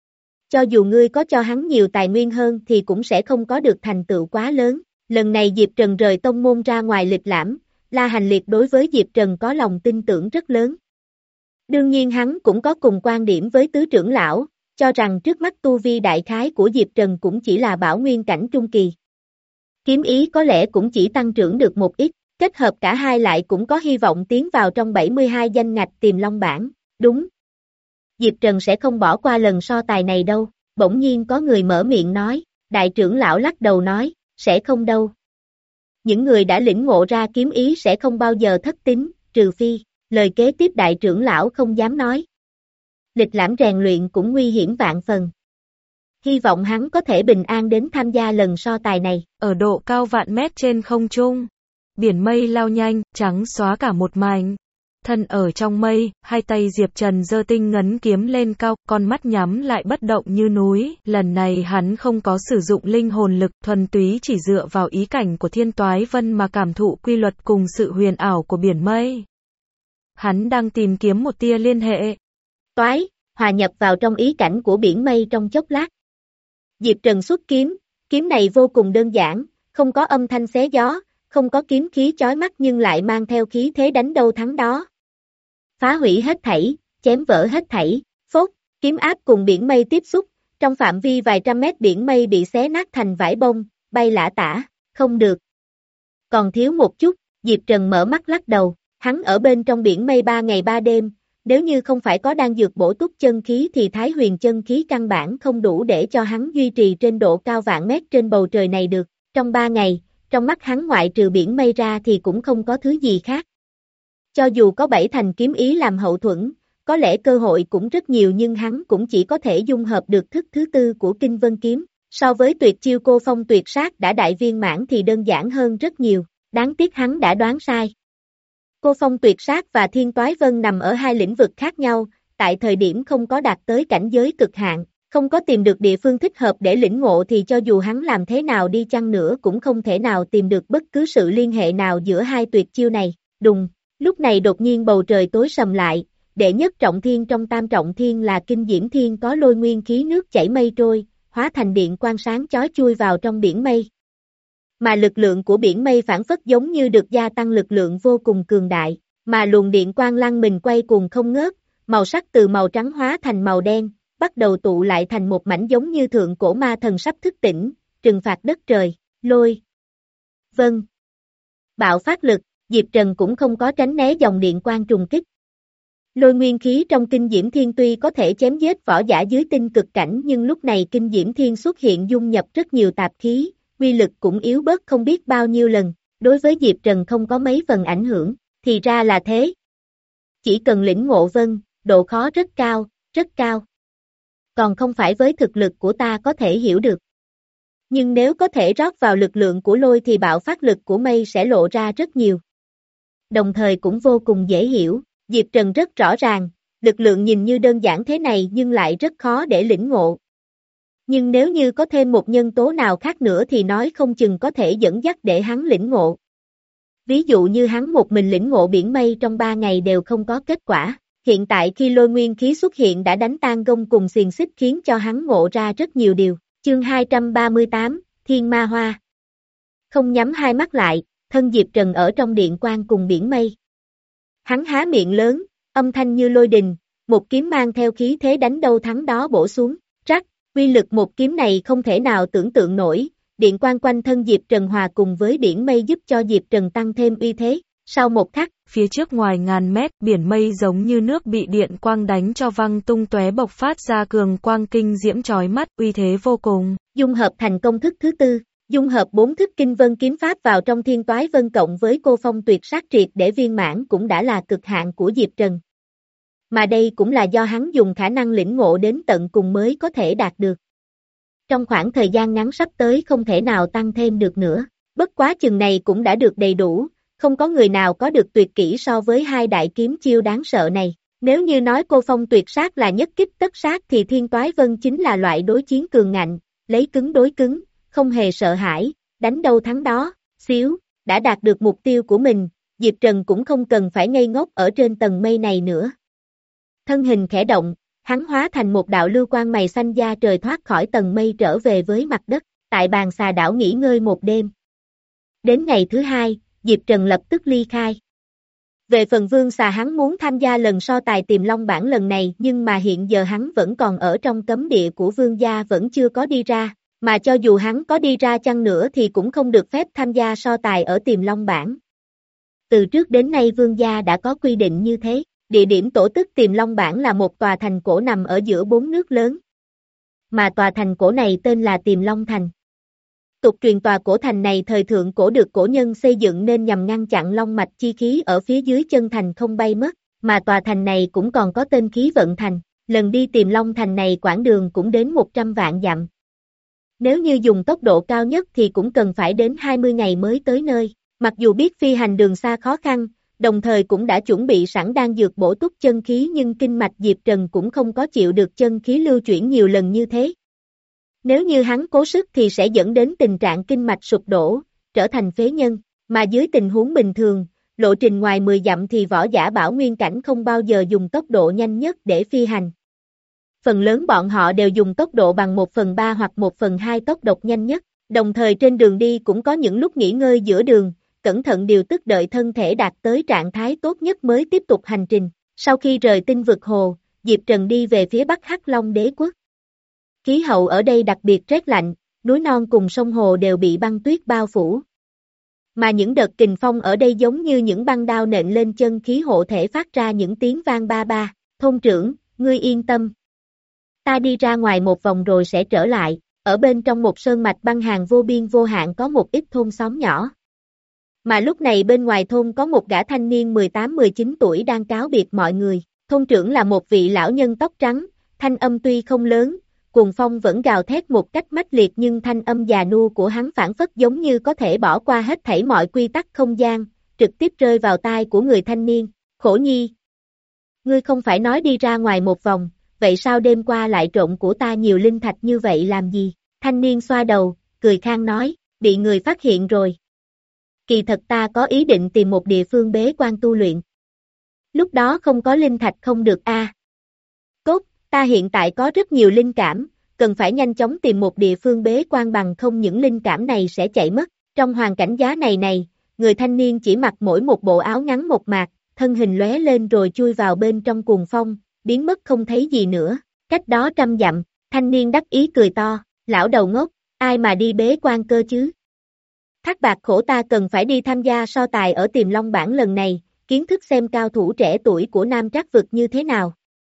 Cho dù ngươi có cho hắn nhiều tài nguyên hơn thì cũng sẽ không có được thành tựu quá lớn. Lần này Diệp Trần rời tông môn ra ngoài lịch lãm, La Hành Liệt đối với Diệp Trần có lòng tin tưởng rất lớn. Đương nhiên hắn cũng có cùng quan điểm với tứ trưởng lão, cho rằng trước mắt tu vi đại khái của Diệp Trần cũng chỉ là bảo nguyên cảnh trung kỳ. Kiếm ý có lẽ cũng chỉ tăng trưởng được một ít, kết hợp cả hai lại cũng có hy vọng tiến vào trong bảy mươi hai danh ngạch Tiềm Long bảng, đúng. Diệp Trần sẽ không bỏ qua lần so tài này đâu, bỗng nhiên có người mở miệng nói, đại trưởng lão lắc đầu nói, sẽ không đâu. Những người đã lĩnh ngộ ra kiếm ý sẽ không bao giờ thất tín, trừ phi, lời kế tiếp đại trưởng lão không dám nói. Lịch lãm rèn luyện cũng nguy hiểm vạn phần. Hy vọng hắn có thể bình an đến tham gia lần so tài này. Ở độ cao vạn mét trên không trung, biển mây lao nhanh, trắng xóa cả một mảnh. Thân ở trong mây, hai tay Diệp Trần giơ tinh ngấn kiếm lên cao, con mắt nhắm lại bất động như núi. Lần này hắn không có sử dụng linh hồn lực, thuần túy chỉ dựa vào ý cảnh của Thiên Toái Vân mà cảm thụ quy luật cùng sự huyền ảo của biển mây. Hắn đang tìm kiếm một tia liên hệ. Toái, hòa nhập vào trong ý cảnh của biển mây trong chốc lát. Diệp Trần xuất kiếm, kiếm này vô cùng đơn giản, không có âm thanh xé gió, không có kiếm khí chói mắt nhưng lại mang theo khí thế đánh đâu thắng đó. Phá hủy hết thảy, chém vỡ hết thảy, phốt, kiếm áp cùng biển mây tiếp xúc, trong phạm vi vài trăm mét biển mây bị xé nát thành vải bông, bay lả tả, không được. Còn thiếu một chút, Diệp Trần mở mắt lắc đầu, hắn ở bên trong biển mây ba ngày ba đêm, nếu như không phải có đan dược bổ túc chân khí thì Thái Huyền chân khí căn bản không đủ để cho hắn duy trì trên độ cao vạn mét trên bầu trời này được. Trong ba ngày, trong mắt hắn ngoại trừ biển mây ra thì cũng không có thứ gì khác. Cho dù có bảy thành kiếm ý làm hậu thuẫn, có lẽ cơ hội cũng rất nhiều nhưng hắn cũng chỉ có thể dung hợp được thức thứ tư của Kinh Vân Kiếm. So với tuyệt chiêu cô phong tuyệt sát đã đại viên mãn thì đơn giản hơn rất nhiều, đáng tiếc hắn đã đoán sai. Cô phong tuyệt sát và Thiên Toái Vân nằm ở hai lĩnh vực khác nhau, tại thời điểm không có đạt tới cảnh giới cực hạn, không có tìm được địa phương thích hợp để lĩnh ngộ thì cho dù hắn làm thế nào đi chăng nữa cũng không thể nào tìm được bất cứ sự liên hệ nào giữa hai tuyệt chiêu này. Đùng, lúc này đột nhiên bầu trời tối sầm lại, đệ nhất trọng thiên trong tam trọng thiên là Kinh Diễm Thiên có lôi nguyên khí nước chảy mây trôi, hóa thành điện quang sáng chói chui vào trong biển mây. Mà lực lượng của biển mây phản phất giống như được gia tăng lực lượng vô cùng cường đại, mà luồng điện quang lăn mình quay cuồng không ngớt, màu sắc từ màu trắng hóa thành màu đen, bắt đầu tụ lại thành một mảnh giống như thượng cổ ma thần sắp thức tỉnh, trừng phạt đất trời, lôi. Vâng. Bạo phát lực, Diệp Trần cũng không có tránh né dòng điện quang trùng kích. Lôi nguyên khí trong Kinh Diễm Thiên tuy có thể chém giết võ giả dưới tinh cực cảnh nhưng lúc này Kinh Diễm Thiên xuất hiện dung nhập rất nhiều tạp khí, uy lực cũng yếu bớt không biết bao nhiêu lần, đối với Diệp Trần không có mấy phần ảnh hưởng, thì ra là thế. Chỉ cần lĩnh ngộ vân, độ khó rất cao, rất cao. còn không phải với thực lực của ta có thể hiểu được. Nhưng nếu có thể rót vào lực lượng của lôi thì bạo phát lực của mây sẽ lộ ra rất nhiều. Đồng thời cũng vô cùng dễ hiểu, Diệp Trần rất rõ ràng, lực lượng nhìn như đơn giản thế này nhưng lại rất khó để lĩnh ngộ. Nhưng nếu như có thêm một nhân tố nào khác nữa thì nói không chừng có thể dẫn dắt để hắn lĩnh ngộ. Ví dụ như hắn một mình lĩnh ngộ biển mây trong ba ngày đều không có kết quả. Hiện tại khi lôi nguyên khí xuất hiện đã đánh tan gông cùng xiềng xích khiến cho hắn ngộ ra rất nhiều điều. Chương hai trăm ba mươi tám, Thiên Ma Hoa. Không nhắm hai mắt lại, thân Diệp Trần ở trong điện quang cùng biển mây. Hắn há miệng lớn, âm thanh như lôi đình, một kiếm mang theo khí thế đánh đâu thắng đó bổ xuống, rắc, uy lực một kiếm này không thể nào tưởng tượng nổi, điện quang quanh thân Diệp Trần hòa cùng với biển mây giúp cho Diệp Trần tăng thêm uy thế. Sau một khắc, phía trước ngoài ngàn mét, biển mây giống như nước bị điện quang đánh cho văng tung tóe bộc phát ra cường quang kinh diễm chói mắt, uy thế vô cùng. Dung hợp thành công thức thứ tư, dung hợp bốn thức kinh vân kiếm pháp vào trong thiên toái vân cộng với cô phong tuyệt sát triệt để viên mãn cũng đã là cực hạn của Diệp Trần. Mà đây cũng là do hắn dùng khả năng lĩnh ngộ đến tận cùng mới có thể đạt được. Trong khoảng thời gian ngắn sắp tới không thể nào tăng thêm được nữa, bất quá chừng này cũng đã được đầy đủ. Không có người nào có được tuyệt kỹ so với hai đại kiếm chiêu đáng sợ này. Nếu như nói cô phong tuyệt sát là nhất kích tất sát thì thiên toái vân chính là loại đối chiến cường ngạnh, lấy cứng đối cứng, không hề sợ hãi, đánh đâu thắng đó, xíu, đã đạt được mục tiêu của mình, Diệp Trần cũng không cần phải ngây ngốc ở trên tầng mây này nữa. Thân hình khẽ động, hắn hóa thành một đạo lưu quang mày xanh da trời thoát khỏi tầng mây trở về với mặt đất, tại bàn xà đảo nghỉ ngơi một đêm. Đến ngày thứ hai, Diệp Trần lập tức ly khai. Về phần Vương Xà hắn muốn tham gia lần so tài tìm long bản lần này nhưng mà hiện giờ hắn vẫn còn ở trong cấm địa của Vương gia vẫn chưa có đi ra, mà cho dù hắn có đi ra chăng nữa thì cũng không được phép tham gia so tài ở tìm long bản. Từ trước đến nay Vương gia đã có quy định như thế, địa điểm tổ tức tìm long bản là một tòa thành cổ nằm ở giữa bốn nước lớn. Mà tòa thành cổ này tên là Tiềm Long Thành. Tục truyền tòa cổ thành này thời thượng cổ được cổ nhân xây dựng nên nhằm ngăn chặn long mạch chi khí ở phía dưới chân thành không bay mất, mà tòa thành này cũng còn có tên khí vận thành, lần đi tìm long thành này quãng đường cũng đến một trăm vạn dặm. Nếu như dùng tốc độ cao nhất thì cũng cần phải đến hai mươi ngày mới tới nơi, mặc dù biết phi hành đường xa khó khăn, đồng thời cũng đã chuẩn bị sẵn đang dược bổ túc chân khí nhưng kinh mạch Diệp Trần cũng không có chịu được chân khí lưu chuyển nhiều lần như thế. Nếu như hắn cố sức thì sẽ dẫn đến tình trạng kinh mạch sụp đổ, trở thành phế nhân, mà dưới tình huống bình thường, lộ trình ngoài mười dặm thì võ giả bảo nguyên cảnh không bao giờ dùng tốc độ nhanh nhất để phi hành. Phần lớn bọn họ đều dùng tốc độ bằng một phần ba hoặc một phần hai tốc độ nhanh nhất, đồng thời trên đường đi cũng có những lúc nghỉ ngơi giữa đường, cẩn thận điều tức đợi thân thể đạt tới trạng thái tốt nhất mới tiếp tục hành trình. Sau khi rời tinh vực hồ, Diệp Trần đi về phía bắc Hắc Long Đế quốc. Khí hậu ở đây đặc biệt rét lạnh, núi non cùng sông hồ đều bị băng tuyết bao phủ. Mà những đợt kình phong ở đây giống như những băng đao nện lên chân khí hộ thể phát ra những tiếng vang ba ba. Thôn trưởng, ngươi yên tâm. Ta đi ra ngoài một vòng rồi sẽ trở lại, ở bên trong một sơn mạch băng hàng vô biên vô hạn có một ít thôn xóm nhỏ. Mà lúc này bên ngoài thôn có một gã thanh niên mười tám mười chín tuổi đang cáo biệt mọi người. Thôn trưởng là một vị lão nhân tóc trắng, thanh âm tuy không lớn, cuồng phong vẫn gào thét một cách mãnh liệt nhưng thanh âm già nua của hắn phảng phất giống như có thể bỏ qua hết thảy mọi quy tắc không gian, trực tiếp rơi vào tai của người thanh niên. Khổ nhi, ngươi không phải nói đi ra ngoài một vòng, vậy sao đêm qua lại trộn của ta nhiều linh thạch như vậy làm gì? Thanh niên xoa đầu, cười khang nói, bị người phát hiện rồi. Kỳ thật ta có ý định tìm một địa phương bế quan tu luyện. Lúc đó không có linh thạch không được a. À. Tốt, ta hiện tại có rất nhiều linh cảm, cần phải nhanh chóng tìm một địa phương bế quan bằng không những linh cảm này sẽ chạy mất. Trong hoàn cảnh giá này này, người thanh niên chỉ mặc mỗi một bộ áo ngắn một mạc, thân hình lóe lên rồi chui vào bên trong cuồng phong, biến mất không thấy gì nữa. Cách đó trăm dặm, thanh niên đắc ý cười to, lão đầu ngốc, ai mà đi bế quan cơ chứ? Thác bạc khổ ta cần phải đi tham gia so tài ở Tiềm Long bản lần này, kiến thức xem cao thủ trẻ tuổi của Nam Trác vực như thế nào.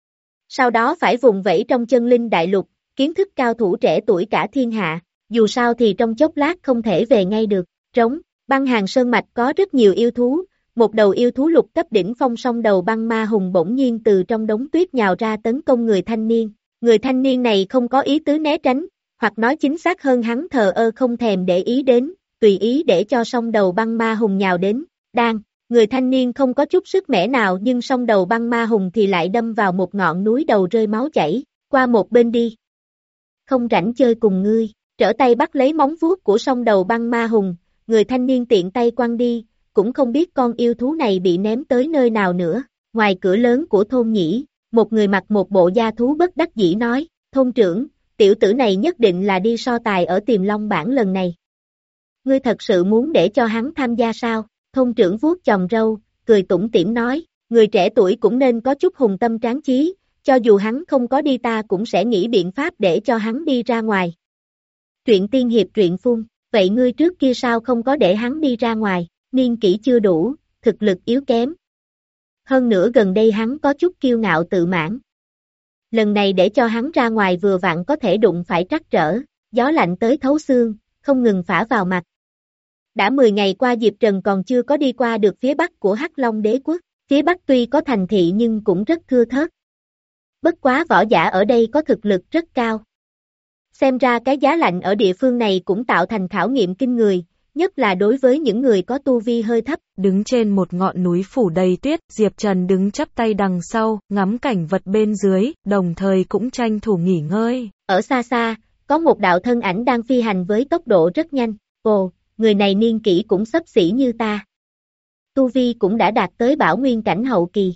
Sau đó phải vùng vẫy trong chân linh đại lục, kiến thức cao thủ trẻ tuổi cả thiên hạ, dù sao thì trong chốc lát không thể về ngay được. Trống, băng hàng sơn mạch có rất nhiều yêu thú, một đầu yêu thú lục cấp đỉnh phong song đầu băng ma hùng bỗng nhiên từ trong đống tuyết nhào ra tấn công người thanh niên. Người thanh niên này không có ý tứ né tránh, hoặc nói chính xác hơn hắn thờ ơ không thèm để ý đến, tùy ý để cho song đầu băng ma hùng nhào đến, đang, người thanh niên không có chút sức mẻ nào nhưng song đầu băng ma hùng thì lại đâm vào một ngọn núi đầu rơi máu chảy, qua một bên đi. Không rảnh chơi cùng ngươi, trở tay bắt lấy móng vuốt của song đầu băng ma hùng, người thanh niên tiện tay quăng đi, cũng không biết con yêu thú này bị ném tới nơi nào nữa, ngoài cửa lớn của thôn nhĩ, một người mặc một bộ da thú bất đắc dĩ nói, thôn trưởng, tiểu tử này nhất định là đi so tài ở Tiềm Long bảng lần này. Ngươi thật sự muốn để cho hắn tham gia sao? Thôn trưởng vuốt chòm râu, cười tủm tỉm nói, người trẻ tuổi cũng nên có chút hùng tâm tráng chí, cho dù hắn không có đi ta cũng sẽ nghĩ biện pháp để cho hắn đi ra ngoài. Truyện tiên hiệp truyện phun, vậy ngươi trước kia sao không có để hắn đi ra ngoài, niên kỷ chưa đủ, thực lực yếu kém. Hơn nữa gần đây hắn có chút kiêu ngạo tự mãn. Lần này để cho hắn ra ngoài vừa vặn có thể đụng phải trắc trở, gió lạnh tới thấu xương, không ngừng phả vào mặt. Đã mười ngày qua Diệp Trần còn chưa có đi qua được phía bắc của Hắc Long Đế quốc, phía bắc tuy có thành thị nhưng cũng rất thưa thớt. Bất quá võ giả ở đây có thực lực rất cao. Xem ra cái giá lạnh ở địa phương này cũng tạo thành khảo nghiệm kinh người, nhất là đối với những người có tu vi hơi thấp. Đứng trên một ngọn núi phủ đầy tuyết, Diệp Trần đứng chắp tay đằng sau, ngắm cảnh vật bên dưới, đồng thời cũng tranh thủ nghỉ ngơi. Ở xa xa, có một đạo thân ảnh đang phi hành với tốc độ rất nhanh. Ồ, người này niên kỷ cũng xấp xỉ như ta. Tu vi cũng đã đạt tới bảo nguyên cảnh hậu kỳ.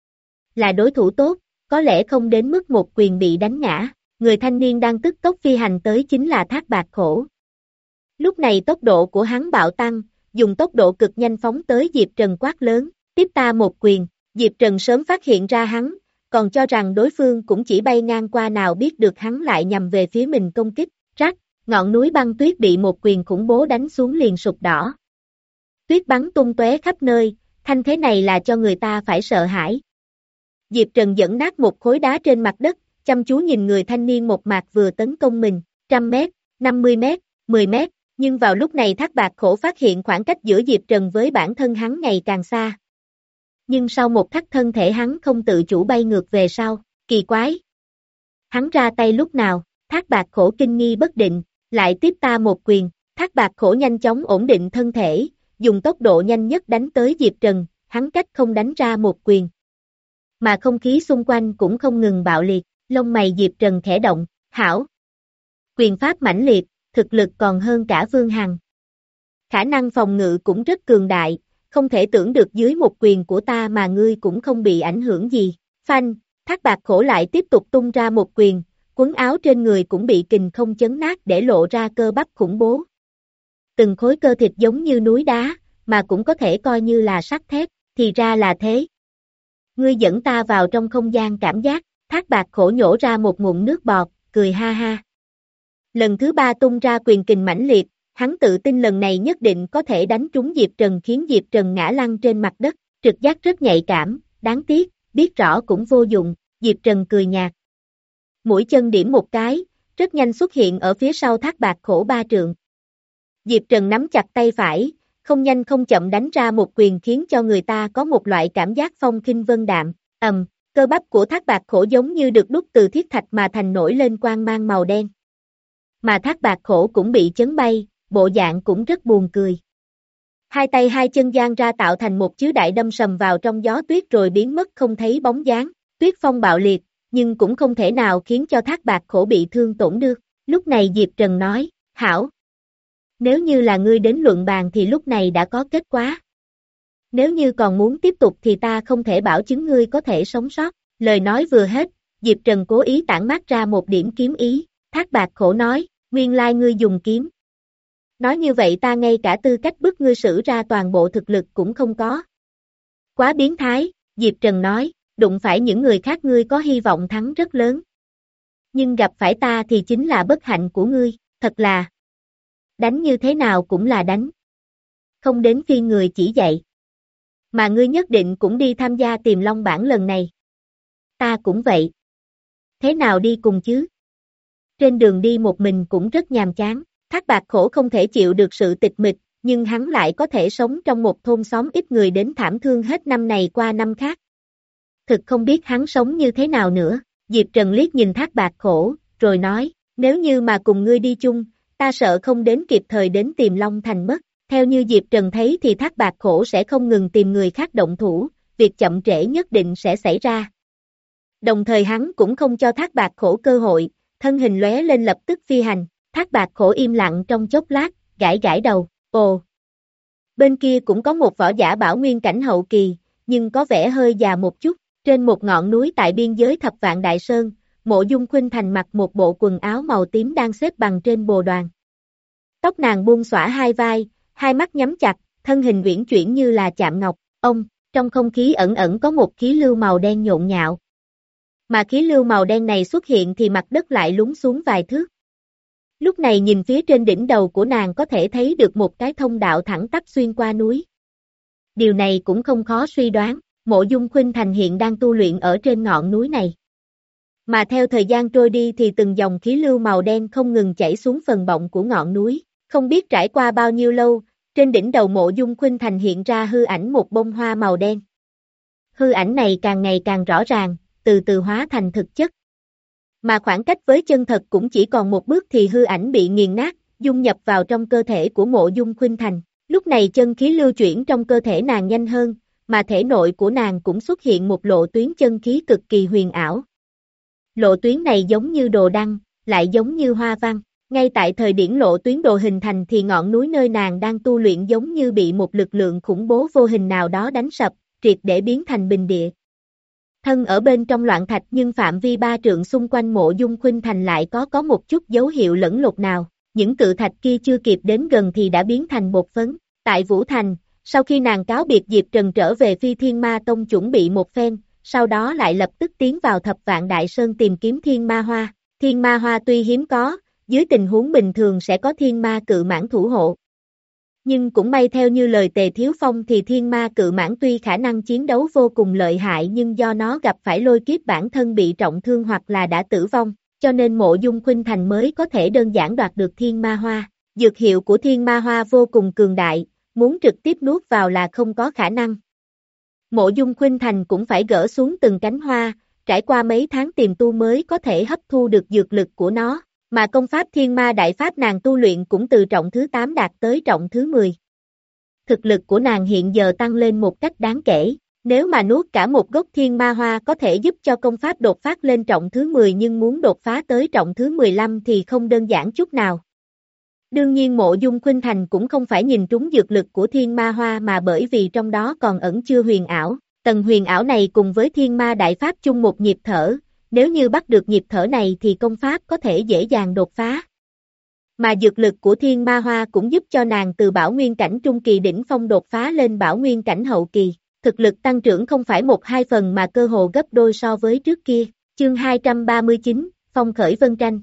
Là đối thủ tốt, có lẽ không đến mức một quyền bị đánh ngã. Người thanh niên đang tức tốc phi hành tới chính là Thác Bạt Khổ. Lúc này tốc độ của hắn bạo tăng, dùng tốc độ cực nhanh phóng tới Diệp Trần quát lớn, tiếp ta một quyền. Diệp Trần sớm phát hiện ra hắn, còn cho rằng đối phương cũng chỉ bay ngang qua, nào biết được hắn lại nhằm về phía mình công kích. Rắc, ngọn núi băng tuyết bị một quyền khủng bố đánh xuống liền sụp đỏ. Tuyết bắn tung tóe khắp nơi, thanh thế này là cho người ta phải sợ hãi. Diệp Trần dẫn nát một khối đá trên mặt đất, chăm chú nhìn người thanh niên một mạc vừa tấn công mình, trăm mét, năm mươi mét, mười mét, nhưng vào lúc này Thác Bạt Khổ phát hiện khoảng cách giữa Diệp Trần với bản thân hắn ngày càng xa. Nhưng sau một khắc thân thể hắn không tự chủ bay ngược về sau, kỳ quái. Hắn ra tay lúc nào? Thác Bạt Khổ kinh nghi bất định, lại tiếp ta một quyền. Thác Bạt Khổ nhanh chóng ổn định thân thể, dùng tốc độ nhanh nhất đánh tới Diệp Trần, hắn cách không đánh ra một quyền. Mà không khí xung quanh cũng không ngừng bạo liệt, lông mày Diệp Trần khẽ động, hảo. Quyền pháp mãnh liệt, thực lực còn hơn cả Vương Hằng. Khả năng phòng ngự cũng rất cường đại, không thể tưởng được dưới một quyền của ta mà ngươi cũng không bị ảnh hưởng gì. Phanh, Thác Bạt Khổ lại tiếp tục tung ra một quyền, quần áo trên người cũng bị kình không chấn nát để lộ ra cơ bắp khủng bố. Từng khối cơ thịt giống như núi đá, mà cũng có thể coi như là sắt thép, thì ra là thế. Ngươi dẫn ta vào trong không gian cảm giác, Thác Bạt Khổ nhổ ra một ngụm nước bọt, cười ha ha. Lần thứ ba tung ra quyền kình mãnh liệt, hắn tự tin lần này nhất định có thể đánh trúng Diệp Trần khiến Diệp Trần ngã lăn trên mặt đất, trực giác rất nhạy cảm, đáng tiếc, biết rõ cũng vô dụng, Diệp Trần cười nhạt. Mũi chân điểm một cái, rất nhanh xuất hiện ở phía sau Thác Bạt Khổ ba trượng. Diệp Trần nắm chặt tay phải, không nhanh không chậm đánh ra một quyền khiến cho người ta có một loại cảm giác phong khinh vân đạm, ầm, cơ bắp của Thác Bạt Khổ giống như được đúc từ thiết thạch mà thành nổi lên quang mang màu đen. Mà Thác Bạt Khổ cũng bị chấn bay, bộ dạng cũng rất buồn cười. Hai tay hai chân giang ra tạo thành một chứa đại đâm sầm vào trong gió tuyết rồi biến mất không thấy bóng dáng, tuyết phong bạo liệt, nhưng cũng không thể nào khiến cho Thác Bạt Khổ bị thương tổn được. Lúc này Diệp Trần nói, hảo. Nếu như là ngươi đến luận bàn thì lúc này đã có kết quả. Nếu như còn muốn tiếp tục thì ta không thể bảo chứng ngươi có thể sống sót. Lời nói vừa hết, Diệp Trần cố ý tản mát ra một điểm kiếm ý. Thác Bạt Khổ nói, nguyên lai ngươi dùng kiếm. Nói như vậy ta ngay cả tư cách bức ngươi sử ra toàn bộ thực lực cũng không có. Quá biến thái, Diệp Trần nói, đụng phải những người khác ngươi có hy vọng thắng rất lớn. Nhưng gặp phải ta thì chính là bất hạnh của ngươi, thật là. Đánh như thế nào cũng là đánh. Không đến phiên người chỉ dạy. Mà ngươi nhất định cũng đi tham gia Tiềm Long bảng lần này. Ta cũng vậy. Thế nào đi cùng chứ? Trên đường đi một mình cũng rất nhàm chán. Thác Bạt Khổ không thể chịu được sự tịch mịch, nhưng hắn lại có thể sống trong một thôn xóm ít người đến thảm thương hết năm này qua năm khác. Thực không biết hắn sống như thế nào nữa. Diệp Trần liếc nhìn Thác Bạt Khổ, rồi nói, nếu như mà cùng ngươi đi chung, ta sợ không đến kịp thời đến tìm Long Thành mất. Theo như Diệp Trần thấy thì Thác Bạt Khổ sẽ không ngừng tìm người khác động thủ, việc chậm trễ nhất định sẽ xảy ra. Đồng thời hắn cũng không cho Thác Bạt Khổ cơ hội, thân hình lóe lên lập tức phi hành. Thác Bạt Khổ im lặng trong chốc lát, gãi gãi đầu, ồ. Bên kia cũng có một võ giả bảo nguyên cảnh hậu kỳ, nhưng có vẻ hơi già một chút. Trên một ngọn núi tại biên giới Thập Vạn Đại Sơn, Mộ Dung Khuynh Thành mặc một bộ quần áo màu tím đang xếp bằng trên bồ đoàn. Tóc nàng buông xõa hai vai, hai mắt nhắm chặt, thân hình uyển chuyển như là chạm ngọc. Ông, trong không khí ẩn ẩn có một khí lưu màu đen nhộn nhạo. Mà khí lưu màu đen này xuất hiện thì mặt đất lại lún xuống vài thước. Lúc này nhìn phía trên đỉnh đầu của nàng có thể thấy được một cái thông đạo thẳng tắp xuyên qua núi. Điều này cũng không khó suy đoán, Mộ Dung Khuynh Thành hiện đang tu luyện ở trên ngọn núi này. Mà theo thời gian trôi đi thì từng dòng khí lưu màu đen không ngừng chảy xuống phần bọng của ngọn núi. Không biết trải qua bao nhiêu lâu, trên đỉnh đầu Mộ Dung Khuynh Thành hiện ra hư ảnh một bông hoa màu đen. Hư ảnh này càng ngày càng rõ ràng, từ từ hóa thành thực chất. Mà khoảng cách với chân thật cũng chỉ còn một bước thì hư ảnh bị nghiền nát, dung nhập vào trong cơ thể của Mộ Dung Khuynh Thành. Lúc này chân khí lưu chuyển trong cơ thể nàng nhanh hơn, mà thể nội của nàng cũng xuất hiện một lộ tuyến chân khí cực kỳ huyền ảo. Lộ tuyến này giống như đồ đăng, lại giống như hoa văn. Ngay tại thời điểm lộ tuyến đồ hình thành thì ngọn núi nơi nàng đang tu luyện giống như bị một lực lượng khủng bố vô hình nào đó đánh sập, triệt để biến thành bình địa. Thân ở bên trong loạn thạch nhưng phạm vi ba trượng xung quanh Mộ Dung Khuynh Thành lại có có một chút dấu hiệu lẫn lộn nào. Những cự thạch kia chưa kịp đến gần thì đã biến thành bột phấn. Tại Vũ Thành, sau khi nàng cáo biệt Diệp Trần trở về Phi Thiên Ma Tông chuẩn bị một phen, sau đó lại lập tức tiến vào Thập Vạn Đại Sơn tìm kiếm Thiên Ma Hoa. Thiên Ma Hoa tuy hiếm có, dưới tình huống bình thường sẽ có Thiên Ma Cự Mãng thủ hộ. Nhưng cũng may theo như lời Tề Thiếu Phong thì Thiên Ma Cự Mãng tuy khả năng chiến đấu vô cùng lợi hại nhưng do nó gặp phải lôi kiếp bản thân bị trọng thương hoặc là đã tử vong, cho nên Mộ Dung Khuynh Thành mới có thể đơn giản đoạt được Thiên Ma Hoa. Dược hiệu của Thiên Ma Hoa vô cùng cường đại, muốn trực tiếp nuốt vào là không có khả năng. Mộ Dung Khuynh Thành cũng phải gỡ xuống từng cánh hoa, trải qua mấy tháng tìm tu mới có thể hấp thu được dược lực của nó, mà công pháp Thiên Ma Đại Pháp nàng tu luyện cũng từ trọng thứ tám đạt tới trọng thứ mười. Thực lực của nàng hiện giờ tăng lên một cách đáng kể, nếu mà nuốt cả một gốc Thiên Ma Hoa có thể giúp cho công pháp đột phát lên trọng thứ mười nhưng muốn đột phá tới trọng thứ mười lăm thì không đơn giản chút nào. Đương nhiên Mộ Dung Khuynh Thành cũng không phải nhìn trúng dược lực của Thiên Ma Hoa mà bởi vì trong đó còn ẩn chứa huyền ảo. Tầng huyền ảo này cùng với Thiên Ma Đại Pháp chung một nhịp thở, nếu như bắt được nhịp thở này thì công pháp có thể dễ dàng đột phá. Mà dược lực của Thiên Ma Hoa cũng giúp cho nàng từ bảo nguyên cảnh trung kỳ đỉnh phong đột phá lên bảo nguyên cảnh hậu kỳ. Thực lực tăng trưởng không phải một hai phần mà cơ hồ gấp đôi so với trước kia. Chương hai trăm ba mươi chín, Phong khởi vân tranh.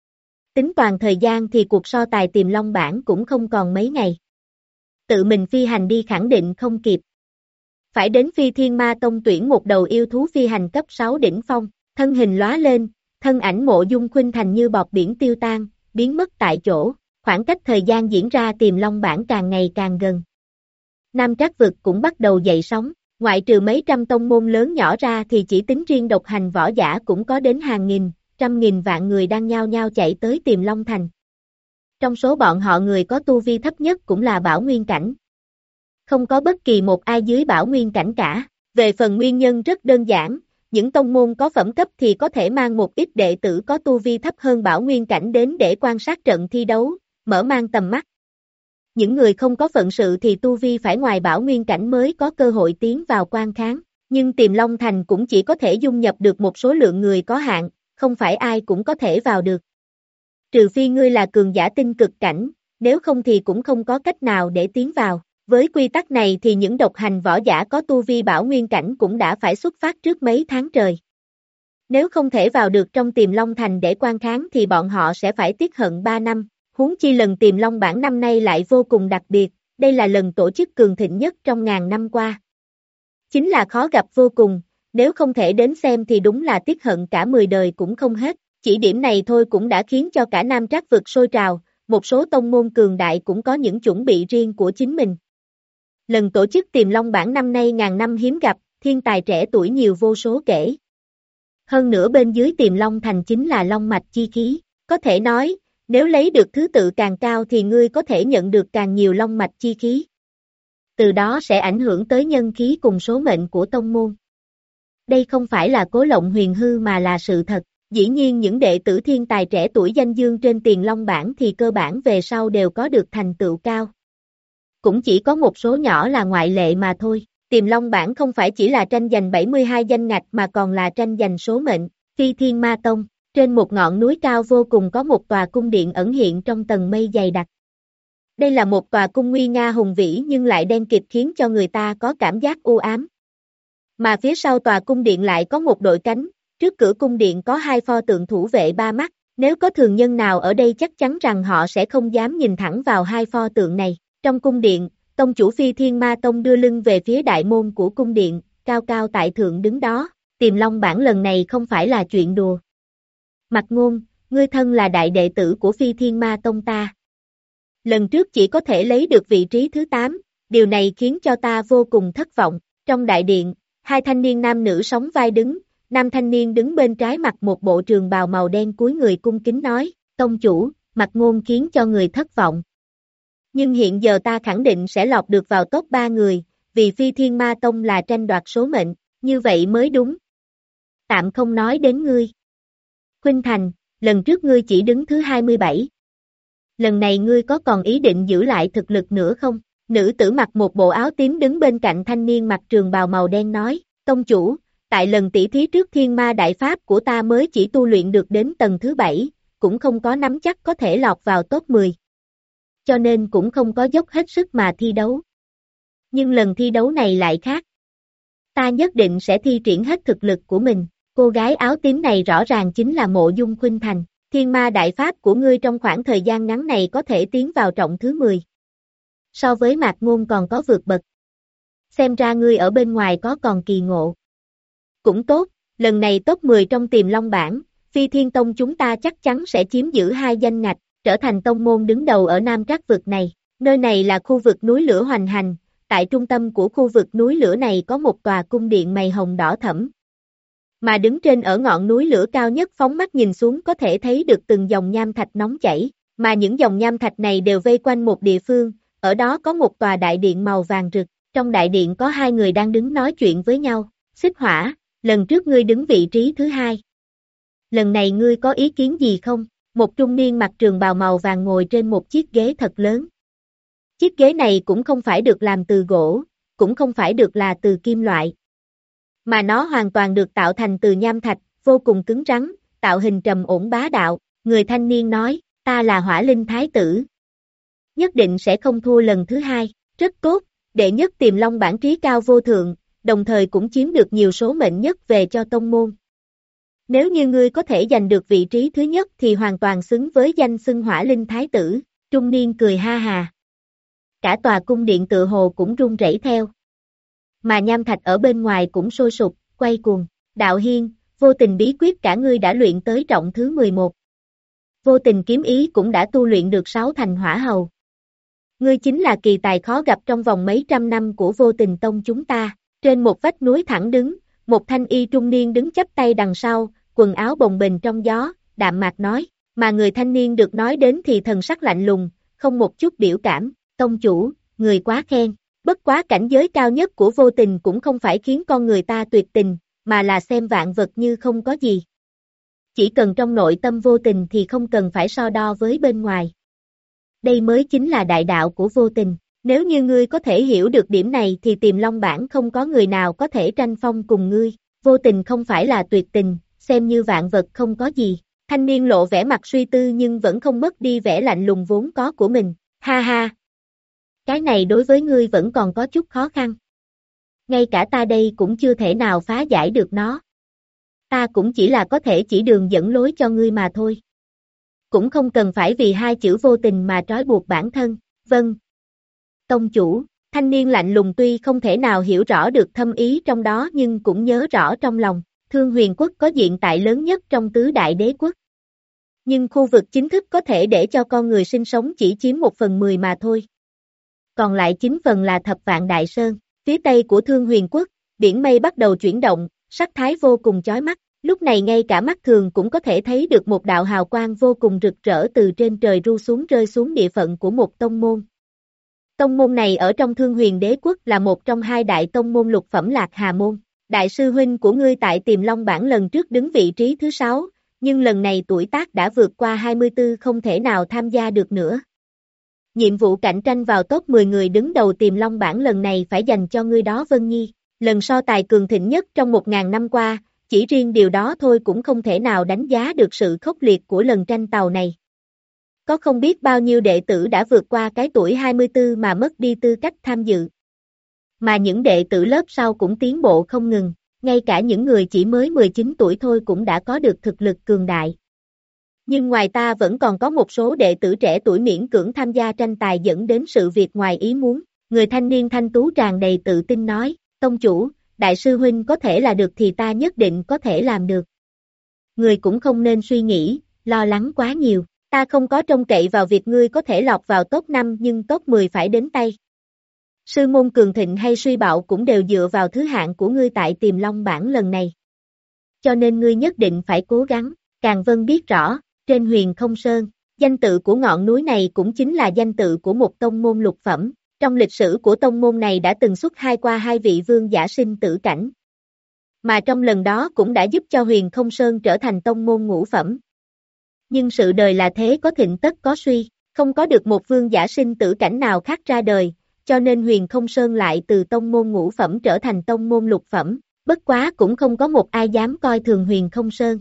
Tính toàn thời gian thì cuộc so tài tìm long bảng cũng không còn mấy ngày. Tự mình phi hành đi khẳng định không kịp. Phải đến Phi Thiên Ma Tông tuyển một đầu yêu thú phi hành cấp sáu đỉnh phong, thân hình lóa lên, thân ảnh Mộ Dung Khuynh Thành như bọt biển tiêu tan, biến mất tại chỗ, khoảng cách thời gian diễn ra tìm long bảng càng ngày càng gần. Nam Trác vực cũng bắt đầu dậy sóng, ngoại trừ mấy trăm tông môn lớn nhỏ ra thì chỉ tính riêng độc hành võ giả cũng có đến hàng nghìn, trăm nghìn vạn người đang nhao nhao chạy tới tìm Long Thành. Trong số bọn họ người có tu vi thấp nhất cũng là bảo nguyên cảnh. Không có bất kỳ một ai dưới bảo nguyên cảnh cả. Về phần nguyên nhân rất đơn giản, những tông môn có phẩm cấp thì có thể mang một ít đệ tử có tu vi thấp hơn bảo nguyên cảnh đến để quan sát trận thi đấu, mở mang tầm mắt. Những người không có phận sự thì tu vi phải ngoài bảo nguyên cảnh mới có cơ hội tiến vào quan kháng, nhưng tìm Long Thành cũng chỉ có thể dung nhập được một số lượng người có hạn, không phải ai cũng có thể vào được. Trừ phi ngươi là cường giả tinh cực cảnh, nếu không thì cũng không có cách nào để tiến vào. Với quy tắc này thì những độc hành võ giả có tu vi bảo nguyên cảnh cũng đã phải xuất phát trước mấy tháng trời. Nếu không thể vào được trong Tiềm Long Thành để quan kháng thì bọn họ sẽ phải tiếc hận ba năm, huống chi lần Tiềm Long bảng năm nay lại vô cùng đặc biệt, đây là lần tổ chức cường thịnh nhất trong ngàn năm qua. Chính là khó gặp vô cùng, nếu không thể đến xem thì đúng là tiếc hận cả mười đời cũng không hết, chỉ điểm này thôi cũng đã khiến cho cả Nam Trác vực sôi trào, một số tông môn cường đại cũng có những chuẩn bị riêng của chính mình. Lần tổ chức Tiềm Long bảng năm nay ngàn năm hiếm gặp, thiên tài trẻ tuổi nhiều vô số kể. Hơn nữa bên dưới Tiềm Long Thành chính là long mạch chi khí, có thể nói, nếu lấy được thứ tự càng cao thì ngươi có thể nhận được càng nhiều long mạch chi khí. Từ đó sẽ ảnh hưởng tới nhân khí cùng số mệnh của tông môn. Đây không phải là cố lộng huyền hư mà là sự thật. Dĩ nhiên những đệ tử thiên tài trẻ tuổi danh dương trên Tiền Long bảng thì cơ bản về sau đều có được thành tựu cao. Cũng chỉ có một số nhỏ là ngoại lệ mà thôi. Tiềm Long bảng không phải chỉ là tranh giành bảy mươi hai danh ngạch mà còn là tranh giành số mệnh. Phi Thiên Ma Tông, trên một ngọn núi cao vô cùng có một tòa cung điện ẩn hiện trong tầng mây dày đặc. Đây là một tòa cung nguy nga hùng vĩ nhưng lại đen kịt khiến cho người ta có cảm giác u ám. Mà phía sau tòa cung điện lại có một đội cánh, trước cửa cung điện có hai pho tượng thủ vệ ba mắt, nếu có thường nhân nào ở đây chắc chắn rằng họ sẽ không dám nhìn thẳng vào hai pho tượng này. Trong cung điện, tông chủ Phi Thiên Ma Tông đưa lưng về phía đại môn của cung điện, cao cao tại thượng đứng đó, Tiềm Long bảng lần này không phải là chuyện đùa. Mạc Ngôn, ngươi thân là đại đệ tử của Phi Thiên Ma Tông ta. Lần trước chỉ có thể lấy được vị trí thứ tám, điều này khiến cho ta vô cùng thất vọng. Trong đại điện, hai thanh niên nam nữ sóng vai đứng, nam thanh niên đứng bên trái mặc một bộ trường bào màu đen cúi người cung kính nói, tông chủ, Mạc Ngôn khiến cho người thất vọng. Nhưng hiện giờ ta khẳng định sẽ lọt được vào top ba người, vì Phi Thiên Ma Tông là tranh đoạt số mệnh, như vậy mới đúng. Tạm không nói đến ngươi. Khuynh Thành, lần trước ngươi chỉ đứng thứ hai mươi bảy. Lần này ngươi có còn ý định giữ lại thực lực nữa không? Nữ tử mặc một bộ áo tím đứng bên cạnh thanh niên mặc trường bào màu đen nói, tông chủ, tại lần tỷ thí trước Thiên Ma Đại Pháp của ta mới chỉ tu luyện được đến tầng thứ bảy, cũng không có nắm chắc có thể lọt vào top mười. Cho nên cũng không có dốc hết sức mà thi đấu. Nhưng lần thi đấu này lại khác. Ta nhất định sẽ thi triển hết thực lực của mình. Cô gái áo tím này rõ ràng chính là Mộ Dung Khuynh Thành. Thiên Ma Đại Pháp của ngươi trong khoảng thời gian ngắn này có thể tiến vào trọng thứ mười. So với Mạc Ngôn còn có vượt bậc. Xem ra ngươi ở bên ngoài có còn kỳ ngộ. Cũng tốt, lần này top mười trong Tiềm Long bảng, Phi Thiên Tông chúng ta chắc chắn sẽ chiếm giữ hai danh ngạch, trở thành tông môn đứng đầu ở Nam Trác vực này. Nơi này là khu vực núi lửa hoành hành, tại trung tâm của khu vực núi lửa này có một tòa cung điện màu hồng đỏ thẫm. Mà đứng trên ở ngọn núi lửa cao nhất phóng mắt nhìn xuống có thể thấy được từng dòng nham thạch nóng chảy, mà những dòng nham thạch này đều vây quanh một địa phương, ở đó có một tòa đại điện màu vàng rực, trong đại điện có hai người đang đứng nói chuyện với nhau. Xích Hỏa, lần trước ngươi đứng vị trí thứ hai. Lần này ngươi có ý kiến gì không? Một trung niên mặc trường bào màu vàng ngồi trên một chiếc ghế thật lớn. Chiếc ghế này cũng không phải được làm từ gỗ, cũng không phải được là từ kim loại, mà nó hoàn toàn được tạo thành từ nham thạch, vô cùng cứng rắn, tạo hình trầm ổn bá đạo. Người thanh niên nói, ta là Hỏa Linh Thái tử. Nhất định sẽ không thua lần thứ hai, rất tốt, đệ nhất Tiềm Long bảng trí cao vô thượng, đồng thời cũng chiếm được nhiều số mệnh nhất về cho tông môn. Nếu như ngươi có thể giành được vị trí thứ nhất thì hoàn toàn xứng với danh xưng Hỏa Linh Thái tử. Trung niên cười ha hà. Cả tòa cung điện tự hồ cũng rung rẩy theo. Mà nham thạch ở bên ngoài cũng sôi sục, quay cuồng. Đạo Hiên, vô tình bí quyết cả ngươi đã luyện tới trọng thứ mười một. Vô tình kiếm ý cũng đã tu luyện được sáu thành hỏa hầu. Ngươi chính là kỳ tài khó gặp trong vòng mấy trăm năm của Vô Tình Tông chúng ta. Trên một vách núi thẳng đứng, một thanh y trung niên đứng chắp tay đằng sau, quần áo bồng bềnh trong gió, đạm mạc nói, mà người thanh niên được nói đến thì thần sắc lạnh lùng, không một chút biểu cảm. Tông chủ, người quá khen. Bất quá cảnh giới cao nhất của Vô Tình cũng không phải khiến con người ta tuyệt tình, mà là xem vạn vật như không có gì. Chỉ cần trong nội tâm Vô Tình thì không cần phải so đo với bên ngoài. Đây mới chính là đại đạo của Vô Tình. Nếu như ngươi có thể hiểu được điểm này thì Tiềm Long bảng không có người nào có thể tranh phong cùng ngươi. Vô Tình không phải là tuyệt tình, xem như vạn vật không có gì. Thanh niên lộ vẻ mặt suy tư nhưng vẫn không mất đi vẻ lạnh lùng vốn có của mình. Ha ha! Cái này đối với ngươi vẫn còn có chút khó khăn. Ngay cả ta đây cũng chưa thể nào phá giải được nó. Ta cũng chỉ là có thể chỉ đường dẫn lối cho ngươi mà thôi. Cũng không cần phải vì hai chữ Vô Tình mà trói buộc bản thân. Vâng. Tông chủ, thanh niên lạnh lùng tuy không thể nào hiểu rõ được thâm ý trong đó nhưng cũng nhớ rõ trong lòng. Thương Huyền Quốc có diện tại lớn nhất trong tứ đại đế quốc. Nhưng khu vực chính thức có thể để cho con người sinh sống chỉ chiếm một phần mười mà thôi. Còn lại chín phần là Thập Vạn Đại Sơn. Phía tây của Thương Huyền Quốc, biển mây bắt đầu chuyển động, sắc thái vô cùng chói mắt. Lúc này ngay cả mắt thường cũng có thể thấy được một đạo hào quang vô cùng rực rỡ từ trên trời ru xuống rơi xuống địa phận của một tông môn. Tông môn này ở trong Thương Huyền Đế Quốc là một trong hai đại tông môn lục phẩm Lạc Hà môn. Đại sư huynh của ngươi tại Tiềm Long bảng lần trước đứng vị trí thứ sáu, nhưng lần này tuổi tác đã vượt qua hai mươi tư không thể nào tham gia được nữa. Nhiệm vụ cạnh tranh vào top mười người đứng đầu Tiềm Long bảng lần này phải dành cho ngươi đó Vân Nhi. Lần so tài cường thịnh nhất trong một ngàn năm qua, chỉ riêng điều đó thôi cũng không thể nào đánh giá được sự khốc liệt của lần tranh tàu này. Có không biết bao nhiêu đệ tử đã vượt qua cái tuổi hai mươi tư mà mất đi tư cách tham dự. Mà những đệ tử lớp sau cũng tiến bộ không ngừng, ngay cả những người chỉ mới mười chín tuổi thôi cũng đã có được thực lực cường đại. Nhưng ngoài ta vẫn còn có một số đệ tử trẻ tuổi miễn cưỡng tham gia tranh tài dẫn đến sự việc ngoài ý muốn. Người thanh niên thanh tú tràn đầy tự tin nói, tông chủ, đại sư huynh có thể là được thì ta nhất định có thể làm được. Người cũng không nên suy nghĩ, lo lắng quá nhiều, ta không có trông cậy vào việc ngươi có thể lọt vào top năm nhưng top mười phải đến tay. Sư môn cường thịnh hay suy bạo cũng đều dựa vào thứ hạng của ngươi tại Tiềm Long bảng lần này. Cho nên ngươi nhất định phải cố gắng. Càng Vân biết rõ, trên Huyền Không Sơn, danh tự của ngọn núi này cũng chính là danh tự của một tông môn lục phẩm. Trong lịch sử của tông môn này đã từng xuất hai qua hai vị vương giả sinh tử cảnh. Mà trong lần đó cũng đã giúp cho Huyền Không Sơn trở thành tông môn ngũ phẩm. Nhưng sự đời là thế, có thịnh tất có suy, không có được một vương giả sinh tử cảnh nào khác ra đời, cho nên Huyền Không Sơn lại từ tông môn ngũ phẩm trở thành tông môn lục phẩm, bất quá cũng không có một ai dám coi thường Huyền Không Sơn.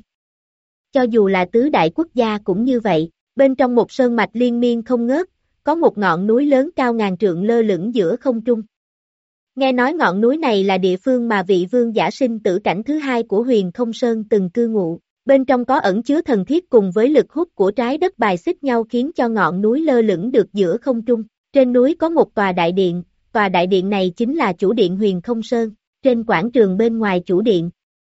Cho dù là tứ đại quốc gia cũng như vậy, bên trong một sơn mạch liên miên không ngớt, có một ngọn núi lớn cao ngàn trượng lơ lửng giữa không trung. Nghe nói ngọn núi này là địa phương mà vị vương giả sinh tử cảnh thứ hai của Huyền Không Sơn từng cư ngụ, bên trong có ẩn chứa thần thiết cùng với lực hút của trái đất bài xích nhau khiến cho ngọn núi lơ lửng được giữa không trung. Trên núi có một tòa đại điện, tòa đại điện này chính là chủ điện Huyền Không Sơn, trên quảng trường bên ngoài chủ điện.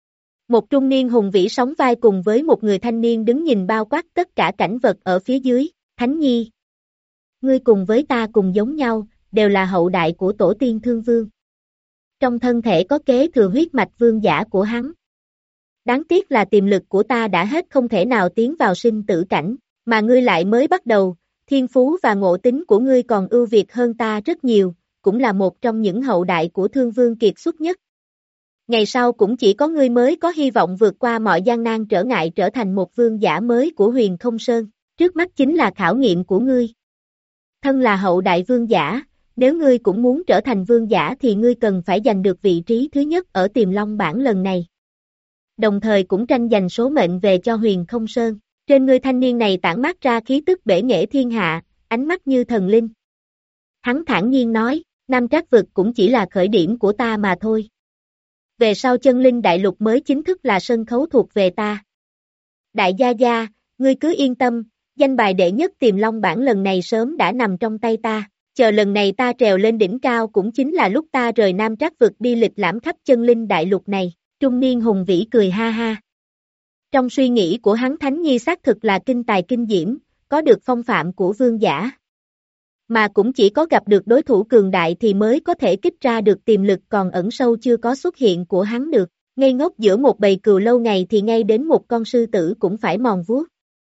Một trung niên hùng vĩ sóng vai cùng với một người thanh niên đứng nhìn bao quát tất cả cảnh vật ở phía dưới. Thánh Nhi, ngươi cùng với ta cùng giống nhau, đều là hậu đại của tổ tiên Thương Vương. Trong thân thể có kế thừa huyết mạch vương giả của hắn. Đáng tiếc là tiềm lực của ta đã hết, không thể nào tiến vào sinh tử cảnh, mà ngươi lại mới bắt đầu, thiên phú và ngộ tính của ngươi còn ưu việt hơn ta rất nhiều, cũng là một trong những hậu đại của Thương Vương kiệt xuất nhất. Ngày sau cũng chỉ có ngươi mới có hy vọng vượt qua mọi gian nan trở ngại trở thành một vương giả mới của Huyền Không Sơn, trước mắt chính là khảo nghiệm của ngươi. Thân là hậu đại vương giả, nếu ngươi cũng muốn trở thành vương giả thì ngươi cần phải giành được vị trí thứ nhất ở Tiềm Long bảng lần này. Đồng thời cũng tranh giành số mệnh về cho Huyền Không Sơn. Trên người thanh niên này tản mát ra khí tức bể nghệ thiên hạ, ánh mắt như thần linh. Hắn thản nhiên nói, Nam Trác vực cũng chỉ là khởi điểm của ta mà thôi. Về sau chân linh đại lục mới chính thức là sân khấu thuộc về ta. Đại gia gia, ngươi cứ yên tâm, danh bài đệ nhất Tiềm Long bảng lần này sớm đã nằm trong tay ta, chờ lần này ta trèo lên đỉnh cao cũng chính là lúc ta rời Nam Trác vực đi lịch lãm khắp chân linh đại lục này. Trung niên hùng vĩ cười ha ha. Trong suy nghĩ của hắn, Thánh Nhi xác thực là kinh tài kinh diễm, có được phong phạm của vương giả. Mà cũng chỉ có gặp được đối thủ cường đại thì mới có thể kích ra được tiềm lực còn ẩn sâu chưa có xuất hiện của hắn được. Ngây ngốc giữa một bầy cừu lâu ngày thì ngay đến một con sư tử cũng phải mòn vuốt.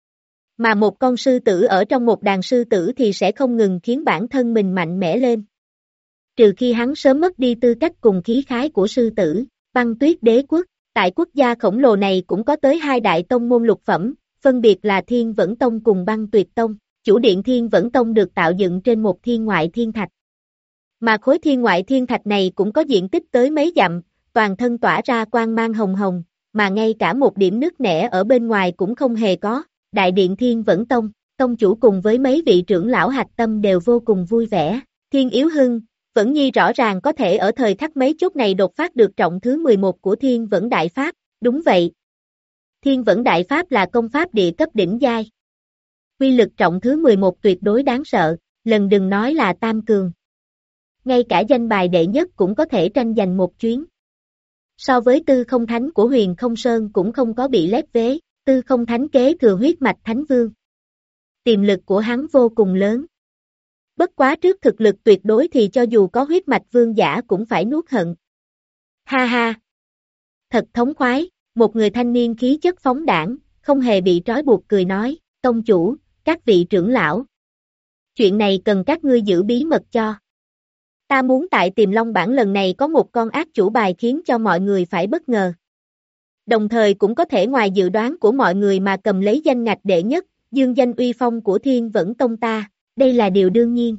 Mà một con sư tử ở trong một đàn sư tử thì sẽ không ngừng khiến bản thân mình mạnh mẽ lên. Trừ khi hắn sớm mất đi tư cách cùng khí khái của sư tử. Băng Tuyết Đế Quốc, tại quốc gia khổng lồ này cũng có tới hai đại tông môn lục phẩm, phân biệt là Thiên Vẫn Tông cùng Băng Tuyệt Tông. Chủ điện Thiên Vẫn Tông được tạo dựng trên một thiên ngoại thiên thạch. Mà khối thiên ngoại thiên thạch này cũng có diện tích tới mấy dặm, toàn thân tỏa ra quang mang hồng hồng, mà ngay cả một điểm nứt nẻ ở bên ngoài cũng không hề có. Đại điện Thiên Vẫn Tông, tông chủ cùng với mấy vị trưởng lão hạch tâm đều vô cùng vui vẻ. Thiên Yếu Hưng, Vẫn Nhi rõ ràng có thể ở thời khắc mấy chốt này đột phát được trọng thứ mười một của Thiên Vẫn Đại Pháp, đúng vậy. Thiên Vẫn Đại Pháp là công pháp địa cấp đỉnh giai. Quy lực trọng thứ mười một tuyệt đối đáng sợ, lần đừng nói là tam cường. Ngay cả danh bài đệ nhất cũng có thể tranh giành một chuyến. So với Tư Không Thánh của Huyền Không Sơn cũng không có bị lép vế, Tư Không Thánh kế thừa huyết mạch Thánh Vương. Tiềm lực của hắn vô cùng lớn. Bất quá trước thực lực tuyệt đối thì cho dù có huyết mạch vương giả cũng phải nuốt hận. Ha ha! Thật thống khoái, Một người thanh niên khí chất phóng đãng, không hề bị trói buộc cười nói, tông chủ, các vị trưởng lão. Chuyện này cần các ngươi giữ bí mật cho. Ta muốn tại Tiềm Long Bảng lần này có một con ác chủ bài khiến cho mọi người phải bất ngờ. Đồng thời cũng có thể ngoài dự đoán của mọi người mà cầm lấy danh ngạch đệ nhất, dương danh uy phong của Thiên Vẫn Tông ta, đây là điều đương nhiên.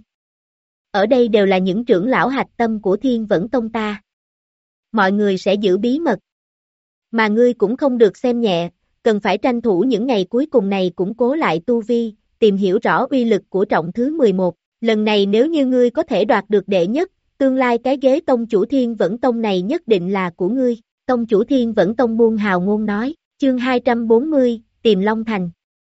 Ở đây đều là những trưởng lão hạch tâm của Thiên Vẫn Tông ta. Mọi người sẽ giữ bí mật. Mà ngươi cũng không được xem nhẹ, cần phải tranh thủ những ngày cuối cùng này củng cố lại tu vi, tìm hiểu rõ uy lực của trọng thứ mười một. Lần này nếu như ngươi có thể đoạt được đệ nhất, tương lai cái ghế tông chủ Thiên Vẫn Tông này nhất định là của ngươi. Tông chủ Thiên Vẫn Tông buông hào ngôn nói, chương hai trăm bốn mươi, Tiềm Long Thành.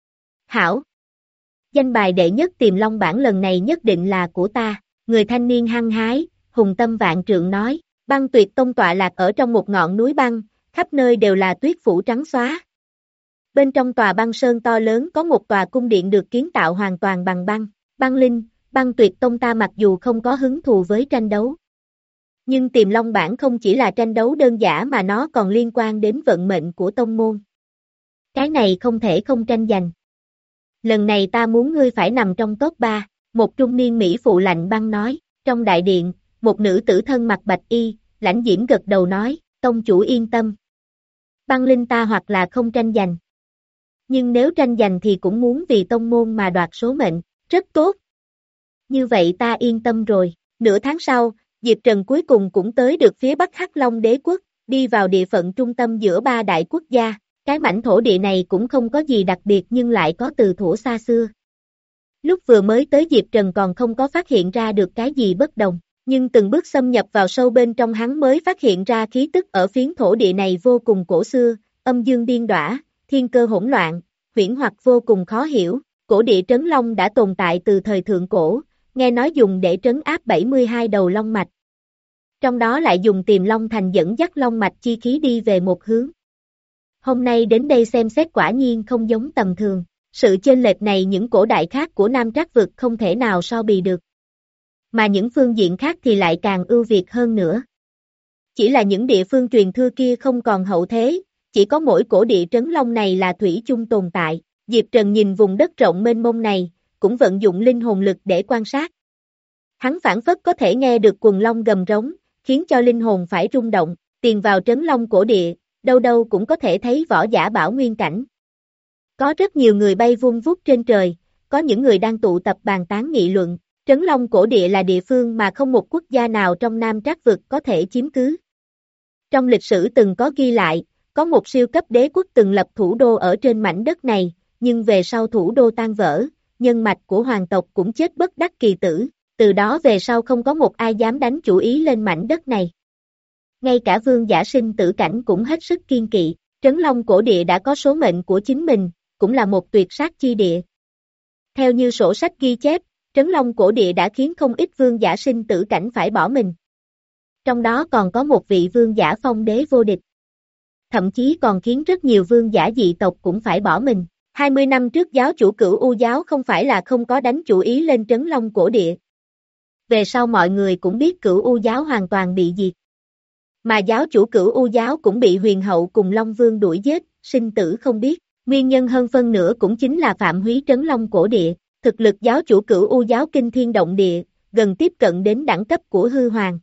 Hảo! Danh bài đệ nhất Tiềm Long Bảng lần này nhất định là của ta, người thanh niên hăng hái, hùng tâm vạn trượng nói, Băng Tuyệt Tông tọa lạc ở trong một ngọn núi băng, khắp nơi đều là tuyết phủ trắng xóa. Bên trong tòa băng sơn to lớn có một tòa cung điện được kiến tạo hoàn toàn bằng băng, băng linh, Băng Tuyệt Tông ta mặc dù không có hứng thù với tranh đấu. Nhưng Tiềm Long Bảng không chỉ là tranh đấu đơn giản mà nó còn liên quan đến vận mệnh của tông môn. Cái này không thể không tranh giành. Lần này ta muốn ngươi phải nằm trong top ba, một trung niên Mỹ phụ lạnh băng nói, trong đại điện, một nữ tử thân mặc bạch y, lãnh diễm gật đầu nói, tông chủ yên tâm. Băng linh ta hoặc là không tranh giành. Nhưng nếu tranh giành thì cũng muốn vì tông môn mà đoạt số mệnh, rất tốt. Như vậy ta yên tâm rồi, nửa tháng sau, Diệp Trần cuối cùng cũng tới được phía Bắc Hắc Long Đế quốc, đi vào địa phận trung tâm giữa ba đại quốc gia, cái mảnh thổ địa này cũng không có gì đặc biệt nhưng lại có từ thuở xa xưa. Lúc vừa mới tới Diệp Trần còn không có phát hiện ra được cái gì bất đồng, nhưng từng bước xâm nhập vào sâu bên trong hắn mới phát hiện ra khí tức ở phiến thổ địa này vô cùng cổ xưa, âm dương điên đỏa, thiên cơ hỗn loạn, huyễn hoặc vô cùng khó hiểu, cổ địa trấn long đã tồn tại từ thời thượng cổ, nghe nói dùng để trấn áp bảy mươi hai đầu long mạch. Trong đó lại dùng Tiềm Long Thành dẫn dắt long mạch chi khí đi về một hướng. Hôm nay đến đây xem xét quả nhiên không giống tầm thường, sự chênh lệch này những cổ đại khác của Nam Trác vực không thể nào so bì được. Mà những phương diện khác thì lại càng ưu việt hơn nữa. Chỉ là những địa phương truyền thừa kia không còn hậu thế, chỉ có mỗi cổ địa trấn long này là thủy chung tồn tại. Diệp Trần nhìn vùng đất rộng mênh mông này, cũng vận dụng linh hồn lực để quan sát. Hắn phản phất có thể nghe được quần long gầm rống, khiến cho linh hồn phải rung động, tiền vào trấn long cổ địa, đâu đâu cũng có thể thấy võ giả bảo nguyên cảnh. Có rất nhiều người bay vun vút trên trời, có những người đang tụ tập bàn tán nghị luận, trấn long cổ địa là địa phương mà không một quốc gia nào trong Nam Trác vực có thể chiếm cứ. Trong lịch sử từng có ghi lại, có một siêu cấp đế quốc từng lập thủ đô ở trên mảnh đất này, nhưng về sau thủ đô tan vỡ, nhân mạch của hoàng tộc cũng chết bất đắc kỳ tử, từ đó về sau không có một ai dám đánh chủ ý lên mảnh đất này. Ngay cả vương giả sinh tử cảnh cũng hết sức kiên kỵ, trấn long cổ địa đã có số mệnh của chính mình, cũng là một tuyệt sát chi địa. Theo như sổ sách ghi chép, trấn long cổ địa đã khiến không ít vương giả sinh tử cảnh phải bỏ mình. Trong đó còn có một vị vương giả phong đế vô địch. Thậm chí còn khiến rất nhiều vương giả dị tộc cũng phải bỏ mình. hai mươi năm trước giáo chủ Cửu U giáo không phải là không có đánh chủ ý lên trấn long cổ địa. Về sau mọi người cũng biết Cửu U giáo hoàn toàn bị diệt. Mà giáo chủ Cửu U giáo cũng bị huyền hậu cùng Long Vương đuổi giết, sinh tử không biết. Nguyên nhân hơn phân nửa cũng chính là phạm húy trấn long cổ địa. Thực lực giáo chủ Cửu U giáo kinh thiên động địa, gần tiếp cận đến đẳng cấp của hư hoàng.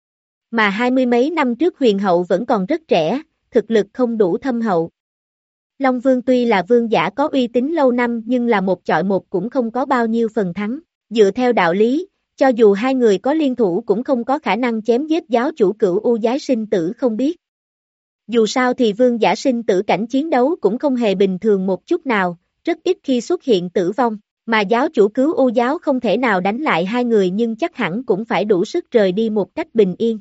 Mà hai mươi mấy năm trước huyền hậu vẫn còn rất trẻ, thực lực không đủ thâm hậu. Long Vương tuy là vương giả có uy tín lâu năm nhưng là một chọi một cũng không có bao nhiêu phần thắng. Dựa theo đạo lý, cho dù hai người có liên thủ cũng không có khả năng chém giết giáo chủ Cửu U giáo sinh tử không biết. Dù sao thì vương giả sinh tử cảnh chiến đấu cũng không hề bình thường một chút nào, rất ít khi xuất hiện tử vong. Mà giáo chủ Cửu U giáo không thể nào đánh lại hai người nhưng chắc hẳn cũng phải đủ sức rời đi một cách bình yên.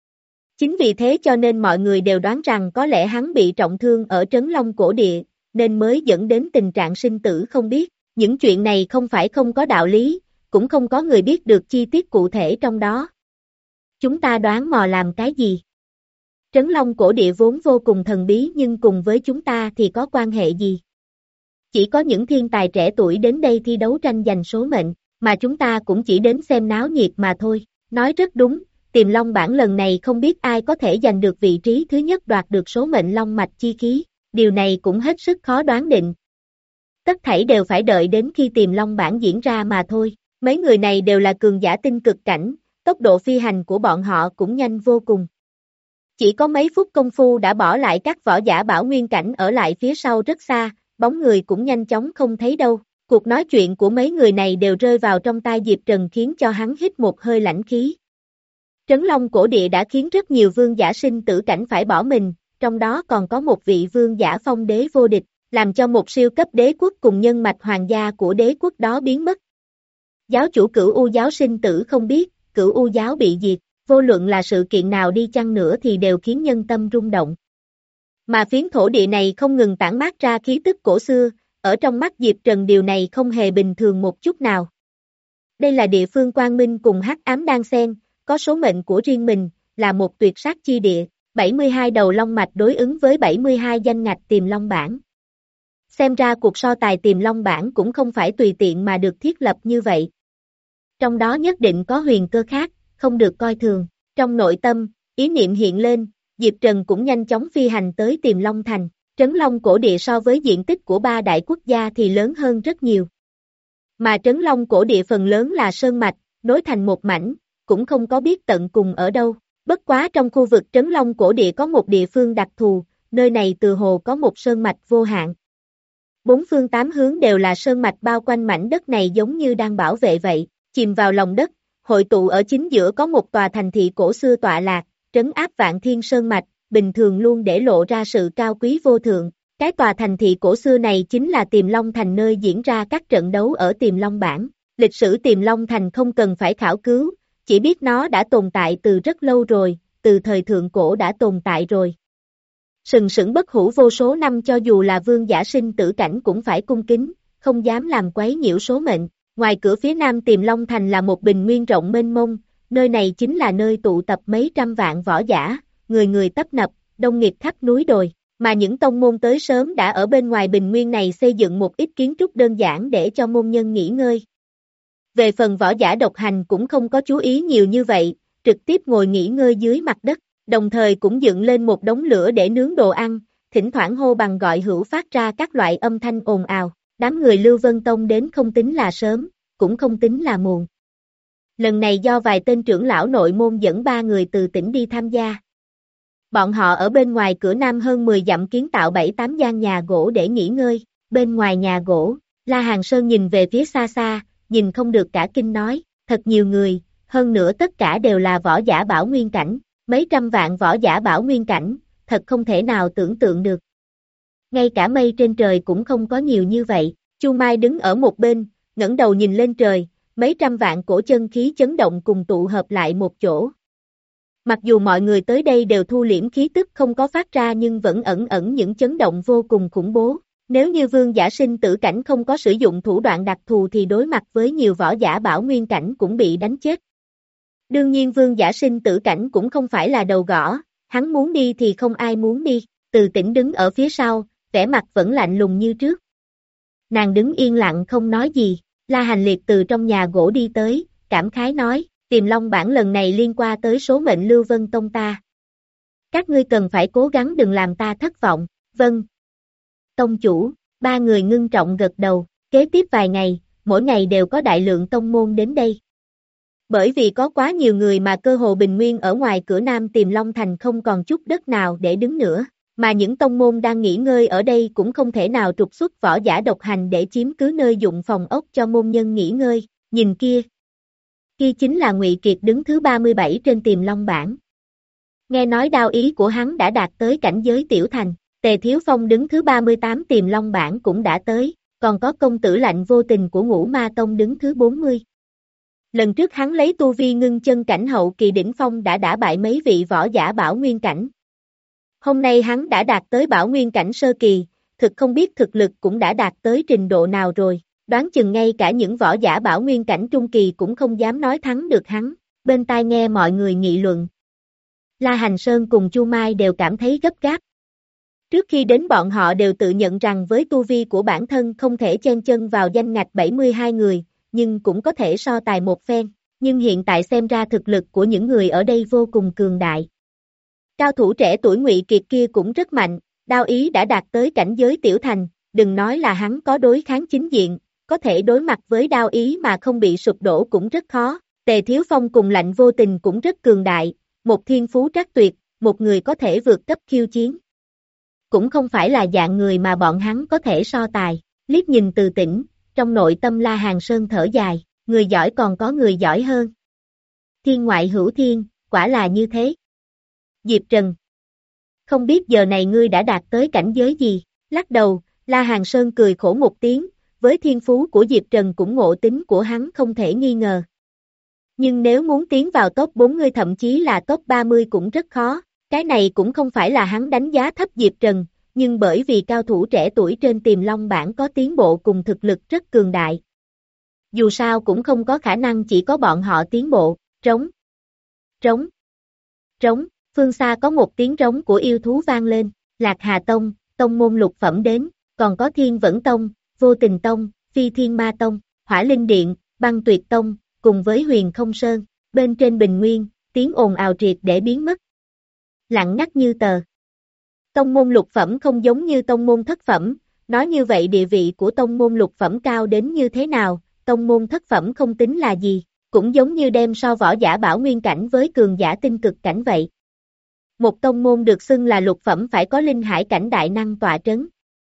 Chính vì thế cho nên mọi người đều đoán rằng có lẽ hắn bị trọng thương ở trấn long cổ địa, nên mới dẫn đến tình trạng sinh tử không biết. Những chuyện này không phải không có đạo lý, cũng không có người biết được chi tiết cụ thể trong đó. Chúng ta đoán mò làm cái gì? Trấn long cổ địa vốn vô cùng thần bí nhưng cùng với chúng ta thì có quan hệ gì? Chỉ có những thiên tài trẻ tuổi đến đây thi đấu tranh giành số mệnh, mà chúng ta cũng chỉ đến xem náo nhiệt mà thôi. Nói rất đúng, Tiềm Long bảng lần này không biết ai có thể giành được vị trí thứ nhất đoạt được số mệnh long mạch chi khí, điều này cũng hết sức khó đoán định. Tất thảy đều phải đợi đến khi Tiềm Long bảng diễn ra mà thôi, mấy người này đều là cường giả tinh cực cảnh, tốc độ phi hành của bọn họ cũng nhanh vô cùng. Chỉ có mấy phút công phu đã bỏ lại các võ giả bảo nguyên cảnh ở lại phía sau rất xa, bóng người cũng nhanh chóng không thấy đâu. Cuộc nói chuyện của mấy người này đều rơi vào trong tai Diệp Trần khiến cho hắn hít một hơi lãnh khí. Trấn Long cổ địa đã khiến rất nhiều vương giả sinh tử cảnh phải bỏ mình, trong đó còn có một vị vương giả phong đế vô địch, làm cho một siêu cấp đế quốc cùng nhân mạch hoàng gia của đế quốc đó biến mất. Giáo chủ Cửu U giáo sinh tử không biết, Cửu U giáo bị diệt, vô luận là sự kiện nào đi chăng nữa thì đều khiến nhân tâm rung động. Mà phiến thổ địa này không ngừng tản mát ra khí tức cổ xưa, ở trong mắt Diệp Trần điều này không hề bình thường một chút nào. Đây là địa phương quang minh cùng hắc ám đan xen, có số mệnh của riêng mình, là một tuyệt sát chi địa, bảy mươi hai đầu long mạch đối ứng với bảy mươi hai danh ngạch Tiềm Long bảng. Xem ra cuộc so tài Tiềm Long bảng cũng không phải tùy tiện mà được thiết lập như vậy. Trong đó nhất định có huyền cơ khác, không được coi thường. Trong nội tâm, ý niệm hiện lên, Diệp Trần cũng nhanh chóng phi hành tới Tiềm Long thành. Trấn Long cổ địa so với diện tích của ba đại quốc gia thì lớn hơn rất nhiều. Mà Trấn Long cổ địa phần lớn là sơn mạch, nối thành một mảnh, cũng không có biết tận cùng ở đâu. Bất quá trong khu vực Trấn Long cổ địa có một địa phương đặc thù, nơi này từ hồ có một sơn mạch vô hạn. Bốn phương tám hướng đều là sơn mạch bao quanh mảnh đất này giống như đang bảo vệ vậy, chìm vào lòng đất, hội tụ ở chính giữa có một tòa thành thị cổ xưa tọa lạc, trấn áp vạn thiên sơn mạch, bình thường luôn để lộ ra sự cao quý vô thượng. Cái tòa thành thị cổ xưa này chính là Tiềm Long thành nơi diễn ra các trận đấu ở Tiềm Long bảng. Lịch sử Tiềm Long thành không cần phải khảo cứu, chỉ biết nó đã tồn tại từ rất lâu rồi, từ thời thượng cổ đã tồn tại rồi. Sừng sững bất hủ vô số năm cho dù là vương giả sinh tử cảnh cũng phải cung kính, không dám làm quấy nhiễu số mệnh. Ngoài cửa phía nam Tiềm Long thành là một bình nguyên rộng mênh mông, nơi này chính là nơi tụ tập mấy trăm vạn võ giả, người người tấp nập, đông nghịt khắp núi đồi, mà những tông môn tới sớm đã ở bên ngoài bình nguyên này xây dựng một ít kiến trúc đơn giản để cho môn nhân nghỉ ngơi. Về phần võ giả độc hành cũng không có chú ý nhiều như vậy, trực tiếp ngồi nghỉ ngơi dưới mặt đất, đồng thời cũng dựng lên một đống lửa để nướng đồ ăn, thỉnh thoảng hô bằng gọi hữu phát ra các loại âm thanh ồn ào. Đám người Lưu Vân Tông đến không tính là sớm, cũng không tính là muộn. Lần này do vài tên trưởng lão nội môn dẫn ba người từ tỉnh đi tham gia. Bọn họ ở bên ngoài cửa nam hơn mười dặm kiến tạo bảy tám gian nhà gỗ để nghỉ ngơi, bên ngoài nhà gỗ, La Hàng Sơn nhìn về phía xa xa, nhìn không được cả kinh nói, thật nhiều người, hơn nữa tất cả đều là võ giả bảo nguyên cảnh, mấy trăm vạn võ giả bảo nguyên cảnh, thật không thể nào tưởng tượng được. Ngay cả mây trên trời cũng không có nhiều như vậy, Chu Mai đứng ở một bên, ngẩng đầu nhìn lên trời, mấy trăm vạn cổ chân khí chấn động cùng tụ hợp lại một chỗ. Mặc dù mọi người tới đây đều thu liễm khí tức không có phát ra nhưng vẫn ẩn ẩn những chấn động vô cùng khủng bố. Nếu như vương giả sinh tử cảnh không có sử dụng thủ đoạn đặc thù thì đối mặt với nhiều võ giả bảo nguyên cảnh cũng bị đánh chết. Đương nhiên vương giả sinh tử cảnh cũng không phải là đầu gõ, hắn muốn đi thì không ai muốn đi, Từ Tĩnh đứng ở phía sau, vẻ mặt vẫn lạnh lùng như trước. Nàng đứng yên lặng không nói gì, La Hành Liệt từ trong nhà gỗ đi tới, cảm khái nói, Tiềm Long bảng lần này liên quan tới số mệnh Lưu Vân Tông ta. Các ngươi cần phải cố gắng đừng làm ta thất vọng, vâng. Tông chủ, ba người ngưng trọng gật đầu, kế tiếp vài ngày, mỗi ngày đều có đại lượng tông môn đến đây. Bởi vì có quá nhiều người mà cơ hồ bình nguyên ở ngoài cửa nam Tiềm Long thành không còn chút đất nào để đứng nữa, mà những tông môn đang nghỉ ngơi ở đây cũng không thể nào trục xuất võ giả độc hành để chiếm cứ nơi dụng phòng ốc cho môn nhân nghỉ ngơi, nhìn kia. Kia chính là Ngụy Kiệt đứng thứ ba mươi bảy trên Tiềm Long bảng. Nghe nói đao ý của hắn đã đạt tới cảnh giới tiểu thành, Tề Thiếu Phong đứng thứ ba mươi tám Tiềm Long bảng cũng đã tới, còn có công tử Lạnh Vô Tình của Ngũ Ma Tông đứng thứ bốn mươi. Lần trước hắn lấy tu vi ngưng chân cảnh hậu kỳ đỉnh phong đã đả bại mấy vị võ giả bảo nguyên cảnh. Hôm nay hắn đã đạt tới bảo nguyên cảnh sơ kỳ, thực không biết thực lực cũng đã đạt tới trình độ nào rồi, đoán chừng ngay cả những võ giả bảo nguyên cảnh trung kỳ cũng không dám nói thắng được hắn, bên tai nghe mọi người nghị luận. La Hành Sơn cùng Chu Mai đều cảm thấy gấp gáp. Trước khi đến bọn họ đều tự nhận rằng với tu vi của bản thân không thể chen chân vào danh ngạch bảy mươi hai người, nhưng cũng có thể so tài một phen. nhưng hiện tại xem ra thực lực của những người ở đây vô cùng cường đại. Cao thủ trẻ tuổi Ngụy Kiệt kia cũng rất mạnh, đao ý đã đạt tới cảnh giới tiểu thành, đừng nói là hắn có đối kháng chính diện, có thể đối mặt với đao ý mà không bị sụp đổ cũng rất khó. Tề Thiếu Phong cùng Lạnh Vô Tình cũng rất cường đại, một thiên phú trắc tuyệt, một người có thể vượt cấp khiêu chiến. Cũng không phải là dạng người mà bọn hắn có thể so tài. Liếc nhìn Từ Tĩnh, trong nội tâm La Hàn Sơn thở dài, người giỏi còn có người giỏi hơn. Thiên ngoại hữu thiên, quả là như thế. Diệp Trần, không biết giờ này ngươi đã đạt tới cảnh giới gì? Lắc đầu, La Hàn Sơn cười khổ một tiếng, với thiên phú của Diệp Trần cũng ngộ tính của hắn không thể nghi ngờ. Nhưng nếu muốn tiến vào top bốn mươi thậm chí là top ba mươi cũng rất khó, cái này cũng không phải là hắn đánh giá thấp Diệp Trần, nhưng bởi vì cao thủ trẻ tuổi trên Tiềm Long bảng có tiến bộ cùng thực lực rất cường đại. Dù sao cũng không có khả năng chỉ có bọn họ tiến bộ, trống, trống, trống, phương xa có một tiếng trống của yêu thú vang lên, Lạc Hà Tông, tông môn lục phẩm đến, còn có Thiên Vẫn Tông, Vô Tình Tông, Phi Thiên Ma Tông, Hỏa Linh Điện, Băng Tuyệt Tông, cùng với Huyền Không Sơn, bên trên bình nguyên, tiếng ồn ào triệt để biến mất. Lặng ngắt như tờ. Tông môn lục phẩm không giống như tông môn thất phẩm, nói như vậy địa vị của tông môn lục phẩm cao đến như thế nào, tông môn thất phẩm không tính là gì, cũng giống như đem so võ giả bảo nguyên cảnh với cường giả tinh cực cảnh vậy. Một tông môn được xưng là lục phẩm phải có linh hải cảnh đại năng tọa trấn.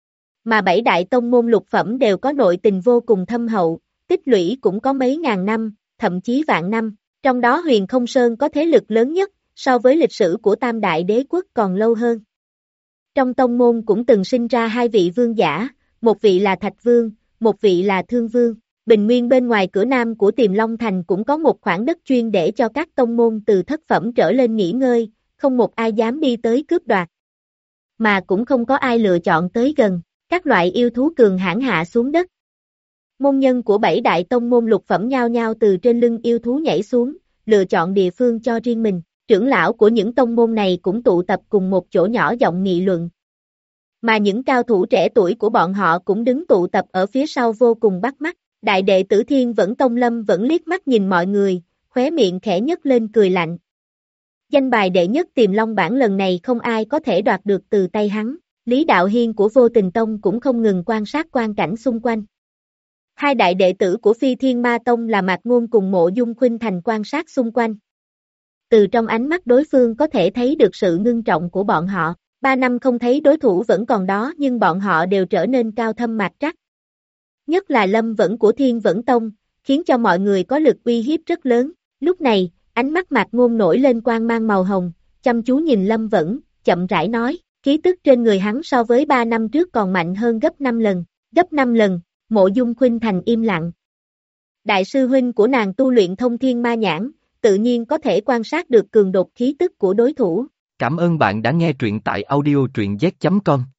Mà bảy đại tông môn lục phẩm đều có nội tình vô cùng thâm hậu, tích lũy cũng có mấy ngàn năm, thậm chí vạn năm, trong đó Huyền Không Sơn có thế lực lớn nhất, so với lịch sử của Tam Đại Đế Quốc còn lâu hơn. Trong tông môn cũng từng sinh ra hai vị vương giả, một vị là Thạch Vương, một vị là Thương Vương. Bình nguyên bên ngoài cửa nam của Tiềm Long Thành cũng có một khoảng đất chuyên để cho các tông môn từ thất phẩm trở lên nghỉ ngơi, không một ai dám đi tới cướp đoạt. Mà cũng không có ai lựa chọn tới gần, các loại yêu thú cường hãn hạ xuống đất. Môn nhân của bảy đại tông môn lục phẩm nhao nhao từ trên lưng yêu thú nhảy xuống, lựa chọn địa phương cho riêng mình. Trưởng lão của những tông môn này cũng tụ tập cùng một chỗ nhỏ giọng nghị luận. Mà những cao thủ trẻ tuổi của bọn họ cũng đứng tụ tập ở phía sau vô cùng bắt mắt. Đại đệ tử Thiên Vẫn Tông Lâm vẫn liếc mắt nhìn mọi người, khóe miệng khẽ nhếch lên cười lạnh. Danh bài đệ nhất Tiềm Long bảng lần này không ai có thể đoạt được từ tay hắn. Lý Đạo Hiên của Vô Tình Tông cũng không ngừng quan sát quan cảnh xung quanh. Hai đại đệ tử của Phi Thiên Ma Tông là Mạc Ngôn cùng Mộ Dung Khuynh Thành quan sát xung quanh. Từ trong ánh mắt đối phương có thể thấy được sự ngưng trọng của bọn họ. Ba năm không thấy đối thủ vẫn còn đó nhưng bọn họ đều trở nên cao thâm mạc trắc. Nhất là Lâm Vẫn của Thiên Vẫn Tông, khiến cho mọi người có lực uy hiếp rất lớn. Lúc này, ánh mắt Mạc Ngôn nổi lên quang mang màu hồng, chăm chú nhìn Lâm Vẫn, chậm rãi nói, khí tức trên người hắn so với ba năm trước còn mạnh hơn gấp năm lần. Gấp năm lần, Mộ Dung Khuynh Thành im lặng. Đại sư huynh của nàng tu luyện Thông Thiên Ma Nhãn, tự nhiên có thể quan sát được cường đột khí tức của đối thủ. Cảm ơn bạn đã nghe truyện tại audio truyện z chấm com.